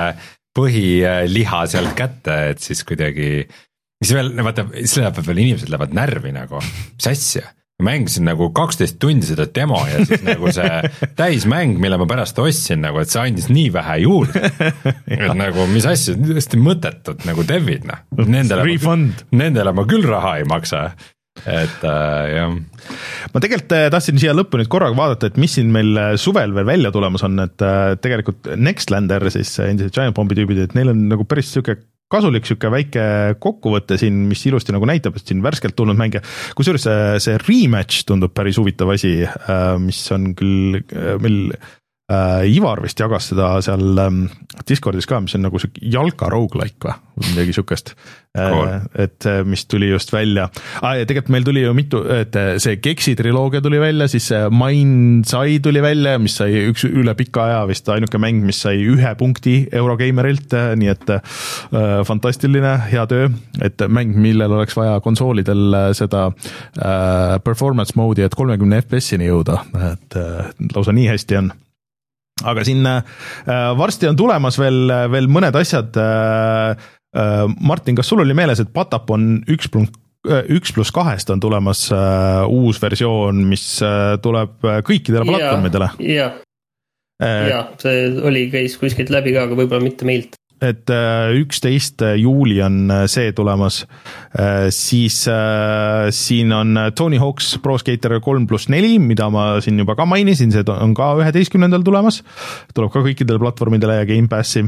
põhiliha sealt kätte, et siis kuidagi mis veel, vaata, siis läheb veel inimesed lähevad närvi nagu, mis asja, ma mängisin nagu kaksteist tundi seda demo ja siis nagu see täismäng, mille ma pärast ostsin nagu, et see andis nii vähe juurde, et nagu mis asja, tõesti mõttetud nagu devid, noh, nendele, nendele ma küll raha ei maksa, et äh, jah. Ma tegelikult tahtsin siia lõppu nüüd korraga vaadata, et mis siin meil suvel veel välja tulemas on, et tegelikult Nextlander, siis endise Giant Bombi tüübid, et neil on nagu päris siuke kasulik siuke väike kokkuvõte siin, mis ilusti nagu näitab, et siin värskelt tulnud mängija, kusjuures see, see rematch tundub päris huvitav asi, mis on küll meil äh, Ivar vist jagas seda seal ähm, Discordis ka, mis on nagu siuke jalka roguelike või midagi siukest, cool. äh, et mis tuli just välja ah,. Ja tegelikult meil tuli ju mitu, et see Keksi triloogia tuli välja, siis see Mindsai tuli välja, mis sai üks üle pika aja vist ainuke mäng, mis sai ühe punkti Eurogeimerilt, nii et äh, fantastiline, hea töö, et mäng, millel oleks vaja konsoolidel seda äh, performance mode'i, et kolmekümne F P S-ini jõuda, et äh, lausa nii hästi on. Aga siin äh, varsti on tulemas veel, veel mõned asjad. Äh, äh, Martin, kas sul oli meeles, et Patapon üks üks pluss kahest on tulemas uh, uus versioon, mis uh, tuleb kõikidele platvormidele. Jah, ja, ja, see oli, käis kuskilt läbi ka, aga võib-olla mitte meilt. Et üksteist juuli on see tulemas, siis äh, siin on Tony Hawk's Pro Skater kolm pluss neli, mida ma siin juba ka mainisin, see on ka üheteistkümnendal tulemas, tuleb ka kõikidele platvormidele ja Game Passi.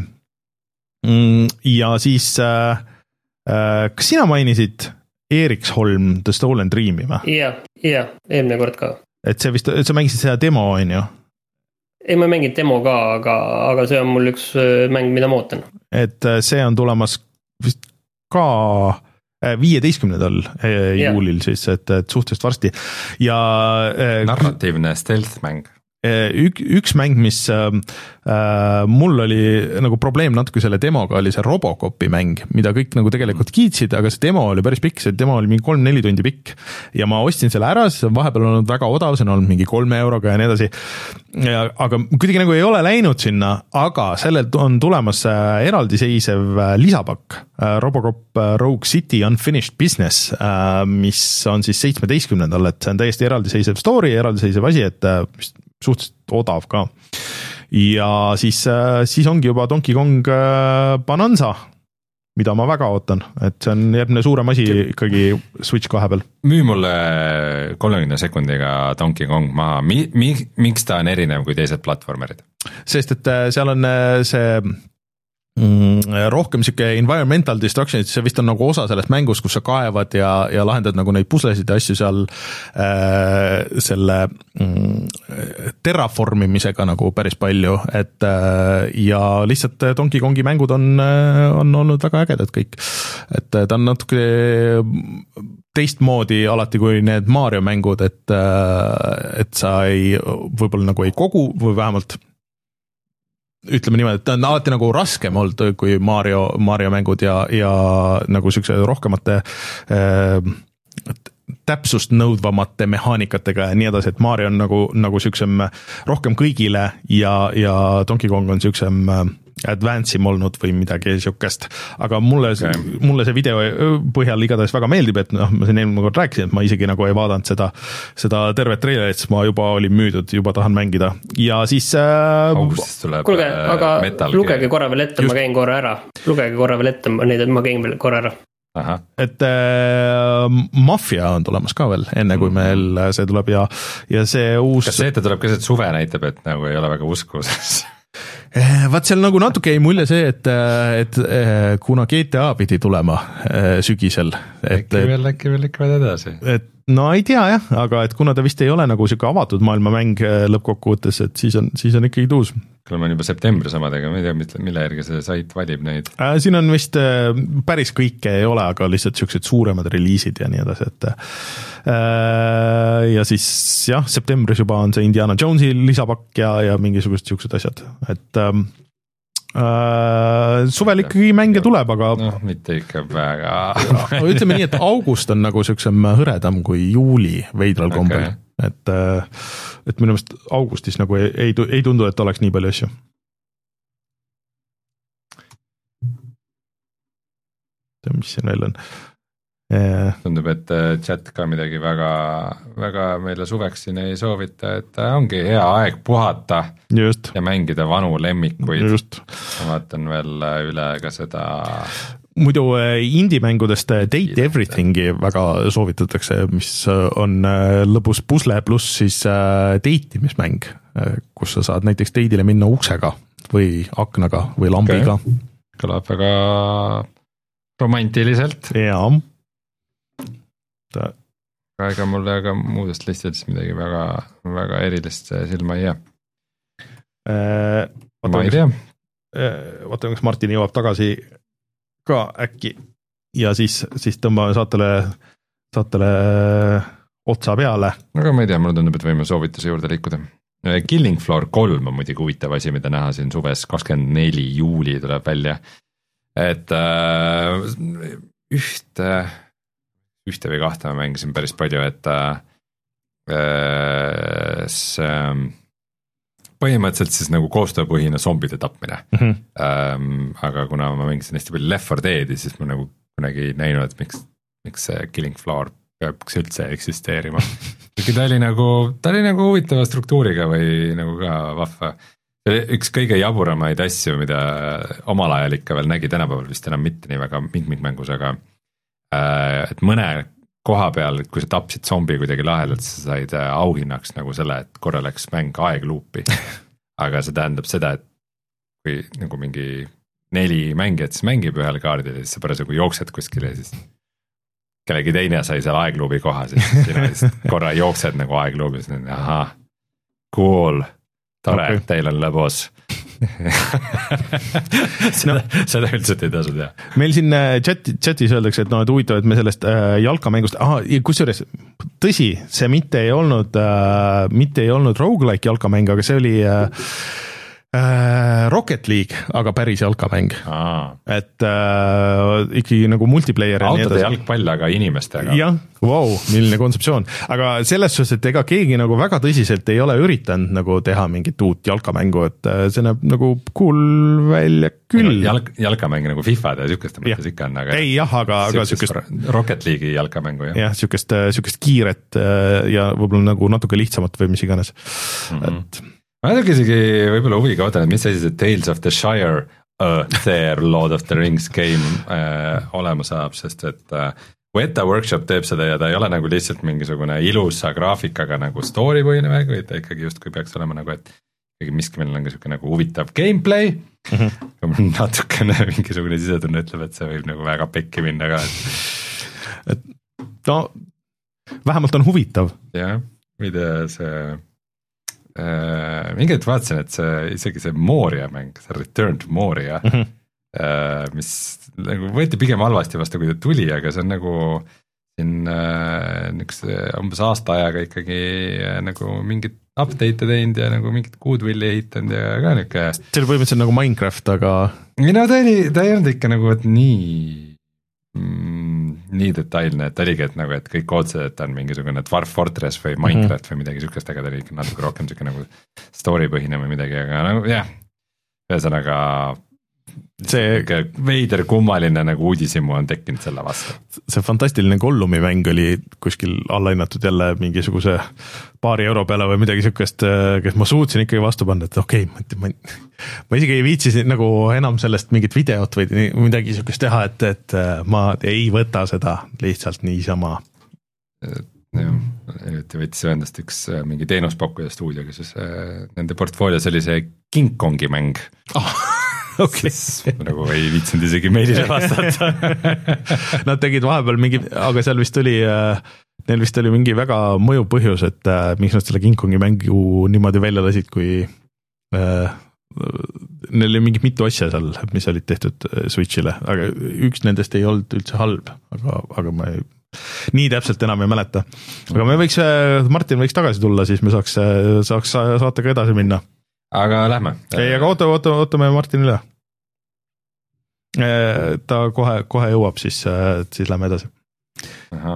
Ja siis, äh, kas sina mainisid Eriksholm The Stolen Dream'i või? Jah, jah, eelmine kord ka. Et see vist, sa mängisid seda demo, on ju? Ei, ma mängin demo ka, aga, aga see on mul üks mäng, mida ma ootan. Et see on tulemas vist ka viieteistkümnendal juulil siis, et, et suhteliselt varsti. Ja narratiivne stealth mäng. Ük, üks mäng, mis äh, mul oli nagu probleem natuke selle demoga, oli see Robocopi mäng, mida kõik nagu tegelikult kiitsid, aga see demo oli päris pikk, see demo oli mingi kolm-neli tundi pikk ja ma ostsin selle ära, see on vahepeal olnud väga odav, see on olnud mingi kolme euroga ja nii edasi. Ja, aga kuidagi nagu ei ole läinud sinna, aga sellelt on tulemas eraldiseisev lisapakk, Robocop Rogue City Unfinished Business, mis on siis seitsmeteistkümnendal, et see on täiesti eraldiseisev story, eraldiseisev asi, et mis suhteliselt odav ka. Ja siis, siis ongi juba Donkey Kong Bonanza, mida ma väga ootan, et see on järgmine suurem asi ikkagi Switch kahe peal. Müü mulle kolmekümne sekundiga Donkey Kong maha, mi, mi, miks ta on erinev kui teised platvormerid? Sest et seal on see mm, rohkem siuke environmental destruction, see vist on nagu osa sellest mängust, kus sa kaevad ja, ja lahendad nagu neid puslesid ja asju seal äh, selle mm, terraformimisega nagu päris palju, et äh, ja lihtsalt Donkey Kongi mängud on, on olnud väga ägedad kõik, et ta on natuke teistmoodi alati kui need Mario mängud, et, et sa ei, võib-olla nagu ei kogu või vähemalt ütleme niimoodi, et ta on alati nagu raskem olnud kui Mario, Mario mängud ja, ja nagu siukse rohkemate äh, täpsust nõudvamate mehaanikatega ja nii edasi, et Mario on nagu, nagu siuksem rohkem kõigile ja, ja Donkey Kong on siuksem advance'im olnud või midagi siukest, aga mulle, okay. mulle see video põhjal igatahes väga meeldib, et noh, ma siin eelmine kord rääkisin, et ma isegi nagu ei vaadanud seda, seda tervet trailerit, sest ma juba olin müüdud, juba tahan mängida ja siis äh, augustis tuleb Kulge, aga Metal lugege korra veel ette, just... ma käin korra ära, lugege korra veel ette, neid, ma käin veel korra ära. Aha. Et äh, Mafia on tulemas ka veel, enne kui meil see tuleb ja, ja see uus kas see, et ta tuleb keset suve näitab, et nagu ei ole väga usku Vaat seal nagu natuke ei mulje see, et, et kuna G T A pidi tulema sügisel. Et, äkki veel, äkki veel ikka veel edasi. Et, no ei tea jah, aga et kuna ta vist ei ole nagu siuke avatud maailmamäng lõppkokkuvõttes, et siis on, siis on ikkagi tuus. Küll on juba septembris omadega, ma ei tea, mille järgi see sait valib neid. Äh, siin on vist äh, päris kõike ei ole, aga lihtsalt siuksed suuremad reliisid ja nii edasi, et äh, ja siis jah, septembris juba on see Indiana Jonesi lisapakk ja, ja mingisugused siuksed asjad, et äh, suvel ikkagi mänge tuleb, aga noh, mitte ikka väga ütleme nii, et august on nagu siuksem hõredam kui juuli veidral kombel okay. Et, et minu meelest augustis nagu ei, ei, ei tundu, et oleks nii palju asju. See, mis siin veel on? Tundub, et chat ka midagi väga, väga meile suveks siin ei soovita, et ongi hea aeg puhata just. Ja mängida vanu lemmikuid. Just. Ma vaatan veel üle ka seda... Muidu indie-mängudest Date Everythingi väga soovitatakse, mis on lõbus pusle pluss siis deitimismäng, kus sa saad näiteks date'ile minna uksega või aknaga või lambiga. Okay. Kõlab väga romantiliselt. Jaa. Ta... Ega mulle aga muudest listidest midagi väga, väga erilist silma ei jää. Äh, ma ei tea. Vaatame, kas Martin jõuab tagasi ka äkki ja siis, siis tõmbame saatele, saatele otsa peale. Aga ma ei tea, mulle tundub, et võime soovituse juurde liikuda. Killing Floor kolm on muidugi huvitav asi, mida näha siin suves, kakskümmend neli juuli tuleb välja. Et äh, ühte, ühte või kahte ma mängisin päris palju, et äh, see põhimõtteliselt siis nagu koostööpõhine zombide tapmine mm. -hmm. Ähm, aga kuna ma mängisin hästi palju Left four Dead'i, siis ma nagu kunagi ei näinud, et miks miks see Killing Floor peaks üldse eksisteerima. ta oli nagu, ta oli nagu huvitava struktuuriga või nagu ka vahva. See oli üks kõige jaburamaid asju, mida omal ajal ikka veel nägi, tänapäeval vist enam mitte nii väga mitmikmängus, aga et mõne koha peal, kui sa tapsid zombi kuidagi lahedalt, sa said auhinnaks nagu selle, et korra läks mäng aegluupi. Aga see tähendab seda, et kui nagu mingi neli mängijat siis mängib ühel kaardil ja siis sa parasjagu jooksed kuskile ja siis kellegi teine sai seal aegluubi koha, siis sina siis korra jooksed nagu aegluubis, ahah, cool, tore okay., teil on lõbus. seda, no, seda üldiselt ei tasu teha. Meil siin chat, chatis öeldakse, et no, et huvitav, et me sellest äh, jalkamängust, aha, kusjuures tõsi, see mitte ei olnud, äh, mitte ei olnud roguelike jalkamäng, aga see oli äh, Rocket League, aga päris jalkamäng. Aa. Et äh, ikkagi nagu multiplayer. Autode jalgpall, aga inimestega. Jah, wow, milline kontseptsioon. Aga selles suhtes, et ega keegi nagu väga tõsiselt ei ole üritanud nagu teha mingit uut jalkamängu, et see näeb nagu cool välja küll. Jalk, jalkamäng nagu FIFA ja sükest mõttes ikka on, aga... Ei jah, aga, aga sükest... Rocket League'i jalkamängu, jah. Jah, sükest, sükest kiiret ja võib-olla nagu natuke lihtsamat või mis iganes. Mm-hmm. Et... ma natuke isegi võib-olla huviga ootan, et mis asi see Tales of the Shire uh, There Lord of the Rings game uh, olema saab, sest et uh, Weta Workshop teeb seda ja ta ei ole nagu lihtsalt mingisugune ilusa graafikaga nagu story põhine mäng, vaid ta ikkagi just kui peaks olema nagu, et ikkagi miski meil on ka nagu huvitav gameplay, mm-hmm. aga mul natukene mingisugune sisetunne ütleb, et see võib nagu väga pekki minna ka. Et... et no vähemalt on huvitav. jah, mida see... Uh, mingi hetk vaatasin, et see, isegi see Moria mäng, see Return to Moria, mm-hmm. uh, mis nagu võeti pigem halvasti vastu, kui ta tuli, aga see on nagu siin uh, üks umbes aasta ajaga ikkagi uh, nagu mingit update'e teinud ja nagu mingit Goodwilli ehitanud ja ka niuke. See oli põhimõtteliselt nagu Minecraft, aga... no ta oli, ta ei olnud ikka nagu, et nii... Mm, nii detailne, et oligi, et nagu, et kõik ootsed, et on mingisugune Dwarf Fortress või Minecraft mm-hmm. või midagi sükest, aga ta oli ikka natuke rohkem siuke nagu story põhine või midagi, aga nagu jah, ühesõnaga see veider kummaline nagu uudisimu on tekkinud selle vastu. See fantastiline Gollumi mäng oli kuskil allahinnatud jälle mingisuguse paari euro peale või midagi sükest, kes ma suutsin ikkagi vastu panna, et okei, okay, ma, ma isegi ei viitsi nagu enam sellest mingit videot või midagi sükest teha, et, et ma ei võta seda lihtsalt niisama. Jah, et võttis endast üks mingi teenuspakkuja stuudio, kes nende portfoolios oli see King Kongi mäng. Oh. Okay. nagu ei viitsinud isegi meilile vastata. Nad tegid vahepeal mingi, aga seal vist oli, neil vist oli mingi väga mõjuv põhjus, et miks nad selle King Kongi mängu niimoodi välja lasid, kui äh, neil oli mingi mitu asja seal, mis olid tehtud Switchile, aga üks nendest ei olnud üldse halb, aga, aga ma ei, nii täpselt enam ei mäleta. Aga me võiks, Martin võiks tagasi tulla, siis me saaks, saaks saatega edasi minna. Aga lähme. Ei, aga oota, oota, ootame Martin üle. Ta kohe, kohe jõuab, siis, siis lähme edasi. Aha.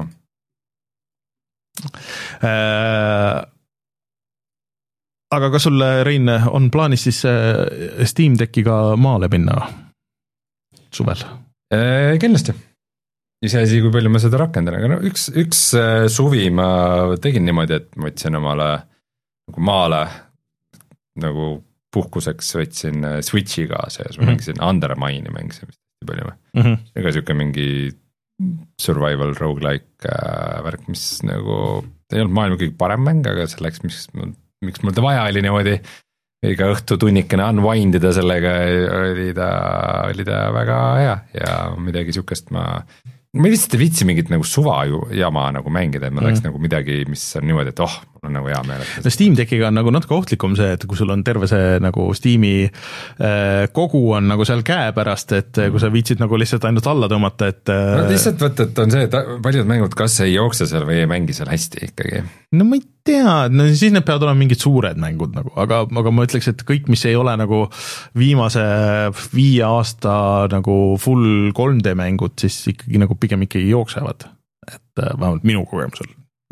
Aga kas sul, Rein, on plaanis siis Steam Deckiga maale minna suvel? Kindlasti. Iseasi, kui palju ma seda rakendan, aga no üks, üks suvi ma tegin niimoodi, et ma võtsin omale nagu maale nagu puhkuseks võtsin Switchi kaasa ja siis ma mängisin mm-hmm. Undermine'i mängisin vist palju või. Mm-hmm. Ega siuke mingi survival roguelike äh, värk, mis nagu ei olnud maailma kõige parem mäng, aga selleks, mis, miks mul ta vaja oli niimoodi iga õhtu tunnikene unwindida sellega, oli ta, oli ta väga hea ja midagi siukest ma ma lihtsalt ei viitsi mingit nagu suva ju jama nagu mängida, et ma tahaks mm. nagu midagi, mis on niimoodi, et oh, mul on nagu hea meel. No Steam Deckiga on nagu natuke ohtlikum see, et kui sul on terve see nagu Steam'i äh, kogu on nagu seal käe pärast, et mm. kui sa viitsid nagu lihtsalt ainult alla tõmmata, et äh, no lihtsalt võtta, et on see, et paljud mängud kas ei jookse seal või ei mängi seal hästi ikkagi. No ma ei tea, no siis need peavad olema mingid suured mängud nagu, aga, aga ma ütleks, et kõik, mis ei ole nagu viimase viie aasta nagu full kolm D mängud, siis ikkagi nagu pigem ikkagi jooksevad, et vähemalt minu kogemusel, noh,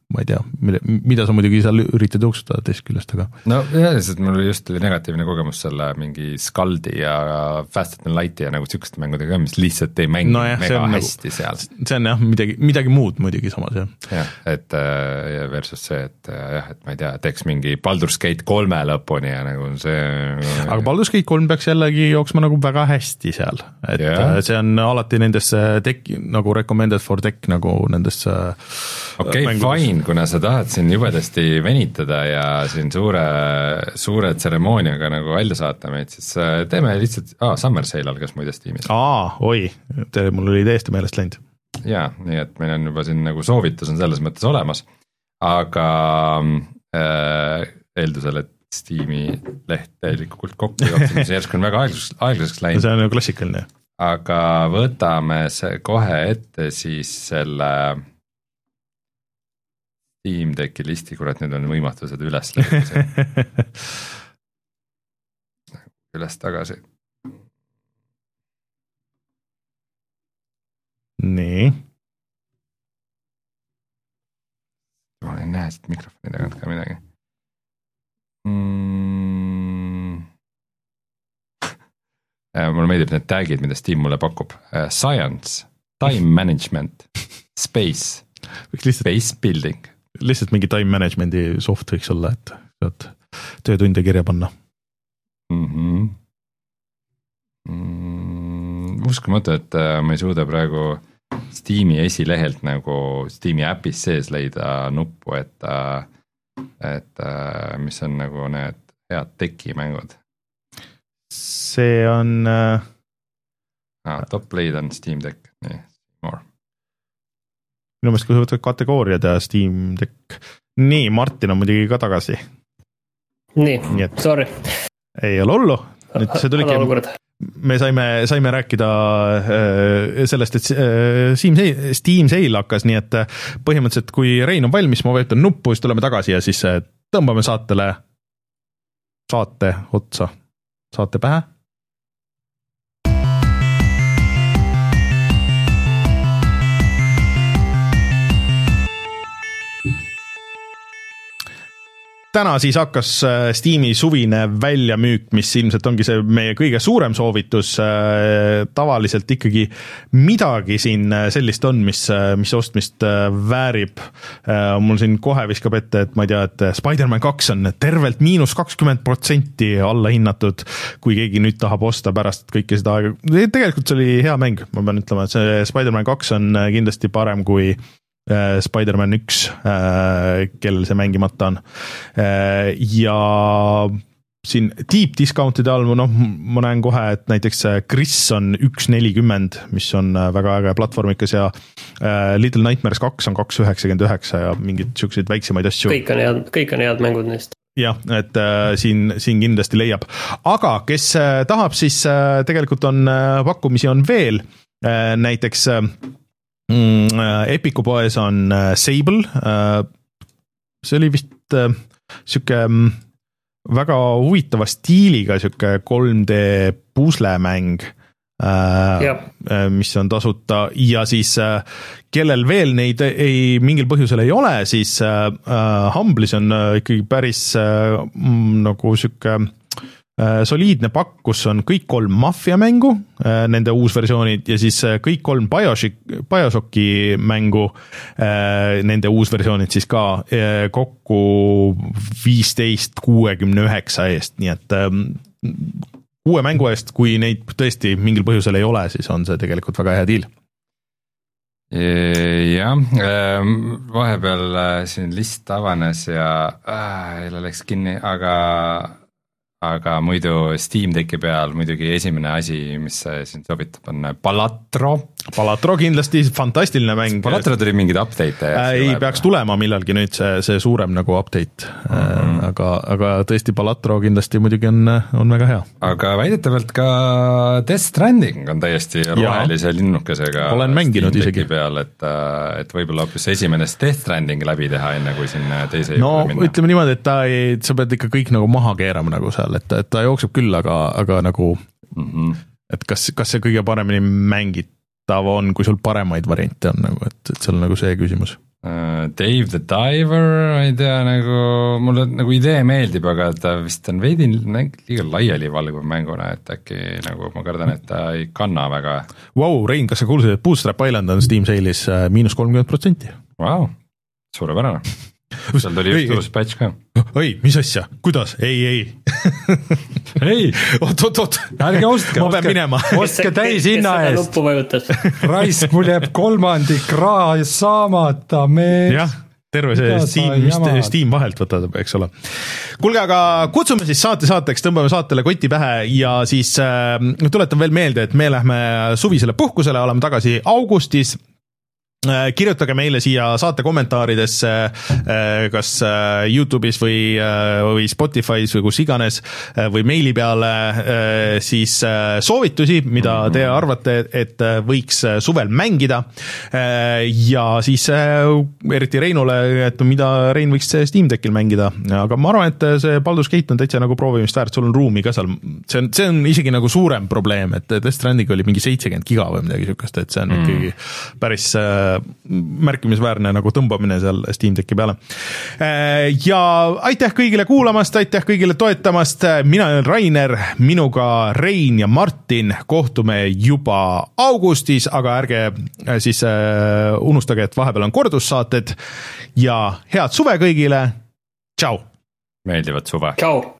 ma ei tea, mida sa muidugi seal üritad jooksutada teist küljest, aga no jah, sest mul just oli negatiivne kogemus selle mingi Scaldi ja Faster Than Lighti ja nagu sükeste mängudega, mis lihtsalt ei mängi no jah, mega hästi nagu, seal. See on jah, midagi, midagi muud muidugi samas jah. jah, et versus see, et jah, et ma ei tea, teeks mingi Baldur's Gate kolme lõpuni ja nagu see aga Baldur's Gate kolm peaks jällegi jooksma nagu väga hästi seal, et yeah. see on alati nendesse tech, nagu recommended for tech nagu nendesse okei okay,, fine, kuna sa tahad siin jubedasti venitada ja siin suure, suure tseremooniaga nagu välja saata meid, siis teeme lihtsalt, aa, Summer Sale algas muide Steamis. Aa, oi, te, mul oli täiesti meelest läinud. Jaa, nii et meil on juba siin nagu soovitus on selles mõttes olemas, aga äh, eeldusel, et Steam'i leht täielikult kokku jookse, mis järsk on väga aeglaseks, aeglaseks läinud. See on ju klassikaline. Aga võtame see kohe ette siis selle Steam Decki listi, kurat, nüüd on võimatu seda üles leida. üles tagasi. Nii. Ma ei näe siit mikrofoni tagant ka midagi. Mm. Mulle meeldib need tagid, mida Steam mulle pakub. Science, time management, space, space building. Lihtsalt mingi time management'i soft võiks olla, et saad töötunde kirja panna. Mm-hmm. Mm, uskumatu, et ma ei suuda praegu Steam'i esilehelt nagu Steam'i äpis sees leida nuppu, et, et mis on nagu need head tekimängud. See on äh... ah, top played on Steam Deck, nii, more. Minu meelest, kui sa võtad kategooriad ja Steam Deck. Nii, Martin on muidugi ka tagasi. Nii, nii et... sorry. Ei ole hullu. Nüüd see tuligi, me saime, saime rääkida sellest, et Steam Sale hakkas, nii et põhimõtteliselt, kui Rein on valmis, ma vajutan nuppu, siis tuleme tagasi ja siis tõmbame saatele saate otsa. Saate pähe. Täna siis hakkas Steam'i suvine väljamüük, mis ilmselt ongi see meie kõige suurem soovitus. Tavaliselt ikkagi midagi siin sellist on, mis, mis ostmist väärib. Mul siin kohe viskab ette, et ma ei tea, et Spider-Man kaks on tervelt miinus kakskümmend protsenti alla hinnatud, kui keegi nüüd tahab osta pärast kõike seda aega. Tegelikult see oli hea mäng, ma pean ütlema, et see Spider-Man kaks on kindlasti parem kui Spider-Man üks, kellel see mängimata on. Ja siin deep discountide all, noh, ma näen kohe, et näiteks Chris on üks nelikümmend, mis on väga äge platvormikas ja Little Nightmares kaks on kaks üheksakümmend üheksa ja mingid siukseid väiksemaid asju. Kõik on head, kõik on head mängud neist. Jah, et äh, siin, siin kindlasti leiab. Aga kes äh, tahab, siis äh, tegelikult on äh, pakkumisi on veel. Äh, näiteks äh, Epiku poes on Sable, see oli vist siuke väga huvitava stiiliga siuke kolm D puslemäng, Yep. mis on tasuta ja siis kellel veel neid ei, mingil põhjusel ei ole, siis uh, Humble'is on ikkagi päris uh, nagu siuke Uh, soliidne pakk, kus on kõik kolm Mafia mängu, uh, nende uusversioonid ja siis uh, kõik kolm Bioshock, Bioshocki mängu, uh, nende uusversioonid siis ka uh, kokku viisteist kuuekümne üheksa eest, nii et um, uue mängu eest, kui neid tõesti mingil põhjusel ei ole, siis on see tegelikult väga hea deal. Jah, vahepeal siin list avanes ja äh, ei läks kinni, aga aga muidu Steam Decki peal muidugi esimene asi, mis siin sobitab, on Balatro. Balatro kindlasti fantastiline mäng. Balatro tuli mingid update. Äh, ei peaks tulema millalgi nüüd see, see suurem nagu update, mm-hmm. aga, aga tõesti Balatro kindlasti muidugi on, on väga hea. Aga väidetavalt ka Death Stranding on täiesti rohelise linnukesega. Olen mänginud isegi. Peal, et, et võib-olla hoopis esimene Death Stranding läbi teha enne kui siin teise no, juurde minna. No ütleme niimoodi, et ta ei, sa pead ikka kõik nagu maha keerama nagu seal, et, et ta jookseb küll, aga, aga nagu mm-hmm. et kas, kas see kõige paremini mängitav on, kui sul paremaid variante on nagu, et, et see on nagu see küsimus. Dave the Diver, ma ei tea, nagu mulle nagu idee meeldib, aga ta vist on veidi liiga laialivalguv mänguna, et äkki nagu ma kardan, et ta ei kanna väga. Vau, Rein, kas sa kuulsid, et Bootstrap Island on Steam Sale'is miinus kolmkümmend protsenti? Vau, suurepärane. Seal tuli just uus patch ka. Oi, mis asja? Kuidas? Ei, ei. ei, oot, oot, oot. Ärge ostke, ma pean minema. Ostke täis hinna eest. Kes seda nuppu vajutas? Raisk, mul jääb kolmandik raha saamata, mees. Jah, terve see Steam, Steam vahelt võtad, eks ole. Kuulge, aga kutsume siis saate saateks, tõmbame saatele koti pähe ja siis äh, tuletan veel meelde, et me lähme suvisele puhkusele, oleme tagasi augustis. Kirjutage meile siia saate kommentaaridesse kas YouTube'is või, või Spotify's või kus iganes või meili peale siis soovitusi, mida te arvate, et võiks suvel mängida ja siis eriti Reinule, et mida Rein võiks Steam Deckil mängida, aga ma arvan, et see Baldur's Gate on täitsa nagu proovimist väärt, sul on ruumi ka seal, see on, see on isegi nagu suurem probleem, et Death Stranding oli mingi seitsekümmend giga või midagi sükast, et see on mm. ikkagi päris märkimisväärne nagu tõmbamine seal Steam Decki peale. Ja aitäh kõigile kuulamast, aitäh kõigile toetamast, mina olen Rainer, minuga Rein ja Martin, kohtume juba augustis, aga ärge siis unustage, et vahepeal on kordussaated ja head suve kõigile, tšau! Meeldivat suve! Tšau!